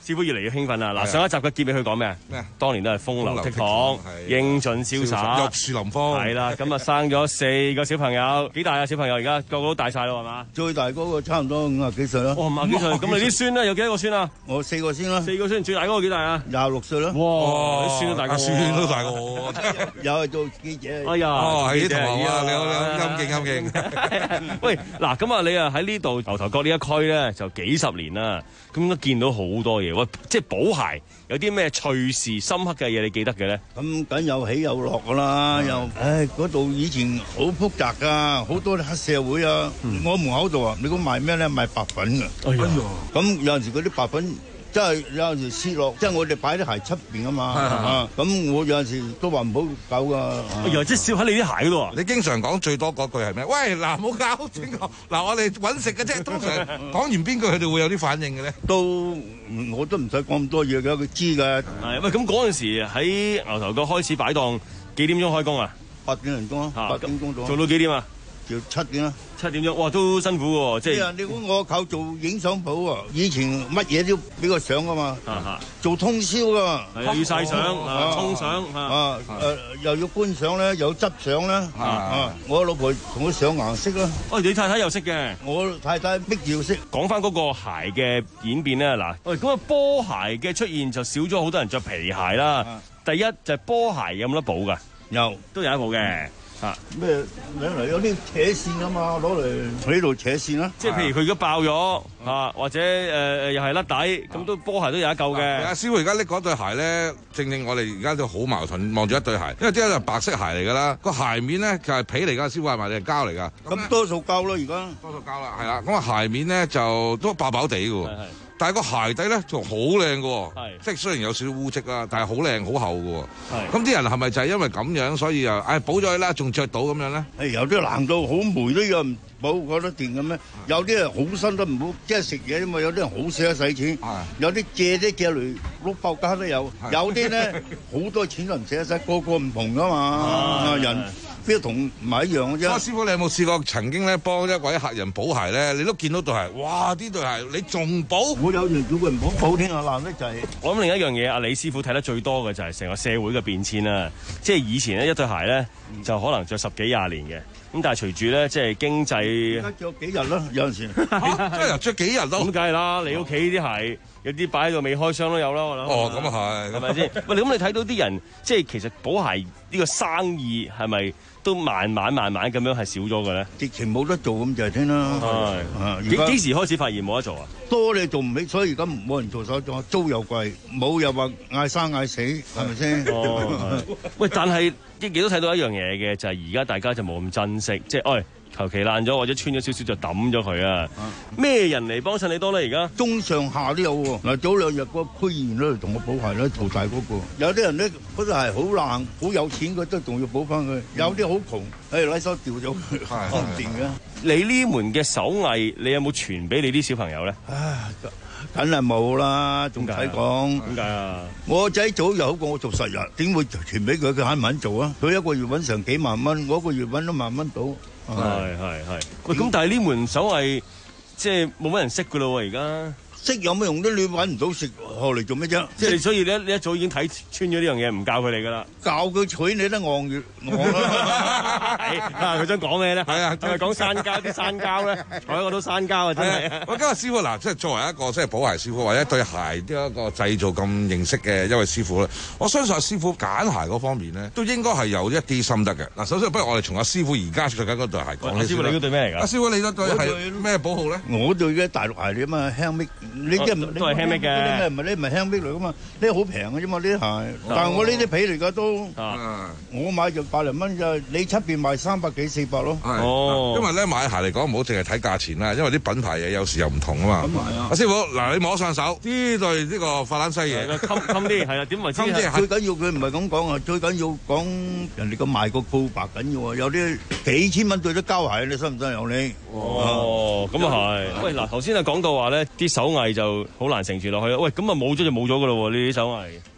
師傅越嚟越興奮啦！嗱，上一集嘅結尾佢講咩啊？ 咩？ 當年都係風流倜儻，英俊瀟灑， 玉樹臨風。 係啦，咁啊生咗四個小朋友，幾大啊？小朋友而家個個都大晒咯，係嘛？ 最大嗰個差唔多五廿幾歲啦。 哦，五廿幾歲，咁你啲孫咧有幾多個孫啊？ 我四個孫啦。 四個孫，最大嗰個幾大啊？ 廿六歲啦。 哇！啲孫都大過我， 孫都大過我。 又係做記者。 哎呀， 哦，係啲同學啊，你好你好，啱勁啱勁。 喂，嗱，咁啊，你啊喺呢度牛頭角呢一區咧，就幾十年啦，咁都見到好多嘢。喂，即係補鞋有啲咩趣事、深刻嘅嘢你記得嘅咧？ 咁梗有起有落噶啦，又唉嗰度以前好複雜噶，好多黑社會啊！我門口度啊，你講賣咩咧？賣白粉嘅。哎呀！咁有陣時嗰啲白粉。真係有陣時撕落，即係我哋擺啲鞋出邊啊嘛，啊咁我有陣時都話唔好搞噶。 原來即係燒喺你啲鞋嗰度啊！ 你經常講最多嗰句係咩？喂，嗱冇搞整個，嗱我哋揾食嘅啫。通常講完邊句佢哋會有啲反應嘅咧？ 都我都唔使講咁多嘢嘅，佢知㗎。 係喂，咁嗰陣時喺牛頭角開始擺檔，幾點鐘開工啊？ 八點零鐘啊，八點鐘到。 做到幾點啊？ 要七點啦， 七點鐘，哇，都辛苦喎，即係。 你估我靠做影相鋪啊？以前乜嘢都俾個相噶嘛，做通宵噶， 又要曬相、沖相啊，誒又要觀相咧，又要執相咧，啊，我老婆同佢上顏色啦。 哦，你太太又識嘅， 我太太逼住要識。 講翻嗰個鞋嘅演變咧，嗱，喂，咁啊波鞋嘅出現就少咗好多人着皮鞋啦。第一就係波鞋有冇得補㗎？ 有， 都有得補嘅。啊咩嚟嚟有啲扯線啊嘛，攞嚟喺度扯線啦。 即係譬如佢如果爆咗啊，或者誒誒、呃、又係甩底，咁、啊、都波鞋都有一嚿嘅。 阿師傅而家拎嗰對鞋咧，正正我哋而家都好矛盾，望住一對鞋，因為啲係白色鞋嚟㗎啦，個鞋面咧就係、是、皮嚟㗎，師傅係咪定係膠嚟㗎？ 咁多數膠咯，而家多數膠啦，係啦。咁啊鞋面咧就都爆爆地㗎喎。但係個鞋底咧就好靚嘅，即係雖然有少少污漬啦，但係好靚好厚嘅。咁啲人係咪就係因為咁樣，所以又唉補咗佢啦，仲着到咁樣咧？誒有啲爛到好霉都有唔補覺得掂嘅咩？有啲係好新都唔好，即係食嘢啫嘛。有啲人好捨得使錢，有啲借啲借嚟碌爆家都有。有啲咧好多錢都唔捨得使，個個唔同㗎嘛。人邊度同唔係一樣嘅啫？ 阿師傅，你有冇試過曾經咧幫一位客人補鞋咧？你都見到對鞋，哇！呢對鞋你仲補？ 我有人叫佢唔好補添啊，爛得滯。 我諗另一樣嘢，阿李師傅睇得最多嘅就係成個社會嘅變遷啦。即係以前咧一對鞋咧就可能着十幾廿年嘅，咁但係隨住咧即係經濟， 而家着幾日啦，有陣時嚇，即係着幾日都。 咁梗係啦，你屋企啲鞋有啲擺喺度未開箱都有啦，我諗。 哦，咁啊係， 係咪先？喂，咁你睇到啲人即係其實補鞋呢個生意係咪都慢慢慢慢咁樣係少咗嘅咧？ 直情冇得做咁就係聽啦。 係，幾幾時開始發現冇得做啊？ 多你做唔起，所以而家冇人做手作，租又貴，冇又話嗌生嗌死，係咪先？ 哦，喂，但係亦都睇到一樣嘢嘅，就係而家大家就冇咁珍惜，即係，哎，求其爛咗或者穿咗少少就抌咗佢啊！咩人嚟幫襯你多咧？而家中上下都有喎。嗱，早兩日個區議員都嚟同我補鞋咧，淘大嗰個。有啲人咧嗰對鞋好爛，好有錢，佢都仲要補翻佢。有啲好窮，誒攞手掉咗佢，都唔掂嘅。 你呢門嘅手藝，你有冇傳俾你啲小朋友咧？ 唉，梗係冇啦，仲使講？ 點解啊？ 我仔做又好過我做十日，點會傳俾佢？佢肯唔肯做啊？佢一個月揾成幾萬蚊，我一個月揾咗萬蚊到。 係係係。喂，咁但係呢門手藝即係冇乜人識噶咯喎，而家。 識有咩用咧？你揾唔到食，學嚟做咩啫？ 即係所以你你一早已經睇穿咗呢樣嘢，唔教佢哋噶啦。 教佢取你都戇住戇啦。 係佢想講咩咧？係啊，係咪講山膠啲山膠咧？睬我都山膠啊！真係。 我今日師傅嗱，即係作為一個即係補鞋師傅，或者對鞋呢一個製造咁認識嘅一位師傅咧，我相信阿師傅揀鞋嗰方面咧，都應該係有一啲心得嘅。嗱，首先不如我哋從阿師傅而家着緊嗰對鞋講起先。師傅你嗰對咩嚟㗎？阿師傅你嗰對係咩寶號咧？ 我對嘅大陸鞋嚟啊嘛，handmade。你即係都係 handmade 嘅， 唔係你唔係 handmade 嚟噶嘛？呢好平嘅啫嘛，呢啲鞋。但係我呢啲皮嚟噶都，我買就百零蚊咋，你出邊賣三百幾四百咯。 哦，因為咧買鞋嚟講唔好淨係睇價錢啦，因為啲品牌嘢有時又唔同啊嘛。咁係啊，阿師傅嗱，你摸上手呢對呢個法蘭西嘢， 襟襟啲係啊，點為之？ 最緊要佢唔係咁講啊，最緊要講人哋個賣個告白緊要啊，有啲幾千蚊對咗膠鞋，你信唔信有你？ 哦，咁啊係。喂嗱，頭先啊講到話咧，啲手藝就好難承傳落去。喂，咁啊冇咗就冇咗噶咯喎，呢啲手藝。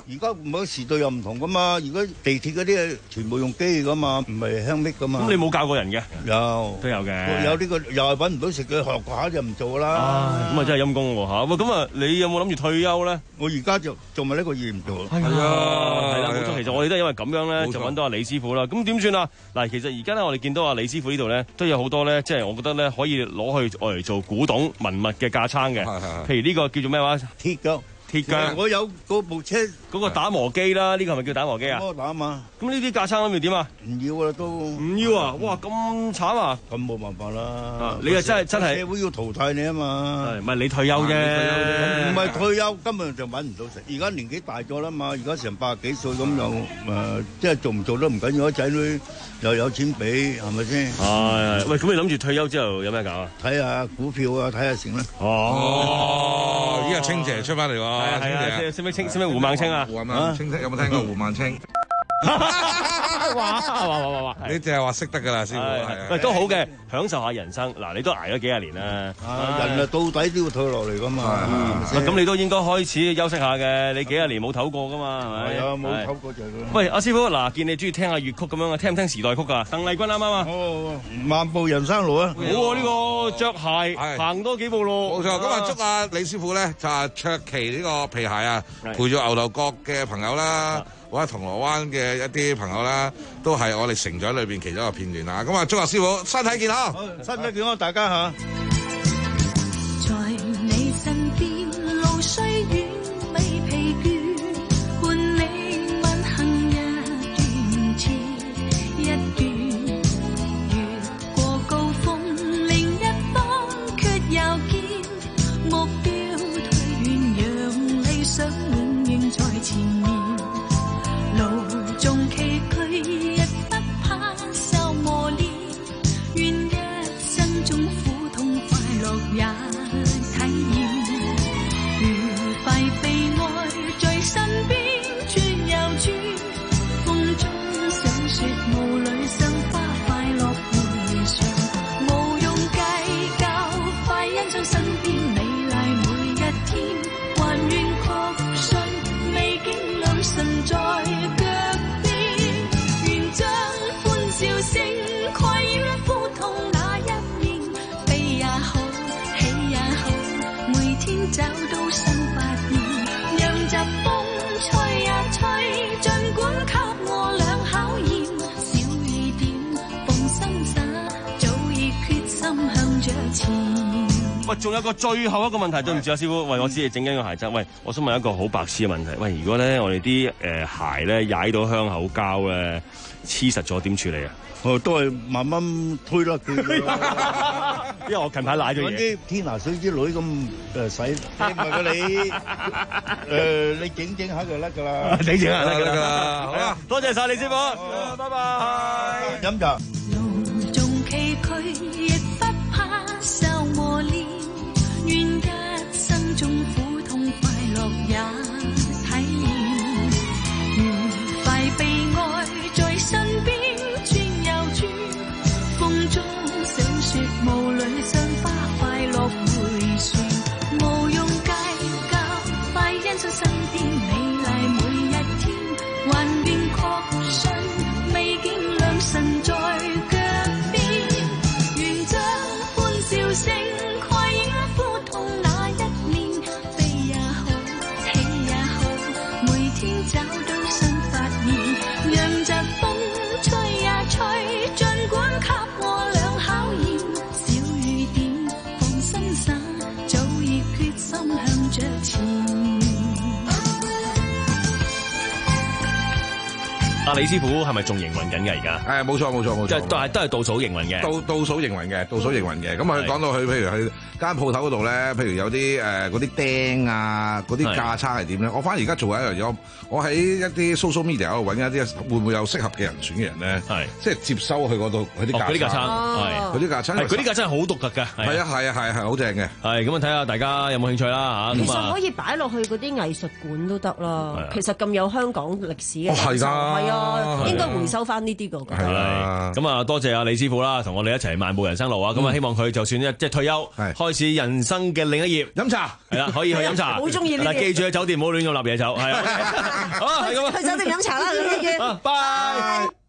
而家每個時代又唔同噶嘛，而家地鐵嗰啲全部用機噶嘛，唔係香搣噶嘛。 咁你冇教過人嘅？ 有都有嘅。 有呢個又係揾唔到食嘅，學下就唔做啦。 咁啊真係陰公喎嚇！喂，咁啊你有冇諗住退休咧？ 我而家就做埋呢個嘢唔做。 係啊，係啦，冇錯。其實我哋都係因為咁樣咧，就揾到阿李師傅啦。咁點算啊？嗱，其實而家咧，我哋見到阿李師傅呢度咧，都有好多咧，即係我覺得咧，可以攞去愛嚟做古董文物嘅架撐嘅。譬如呢個叫做咩話？ 鐵腳。 鐵腳， 我有嗰部車嗰個打磨機啦，呢個係咪叫打磨機啊？ 摩打嘛。 咁呢啲架撐諗住點啊？ 唔要啦都。 唔要啊！哇，咁慘啊！ 咁冇辦法啦。 你啊真係真係社會要淘汰你啊嘛。 係唔係你退休啫？ 唔係退休，根本就揾唔到食。而家年紀大咗啦嘛，而家成八十幾歲咁又誒，即係做唔做都唔緊要，仔女又有錢俾，係咪先？ 係。喂，咁你諗住退休之後有咩搞啊？ 睇下股票啊，睇下成啦。 哦，依家清姐出翻嚟喎。 係啊，即係識唔識清？識唔識胡孟青啊？ 胡孟青有冇聽過胡孟青？ 哇哇哇哇哇！ 你淨係話識得㗎啦，師傅。係喂，都好嘅，享受下人生。嗱，你都捱咗幾廿年啦。 人啊，到底都要退落嚟㗎嘛。 咁你都應該開始休息下嘅。你幾廿年冇唞過㗎嘛，係咪？ 係啊，冇唞過就係。 喂，阿師傅，嗱，見你中意聽下粵曲咁樣啊，聽唔聽時代曲㗎？鄧麗君啱唔啱啊？ 哦，漫步人生路啊！ 好啊，呢個着鞋行多幾步路。 冇錯，咁啊祝阿李師傅咧就係卓奇呢個皮鞋啊，陪住牛頭角嘅朋友啦。或者銅鑼灣嘅一啲朋友啦，都係我哋成長裏邊其中一個片段啦。咁啊，祝阿師傅身體健康， 身體健康，大家嚇。 在你身邊，路雖遠未疲倦，伴你問行一段接一段，越過高峰，另一方卻又見目標推遠，讓理想永遠在前面。路縱崎嶇，亦不怕受磨練，願一生中苦痛快樂也體驗。愉快悲哀在身邊轉又轉，風中小雪霧裏賞花快樂回旋，無用計較，快欣賞身邊美麗每一天，還願確信美景良辰在找到新發現，讓疾風吹呀吹，儘管給我倆考驗，小雨點放心灑，早已決心向着前。 喂，仲有個最後一個問題，對唔住啊，師傅，喂，我知你整緊個鞋踭，喂，我想問一個好白痴嘅問題，喂，如果咧我哋啲誒鞋咧踩到香口膠咧黐實咗，點處理啊？ 哦，都係慢慢推甩佢， 因為我近排賴咗嘢。 揾啲天拿水之類咁誒洗，唔係㗎你誒你整整下就甩㗎啦， 整整下得㗎啦。好啦， 多謝晒李師傅，拜拜。 飲茶。 路縱崎嶇，亦不怕受磨練，願一生中苦痛快樂也體驗，愉快悲哀在身邊。風中小雪霧裏賞花快樂回旋，無用計較，快欣賞身邊美麗每一天，還願確信美景良辰在腳邊，願將歡笑聲蓋掩苦痛那一面，悲也好，喜也好，每天找到新發現，讓疾風吹呀吹，儘管給我倆考驗，小雨點放心灑，早已決心向着前。 阿李師傅係咪仲營運緊㗎而家？ 誒，冇錯冇錯冇錯， 即係都係都係倒數營運嘅， 倒倒數營運嘅，倒數營運嘅。咁啊，講到去，譬如去間鋪頭嗰度咧，譬如有啲誒嗰啲釘啊，嗰啲架撐係點咧？我反而而家做緊一樣嘢，我喺一啲 social media 嗰度揾一啲會唔會有適合嘅人選嘅人咧？係即係接收去嗰度佢啲架撐， 嗰啲架撐係嗰啲架撐， 係嗰啲架撐係好獨特嘅。 係啊係啊係係好正嘅。係咁啊，睇下大家有冇興趣啦嚇。 其實可以擺落去嗰啲藝術館都得啦。其實咁有香港歷史嘅，係㗎，係啊。 咯，應該回收翻呢啲個。 係咁啊，多謝阿李師傅啦，同我哋一齊漫步人生路啊！咁啊，希望佢就算一即係退休，開始人生嘅另一頁， 飲茶係啦，可以去飲茶。 好中意呢啲。 但係記住喺酒店唔好亂咁立嘢酒，係啊。好，係咁啊。 去酒店飲茶啦，李醫院。 拜。